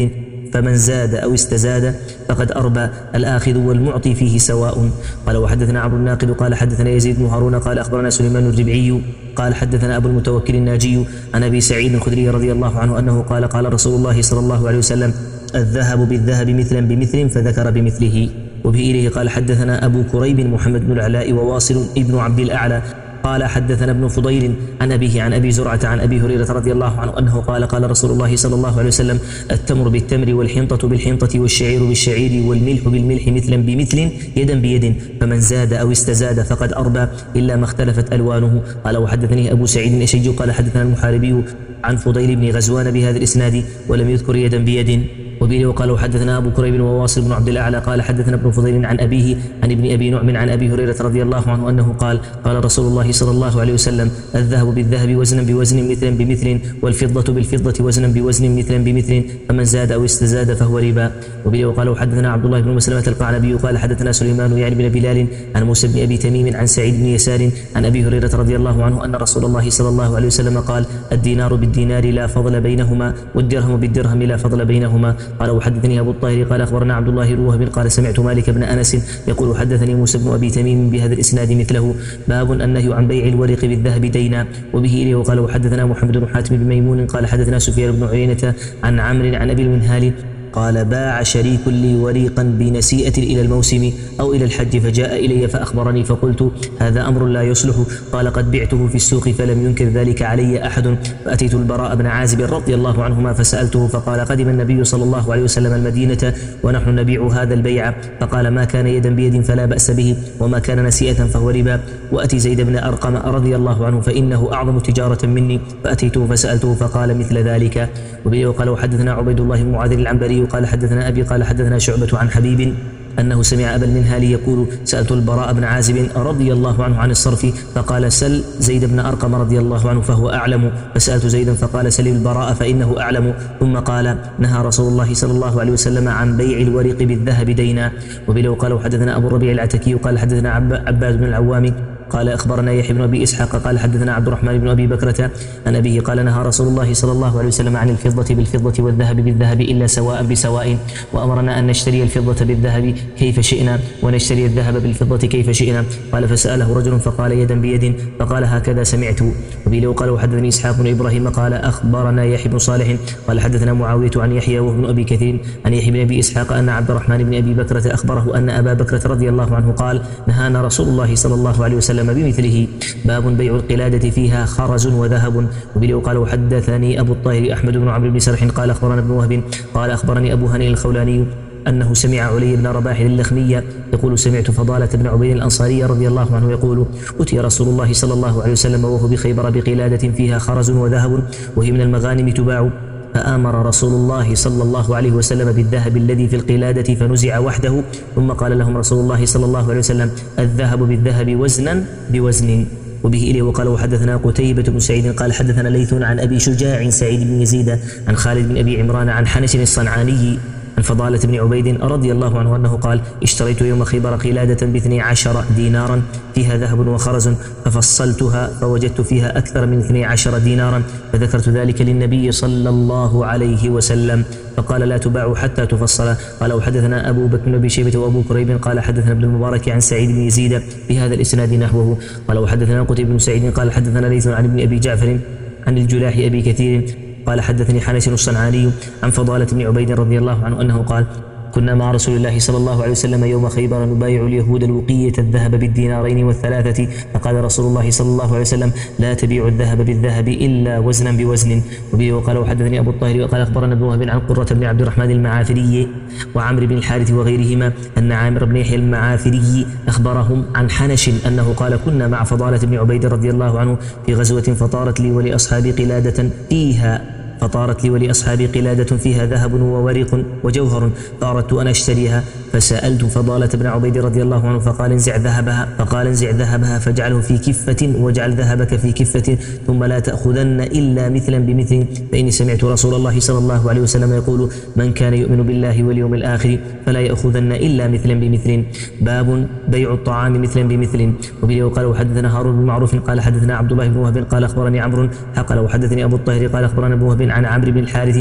فمن زاد أو استزاد فقد أربى، الآخذ والمعطي فيه سواء. قال وحدثنا عمرو الناقد قال حدثنا يزيد بن هارون قال أخبرنا سليمان الربعي قال حدثنا أبو المتوكل الناجي عن أبي سعيد الخدري رضي الله عنه أنه قال قال رسول الله صلى الله عليه وسلم الذهب بالذهب مثلا بمثل، فذكر بمثله. وبه إليه قال حدثنا أبو كريب محمد بن العلاء وواصل ابن عبد الأعلى قال حدثنا ابن فضيل عن أبيه عن أبي زرعة عن أبي هريرة رضي الله عنه أنه قال قال رسول الله صلى الله عليه وسلم التمر بالتمر والحنطة بالحنطة والشعير بالشعير والملح بالملح مثلا بمثل يدا بيد، فمن زاد أو استزاد فقد أربى إلا ما اختلفت ألوانه. قال وحدثني أبو سعيد الأشج قال حدثنا المحاربي عن فضيل بن غزوان بهذا الإسناد ولم يذكر يدا بيد. وبه وقال وحدثنا أبو كريب وواصل بن عبد الأعلى قال حدثنا ابن فضيل عن أبيه عن ابن أبي نعم عن أبي هريرة رضي الله عنه أنه قال قال رسول الله صلى الله عليه وسلم الذهب بالذهب وزنا بوزن مثلا بمثل، والفضة بالفضة وزنا بوزن مثلا بمثل، فمن زاد أو استزاد فهو ربا. وبه وقال وحدثنا عبد الله بن مسلمة القعنبي قال حدثنا سليمان يعني بن بلال عن موسى بن أبي تميم عن سعيد بن يسار عن أبي هريرة رضي الله عنه أن رسول الله صلى الله عليه وسلم قال الدينار بالدينار لا فضل بينهما، والدرهم بالدرهم لا فضل بينهما. قال وحدثني أبو الطاهر قال أخبرنا عبد الله بن وهب قال سمعت مالك بن أنس يقول حدثني موسى بن أبي تميم بهذا الإسناد مثله. باب النهي عن بيع الورق بالذهب دينا. وبه إليه وقال وحدثنا محمد بن حاتم بن ميمون قال حدثنا سفيان بن عيينة عن عمرو عن أبي المنهال قال باع شريك لي وريقا بنسيئة إلى الموسم أو إلى الحج فجاء إلي فأخبرني فقلت هذا أمر لا يصلح، قال قد بعته في السوق فلم ينكر ذلك علي أحد، فأتيت البراء بن عازب رضي الله عنهما فسألته فقال قدم النبي صلى الله عليه وسلم المدينة ونحن نبيع هذا البيع، فقال ما كان يدا بيد فلا بأس به، وما كان نسيئة فهو ربا. وأتي زيد بن أرقم رضي الله عنه فإنه أعظم تجارة مني، فأتيته فسألته فقال مثل ذلك. وبه وقال وحدثنا عبيد الله بن معاذ العنبري قال حدثنا أبي قال حدثنا شعبة عن حبيب أنه سمع أبا المنهال يقول سألت البراء بن عازب رضي الله عنه عن الصرف فقال سل زيد بن أرقم رضي الله عنه فهو أعلم، فسألت زيدا فقال سل البراء فإنه أعلم، ثم قال نهى رسول الله صلى الله عليه وسلم عن بيع الورق بالذهب دينا. وبلو قال حدثنا أبو الربيع العتكي قال حدثنا عباد بن العوام قال أخبرنا يحيى بن أبي إسحاق قال حدثنا عبد الرحمن بن أبي بكرة عن أبيه قال نهى رسول الله صلى الله عليه وسلم عن الفضة بالفضة والذهب بالذهب إلا سواء بسواء، وأمرنا أن نشتري الفضة بالذهب كيف شئنا ونشتري الذهب بالفضة كيف شئنا. قال فسأله رجل فقال يدا بيد، فقال هكذا سمعت. وبه قال وحدثني إسحاق بن إبراهيم قال أخبرنا يحيى بن صالح قال حدثنا معاوية عن يحيى وابن أبي كثير عن يحيى بن أبي إسحاق أن عبد الرحمن بن أبي بكرة أخبره أن أبا بكرة رضي الله عنه قال نهانا رسول الله صلى الله عليه وسلم بمثله. باب بيع القلادة فيها خرز وذهب. وبه قال وحدثني أبو الطاهر أحمد بن عمرو بن سرح قال أخبرنا ابن وهب قال أخبرني أبو هني الخولاني أنه سمع علي بن رباح اللخمية يقول سمعت فضالة بن عبيد الأنصاري رضي الله عنه يقول أتي رسول الله صلى الله عليه وسلم وهو بخيبر بقلادة فيها خرز وذهب وهي من المغانم تباع، فآمر رسول الله صلى الله عليه وسلم بالذهب الذي في القلادة فنزع وحده، ثم قال لهم رسول الله صلى الله عليه وسلم الذهب بالذهب وزنا بوزن. وبه إليه وقال وحدثنا قتيبة بن سعيد قال حدثنا ليث عن أبي شجاع سعيد بن يزيد عن خالد بن أبي عمران عن حنش الصنعاني عن فضالة بن عبيد رضي الله عنه أنه قال اشتريت يوم خيبر قلادة باثني عشر دينارا فيها ذهب وخرز ففصلتها فوجدت فيها أكثر من اثني عشر دينارا، فذكرت ذلك للنبي صلى الله عليه وسلم فقال لا تباع حتى تفصل. قال وحدثنا أبو بكر بن أبي شيبة وأبو كريب قال حدثنا ابن المبارك عن سعيد بن يزيد بهذا الإسناد نحوه. قال وحدثنا قتيبة بن سعيد قال حدثنا ليث عن ابن أبي جعفر عن الجلاح أبي كثير قال حدثني حنش الصنعاني عن فضالة بن عبيد رضي الله عنه أنه قال كنا مع رسول الله صلى الله عليه وسلم يوم خيبر نبايع اليهود الوقية الذهب بالدينارين والثلاثة، فقال رسول الله صلى الله عليه وسلم لا تبيع الذهب بالذهب إلا وزنا بوزن. وبه وقال وحدثني أبو الطاهر وقال أخبرنا ابن وهب عن قرة بن عبد الرحمن المعافري وعمرو بن الحارث وغيرهما أن عامر بن يحيى المعافري أخبرهم عن حنش أنه قال كنا مع فضالة بن عبيد رضي الله عنه في غزوة فطارت لي ولأصحابي قلادة فيها فطارت لي ولأصحابي قلادة فيها ذهب وورق وجوهر فأردت أن أشتريها، فسألت فضالة بن عبيد رضي الله عنه فقال انزع ذهبها فقال انزع ذهبها فاجعله في كفة واجعل ذهبك في كفة ثم لا تأخذن إلا مثلا بمثل، فإني سمعت رسول الله صلى الله عليه وسلم يقول من كان يؤمن بالله واليوم الآخر فلا يأخذن إلا مثلا بمثل. باب بيع الطعام مثلا بمثل. وبه وقال وحدثنا هارون بن معروف قال حدثنا عبد الله بن وهب قال أخبرني عمرو قال وحدثني أبو الطاهر قال أخبرنا ابن وهب عن عمرو بن الحارث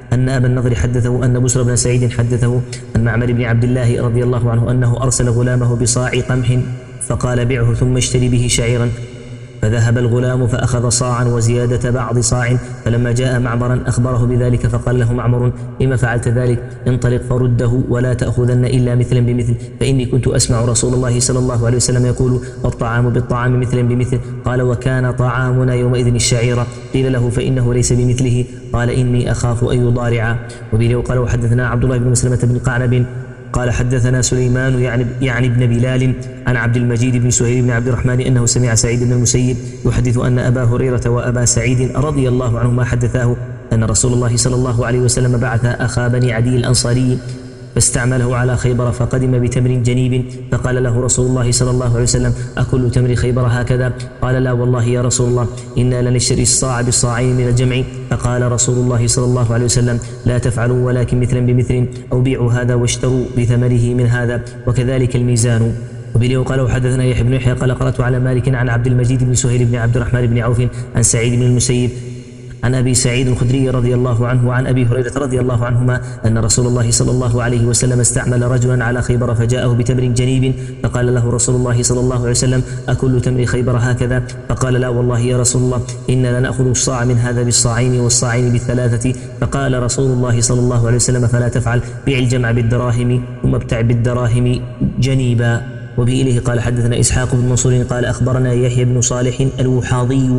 أن أبا النضر حدثه أن بسر بن سعيد حدثه عن معمر بن عبد الله رضي الله عنه أنه أرسل غلامه بصاع قمح فقال بعه ثم اشتري به شعيرا، فذهب الغلام فأخذ صاعا وزيادة بعض صاع، فلما جاء معمرا أخبره بذلك فقال له معمر: لما فعلت ذلك؟ انطلق فرده ولا تأخذن إلا مثلا بمثل، فإني كنت أسمع رسول الله صلى الله عليه وسلم يقول: الطعام بالطعام مثلا بمثل. قال: وكان طعامنا يومئذ الشعير. قيل له: فإنه ليس بمثله. قال: إني أخاف أن يضارع. وبه قال: وحدثنا عبد الله بن مسلمة بن قعنب قال حدثنا سليمان يعني يعني ابن بلال عن عبد المجيد بن سهيل بن عبد الرحمن أنه سمع سعيد بن المسيب يحدث أن أبا هريرة وأبا سعيد رضي الله عنهما حدثاه أن رسول الله صلى الله عليه وسلم بعث أخا بني عدي الأنصاري فاستعمله على خيبر، فقدم بتمر جنيب، فقال له رسول الله صلى الله عليه وسلم: أكل تمر خيبر هكذا؟ قال: لا والله يا رسول الله، إنا لنشتري الصاع بالصاعين من الجمع. فقال رسول الله صلى الله عليه وسلم: لا تفعلوا ولكن مثلا بمثل، أو بيعوا هذا واشتروا بثمره من هذا، وكذلك الميزان. وبه قال: وحدثنا يحيى بن يحيى قال: قرأت على مالك عن عبد المجيد بن سهيل بن عبد الرحمن بن عوف عن سعيد بن المسيب عن أبي سعيد الخدري رضي الله عنه وعن أبي هريرة رضي الله عنهما أن رسول الله صلى الله عليه وسلم استعمل رجلا على خيبر فجاءه بتمر جنيب، فقال له رسول الله صلى الله عليه وسلم: أكل تمر خيبر هكذا؟ فقال: لا والله يا رسول الله، إنا لنأخذ الصاع من هذا بالصاعين والصاعين بالثلاثة. فقال رسول الله صلى الله عليه وسلم: فلا تفعل، بيع الجمع بالدراهم ثم ابتع بالدراهم جنيبا. وبه إليه قال حدثنا إسحاق بن منصور قال أخبرنا يحيى بن صالح الوحاضي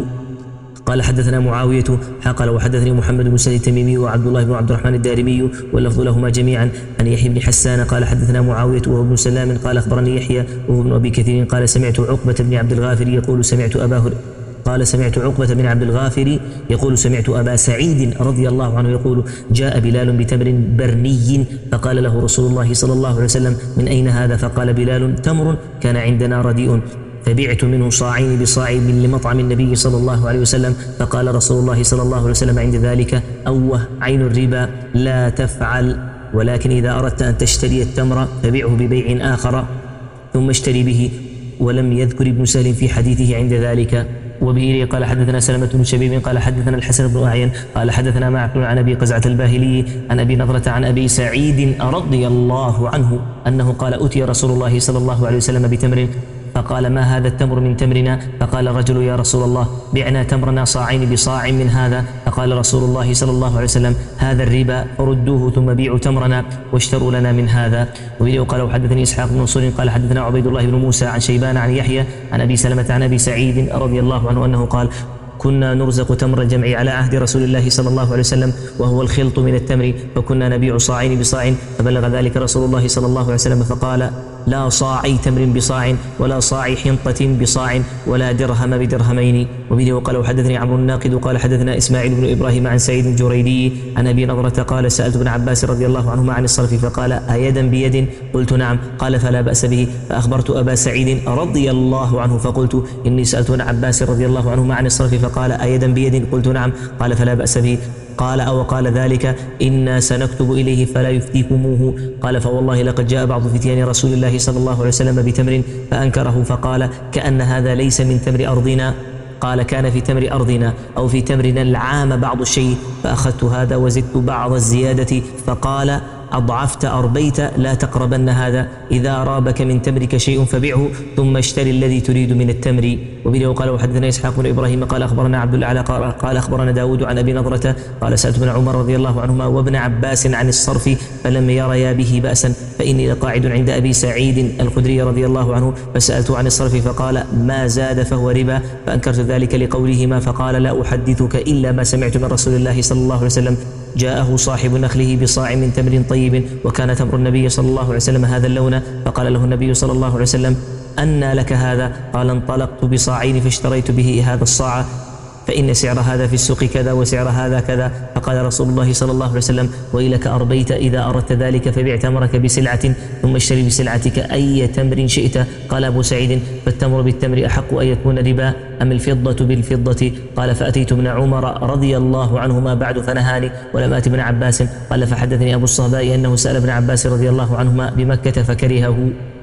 قال حدثنا معاوية قال وحدثني محمد بن سعيد التميمي وعبد الله بن عبد الرحمن الدارمي واللفظ لهما جميعا عن يحيى بن حسان قال حدثنا معاوية وهو ابن سلام قال أخبرني يحيى وهو ابن أبي كثير قال سمعت عقبة بن عبد الغافر يقول سمعت أبا قال سمعت عقبة بن عبد الغافر يقول سمعت أبا سعيد رضي الله عنه يقول جاء بلال بتمر برني فقال له رسول الله صلى الله عليه وسلم من أين هذا؟ فقال بلال تمر كان عندنا رديء فبعت منه صاعين بصاع من لمطعم النبي صلى الله عليه وسلم. فقال رسول الله صلى الله عليه وسلم عند ذلك أوه عين الربا لا تفعل، ولكن إذا أردت أن تشتري التمر فبيعه ببيع آخر ثم اشتري به. ولم يذكر ابن سهل في حديثه عند ذلك. وبه قال حدثنا سلمة بن شبيب قال حدثنا الحسن بن أعين قال حدثنا معقل عن أبي قزعة الباهلي عن أبي نضرة عن أبي سعيد رضي الله عنه أنه قال أتي رسول الله صلى الله عليه وسلم بتمر فقال ما هذا التمر من تمرنا؟ فقال الرجل يا رسول الله بعنا تمرنا صاعين بصاع من هذا. فقال رسول الله صلى الله عليه وسلم هذا الربا فردوه ثم بيعوا تمرنا واشتروا لنا من هذا. وبه قال وحدثني إسحاق بن منصور قال حدثنا عبيد الله بن موسى عن شيبان عن يحيى عن أبي سلمة عن أبي سعيد رضي الله عنه أنه قال كنا نرزق تمر الجمع على عهد رسول الله صلى الله عليه وسلم وهو الخلط من التمر فكنا نبيع صاعين بصاع. فبلغ ذلك رسول الله صلى الله عليه وسلم فقال لا صاعي تمر بصاع ولا صاع حنطة بصاع ولا درهم بدرهمين. وبه وقال وحدثني عمرو الناقد قال حدثنا إسماعيل بن إبراهيم عن سعيد الجريري عن أبي نضرة قال سألت ابن عباس رضي الله عنهما عن الصرف فقال أيدا بيد؟ قلت نعم. قال فلا بأس به. فأخبرت أبا سعيد رضي الله عنه فقلت إني سألت ابن عباس رضي الله عنهما عن الصرف فقال أيدا بيد؟ قلت نعم. قال فلا بأس به. قال أو قال ذلك إنا سنكتب إليه فلا يفتيكموه. قال فوالله لقد جاء بعض فتيان رسول الله صلى الله عليه وسلم بتمر فأنكره فقال كأن هذا ليس من تمر أرضنا. قال كان في تمر أرضنا أو في تمرنا العام بعض الشيء فأخذت هذا وزدت بعض الزيادة. فقال أضعفت أربيت لا تقربن هذا، إذا رابك من تمرك شيء فبعه ثم اشتري الذي تريد من التمر. وبه قال وحدثنا إسحاق بن إبراهيم قال أخبرنا عبد الأعلى قال أخبرنا داود عن أبي نضرة قال سألت ابن عمر رضي الله عنهما وابن عباس عن الصرف فلم يريا به بأسا فإني لقاعد عند أبي سعيد الخدري رضي الله عنه فسألت عن الصرف فقال ما زاد فهو ربا. فأنكرت ذلك لقولهما فقال لا أحدثك إلا ما سمعت من رسول الله صلى الله عليه وسلم جاءه صاحب نخله بصاع من تمر طيب وكان تمر النبي صلى الله عليه وسلم هذا اللون فقال له النبي صلى الله عليه وسلم أنى لك هذا؟ قال انطلقت بصاعين فاشتريت به هذا الصاع فإن سعر هذا في السوق كذا وسعر هذا كذا. فقال رسول الله صلى الله عليه وسلم ويلك أربيت إذا أردت ذلك فبيع تمرك بسلعة ثم اشتري بسلعتك أي تمر شئت. قال أبو سعيد فالتمر بالتمر أحق أن يكون ربا أم الفضة بالفضة؟ قال فأتيت ابن عمر رضي الله عنهما بعد فنهاني ولم آت ابن عباس. قال فحدثني أبو الصهباء أنه سأل ابن عباس رضي الله عنهما بمكة فكرهه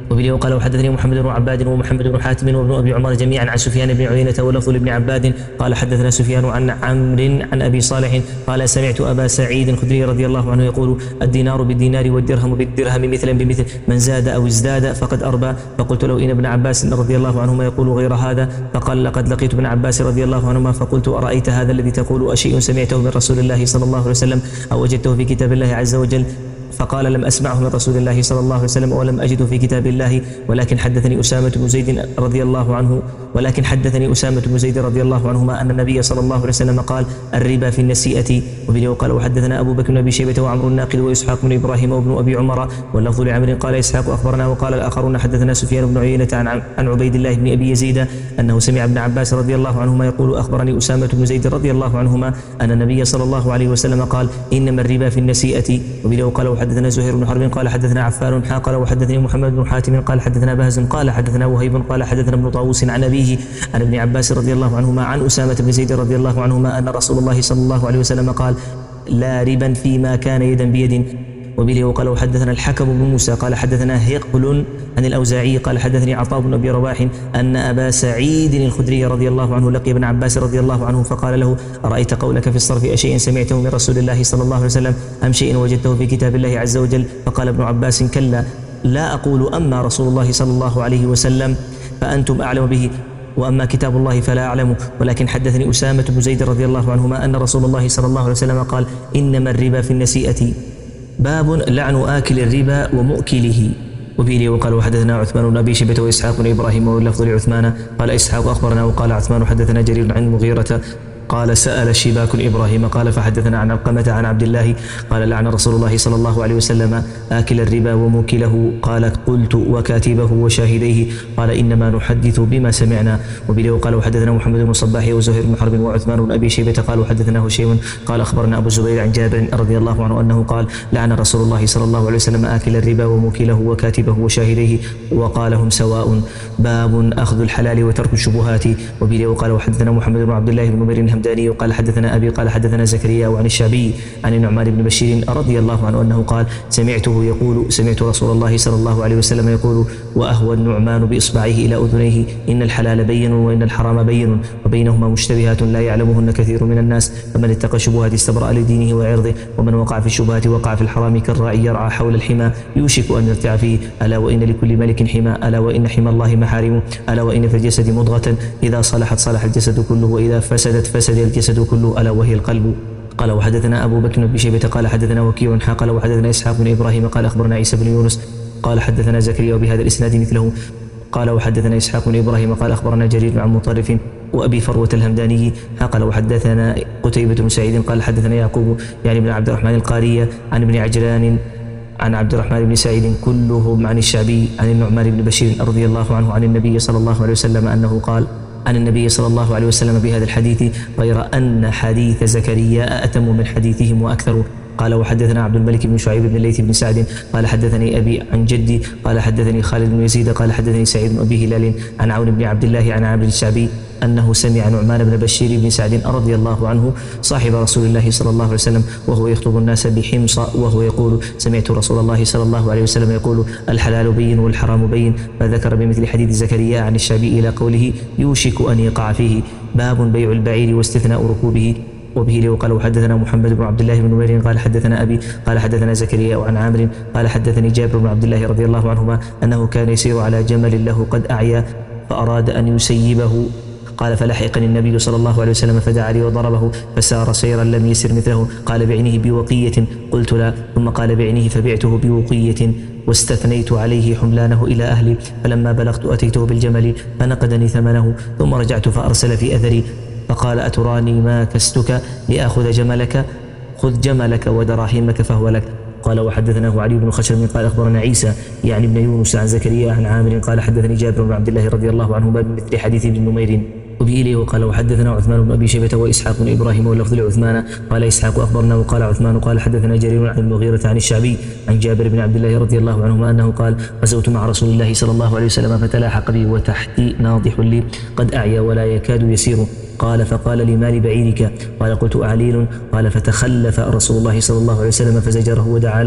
وبه قال وحدثني محمد بن عباد ومحمد بن حاتم وابن ابي عمر جميعا عن سفيان بن عيينة ولفظ لابن عباد قال حدثنا سفيان عن عمرو عن ابي صالح قال سمعت ابا سعيد الخدري رضي الله عنه يقول الدينار بالدينار والدرهم بالدرهم مثلا بمثل من زاد او ازداد فقد اربى. فقلت له ان ابن عباس رضي الله عنهما يقول غير هذا. فقال لقد لقيت ابن عباس رضي الله عنهما فقلت ارايت هذا الذي تقول اشيء سمعته من رسول الله صلى الله عليه وسلم او وجدته في كتاب الله عز وجل؟ فقال لم أسمعه من رسول الله صلى الله عليه وسلم ولم أجده في كتاب الله ولكن حدثني أسامة بن زيد رضي الله عنه ولكن حدثني أسامة بن زيد رضي الله عنهما أن النبي صلى الله عليه وسلم قال الربا في النسيئة. وبه قال وحدثنا أبو بكر بن أبي شيبة وعمرو الناقد وإسحاق بن إبراهيم وابن أبي عمر واللفظ لعمرو قال إسحاق أخبرنا وقال الآخرون حدثنا سفيان بن عيينة عن عن عبيد الله بن أبي يزيد أنه سمع ابن عباس رضي الله عنهما يقول أخبرني أسامة بن زيد رضي الله عنهما أن النبي صلى الله عليه وسلم قال إنما الربا في النسيئة. وبه قال وحدثنا زهير بن حرب قال حدثنا عفان قال وحدثني محمد بن حاتم قال حدثنا بهز قال حدثنا وهيب قال حدثنا ابن طاووس عن أبيه عن ابن عباس رضي الله عنهما عن أسامة بن زيد رضي الله عنهما أن رسول الله صلى الله عليه وسلم قال لا ربا فيما كان يدا بيد. وبه وقال وحدثنا الحكم بن موسى قال حدثنا هقل عن الأوزاعي قال حدثني عطاء بن أبي رواح أن أبا سعيد الخدري رضي الله عنه لقي ابن عباس رضي الله عنه فقال له أرأيت قولك في الصرف أشيء سمعته من رسول الله صلى الله عليه وسلم أم شيء وجدته في كتاب الله عز وجل؟ فقال ابن عباس كلا لا أقول أما رسول الله صلى الله عليه وسلم فأنتم أعلم به وأما كتاب الله فلا أعلم ولكن حدثني أسامة بن زيد رضي الله عنهما أن رسول الله صلى الله عليه وسلم قال إنما الربا في النسيئة. باب لعن آكل الربا ومؤكله. وبه وقال وحدثنا عثمان بن أبي شيبة وإسحاق بن إبراهيم واللفظ لعثمان قال إسحاق أخبرنا وقال عثمان حدثنا جرير عن المغيرة قال سأل شباك إبراهيم قال فحدثنا عن علقمة عن عبد الله قال لعن رسول الله صلى الله عليه وسلم آكل الربا وموكله قال قلت وكاتبه وشاهديه قال إنما نحدث بما سمعنا. وبه وقال وحدثنا محمد بن صباح وزهير بن حرب وعثمان بن أبي شيبة قال وحدثنا هشيم قال أخبرنا أبو الزبير عن جابر رضي الله عنه أنه قال لعن رسول الله صلى الله عليه وسلم آكل الربا وموكله وكاتبه وشاهديه وقال هم سواء. باب أخذ الحلال وترك الشبهات. وبه وقال وحدثنا محمد بن عبد الله بن نمير الهمداني قال حدثنا أبي قال حدثنا زكريا وعن الشعبي عن النعمان بن بشير رضي الله عنه أنه قال سمعته يقول سمعت رسول الله صلى الله عليه وسلم يقول وأهوى النعمان بإصبعه إلى أذنيه إن الحلال بين وإن الحرام بين وبينهما مشتبهات لا يعلمهن كثير من الناس فمن اتقى الشبهات استبرأ لدينه وعرضه ومن وقع في الشبهات وقع في الحرام كالراعي يرعى حول الحمى يوشك أن يرتع فيه ألا وإن لكل ملك حمى ألا وإن حمى الله محارمه ألا وإن في الجسد مضغة إذا صلحت صلح الجسد كله وإذا فسدت فسد الجسد كله ألا وهي القلب. قال وحدثنا أبو بكر بن أبي شيبة قال حدثنا وكيع قال وحدثنا إسحاق بن إبراهيم قال أخبرنا عيسى بن يونس قال حدثنا زكريا وبهذا الإسناد مثله قال وحدثنا إسحاق بن إبراهيم قال أخبرنا جرير عن مطرف وأبي فروة الهمداني قال وحدثنا قتيبة بن سعيد قال حدثنا يعقوب يعني بن عبد الرحمن القارية عن ابن عجلان عن عبد الرحمن بن سعيد كلهم عن الشعبي عن النعمان بن بشير رضي الله عنه عن النبي صلى الله عليه وسلم أنه قال عن النبي صلى الله عليه وسلم بهذا الحديث غير أن حديث زكريا أتم من حديثهم وأكثر. قال وحدثنا عبد الملك بن شعيب بن الليث بن سعد قال حدثني أبي عن جدي قال حدثني خالد بن يزيد قال حدثني سعيد بن أبي هلال عن عون بن عبد الله عن عامر الشعبي أنه سمع نعمان بن بشير بن سعد رضي الله عنه صاحب رسول الله صلى الله عليه وسلم وهو يخطب الناس بحمص وهو يقول سمعت رسول الله صلى الله عليه وسلم يقول الحلال بين والحرام بين فذكر بمثل حديث زكريا عن الشعبي إلى قوله يوشك أن يقع فيه. باب بيع البعير واستثناء ركوبه. وبه وقال وحدثنا محمد بن عبد الله بن نمير قال حدثنا أبي قال حدثنا زكريا وعن عامر قال حدثني جابر بن عبد الله رضي الله عنهما أنه كان يسير على جمل له قد أعيا فأراد أن يسيبه قال فلحقني النبي صلى الله عليه وسلم فدعا لي وضربه فسار سيرا لم يسر مثله قال بعنه بوقية قلت لا ثم قال بعنه فبعته بوقية واستثنيت عليه حملانه إلى أهلي فلما بلغت أتيته بالجمل فنقدني ثمنه ثم رجعت فأرسل في أثري فقال أتراني ما كستك لآخذ جملك خذ جملك ودراهمك فهو لك. قال وحدثناه علي بن خشرم قال أخبرنا عيسى يعني ابن يونس عن زكريا عن عامر قال حدثني جابر بن عبد الله رضي الله عنهما بمثل حديث ابن نمير. وبه إليه وقال وحدثنا عثمان بن أبي شيبة وإسحاق بن إبراهيم واللفظ لعثمان قال إسحاق أخبرنا وقال عثمان قال حدثنا جرير عن المغيرة عن الشعبي عن جابر بن عبد الله رضي الله عنهما أنه قال غزوت مع رسول الله صلى الله عليه وسلم فتلاحق بي وتحتي ناضح لي قد أعيا ولا يكاد يسير قال فقال لي ما لبعيرك قال قلت أعليل قال فتخلف رسول الله صلى الله عليه وسلم فزجره ودعا له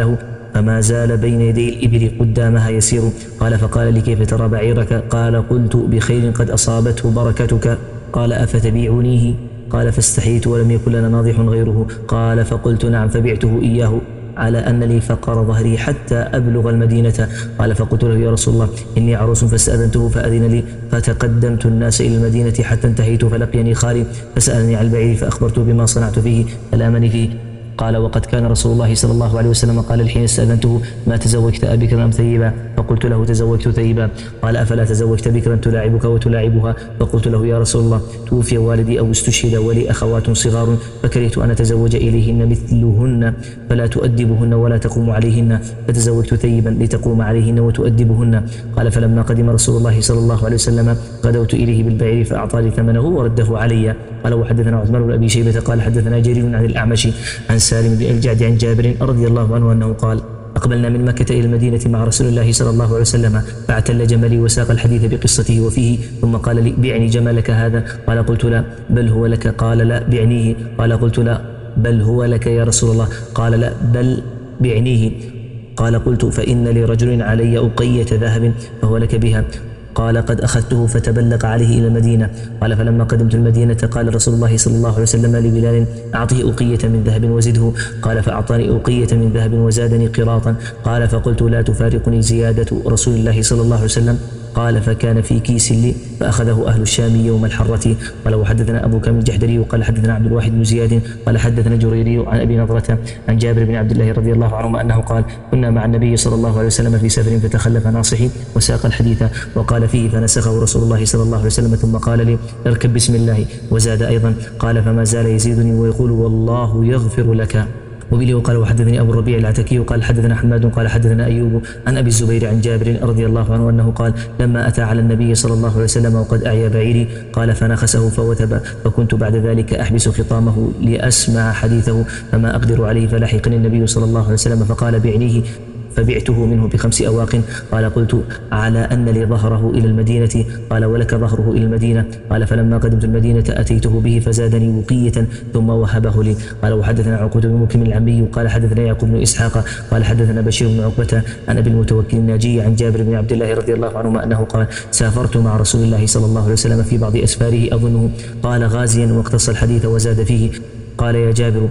فما زال بين يدي الإبل قدامها يسير. قال فقال لي كيف ترى بعيرك؟ قال قلت بخير قد أصابته بركتك. قال أفتبيعنيه؟ قال فاستحييت ولم يكن لنا ناضح غيره. قال فقلت نعم، فبعته إياه على أن لي فقر ظهري حتى أبلغ المدينة. قال فقلت له يا رسول الله إني عروس فاستأذنته فأذن لي، فتقدمت الناس إلى المدينة حتى انتهيت فلقيني خالي فسألني عن البعير فأخبرته بما صنعت فيه فلامني فيه. قال وقد كان رسول الله صلى الله عليه وسلم قال الحين استأذنته ما تزوجت أبكرا أم ثيبا؟ فقلت له تزوجت ثيبا. قال أفلا تزوجت بكرا تلاعبك وتلاعبها؟ فقلت له يا رسول الله توفي والدي أو استشهد ولي أخوات صغار فكرهت أن أتزوج إليهن مثلهن فلا تؤدبهن ولا تقوم عليهن، فتزوجت ثيبا لتقوم عليهن وتؤدبهن. قال فلما قدم رسول الله صلى الله عليه وسلم غدوت إليه بالبعير فأعطاني ثمنه ورده علي. قال وحدثنا عثمان بن أبي شيبة قال حدثنا جرير عن الأعمش عن سالم بن الجعد عن جابر رضي الله عنه أنه قال أقبلنا من مكة إلى المدينة مع رسول الله صلى الله عليه وسلم فاعتل جملي وساق الحديث بقصته وفيه، ثم قال لي بعني جملك هذا؟ قال قلت لا بل هو لك. قال لا بعنيه. قال قلت لا بل هو لك يا رسول الله. قال لا بل بعنيه. قال قلت فإن لرجل علي أقية ذهب فهو لك بها. قال قد أخذته فتبلغ عليه إلى المدينة. قال فلما قدمت المدينة قال رسول الله صلى الله عليه وسلم لبلال أعطه أقية من ذهب وزده. قال فأعطاني أقية من ذهب وزادني قراطا. قال فقلت لا تفارقني زيادة رسول الله صلى الله عليه وسلم. قال فكان في كيس لي فأخذه أهل الشام يوم الحرة. قال وحدثنا أبو كامل الجحدري قال حدثنا عبد الواحد بن زياد قال حدثنا جريري عن أبي نضرة عن جابر بن عبد الله رضي الله عنهما أنه قال كنا مع النبي صلى الله عليه وسلم في سفر فتخلف ناصحي وساق الحديث وقال فيه فنسخه رسول الله صلى الله عليه وسلم ثم قال لي اركب بسم الله. وزاد أيضا قال فما زال يزيدني ويقول والله يغفر لك. وبه وقال وحدثني أبو الربيع العتكي قال حدثنا حماد قال حدثنا أيوب عن أبي الزبير عن جابر رضي الله عنه أنه قال لما أتى على النبي صلى الله عليه وسلم وقد أعيا بعيري قال فنخسه فوتب فكنت بعد ذلك أحبس خطامه لأسمع حديثه فما أقدر عليه فلحقني النبي صلى الله عليه وسلم فقال بعنيه فبعته منه بخمس أواق. قال قلت على أن لي ظهره إلى المدينة؟ قال ولك ظهره إلى المدينة. قال فلما قدمت المدينة أتيته به فزادني وقية ثم وهبه لي. قال وحدثنا عقود بن مكرم العمي قال حدثنا يعقوب بن إسحاق قال حدثنا بشير بن عقبة عن أبي المتوكل الناجي عن جابر بن عبد الله رضي الله عنهما أنه قال سافرت مع رسول الله صلى الله عليه وسلم في بعض أسفاره أظنه قال غازيا واقتص الحديث وزاد فيه. قال يا جابر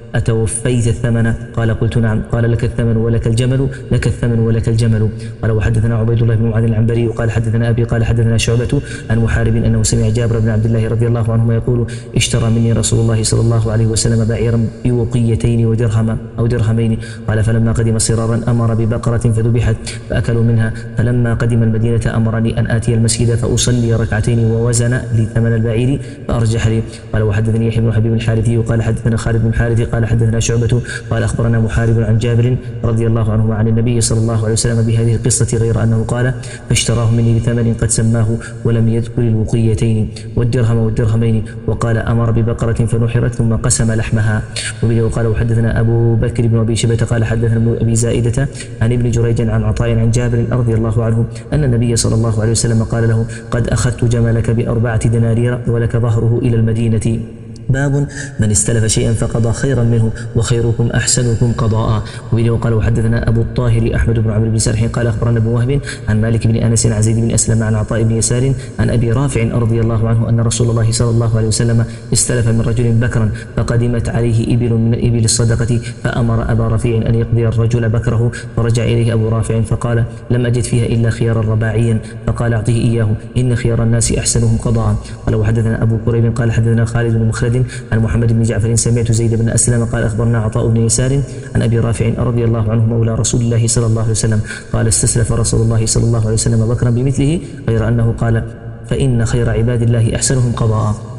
أتوفيت الثمن؟ قال قلت نعم. قال لك الثمن ولك الجمل؟ لك الثمن ولك الجمل. قال وحدثنا عبيد الله بن معاذ العنبري وقال حدثنا أبي قال حدثنا شعبة عن محارب أنه سمع جابر بن عبد الله رضي الله عنهما يقول اشترى مني رسول الله صلى الله عليه وسلم بعيرا بوقيتين ودرهما أو درهمين. قال فلما قدم صرارا أمر ببقرة فذبحت فأكلوا منها. فلما قدم المدينة أمرني أن آتي المسجد فأصلي ركعتين ووزن لثمن البعير فأرجح لي. قال وحدثني يحيى بن حبيب الحارثي وقال حدثنا خالد بن الحارث قال حدثنا شعبة قال أخبرنا محارب عن جابر رضي الله عنه عن النبي صلى الله عليه وسلم بهذه القصة غير أنه قال فاشتراه مني بثمن قد سماه ولم يذكر الوقيتين والدرهم والدرهمين وقال أمر ببقرة فنحرت ثم قسم لحمها. وبه وقال وحدثنا أبو بكر بن أبي شيبة قال حدثنا ابن أبي زائدة عن ابن جريج عن عطاء عن جابر رضي الله عنه أن النبي صلى الله عليه وسلم قال له قد أخذت جملك بأربعة دنانير ولك ظهره إلى المدينة. باب من استلف شيئا فقضى خيرا منه وخيركم أحسنكم قضاء. وبه وقال وحدثنا أبو الطاهر أحمد بن عمرو بن سرح قال أخبرنا ابن وهب عن مالك بن أنس عن زيد بن أسلم عن عطاء بن يسار عن أبي رافع رضي الله عنه أن رسول الله صلى الله عليه وسلم استلف من رجل بكرا فقدمت عليه إبل من إبل الصدقة فأمر أبا رفيع أن يقضي الرجل بكره فرجع إليه أبو رافع فقال لم أجد فيها إلا خيارا رباعيا فقال أعطيه إياه إن خيار الناس أحسنهم قضاء. قال وحدثنا أبو كريب قال حدثنا خالد بن مخلد عن محمد بن جعفر سمعت زيد بن أسلم قال أخبرنا عطاء بن يسار عن أبي رافع رضي الله عنه مولى رسول الله صلى الله عليه وسلم قال استسلف رسول الله صلى الله عليه وسلم بكرا بمثله غير أنه قال فإن خير عباد الله أحسنهم قضاء.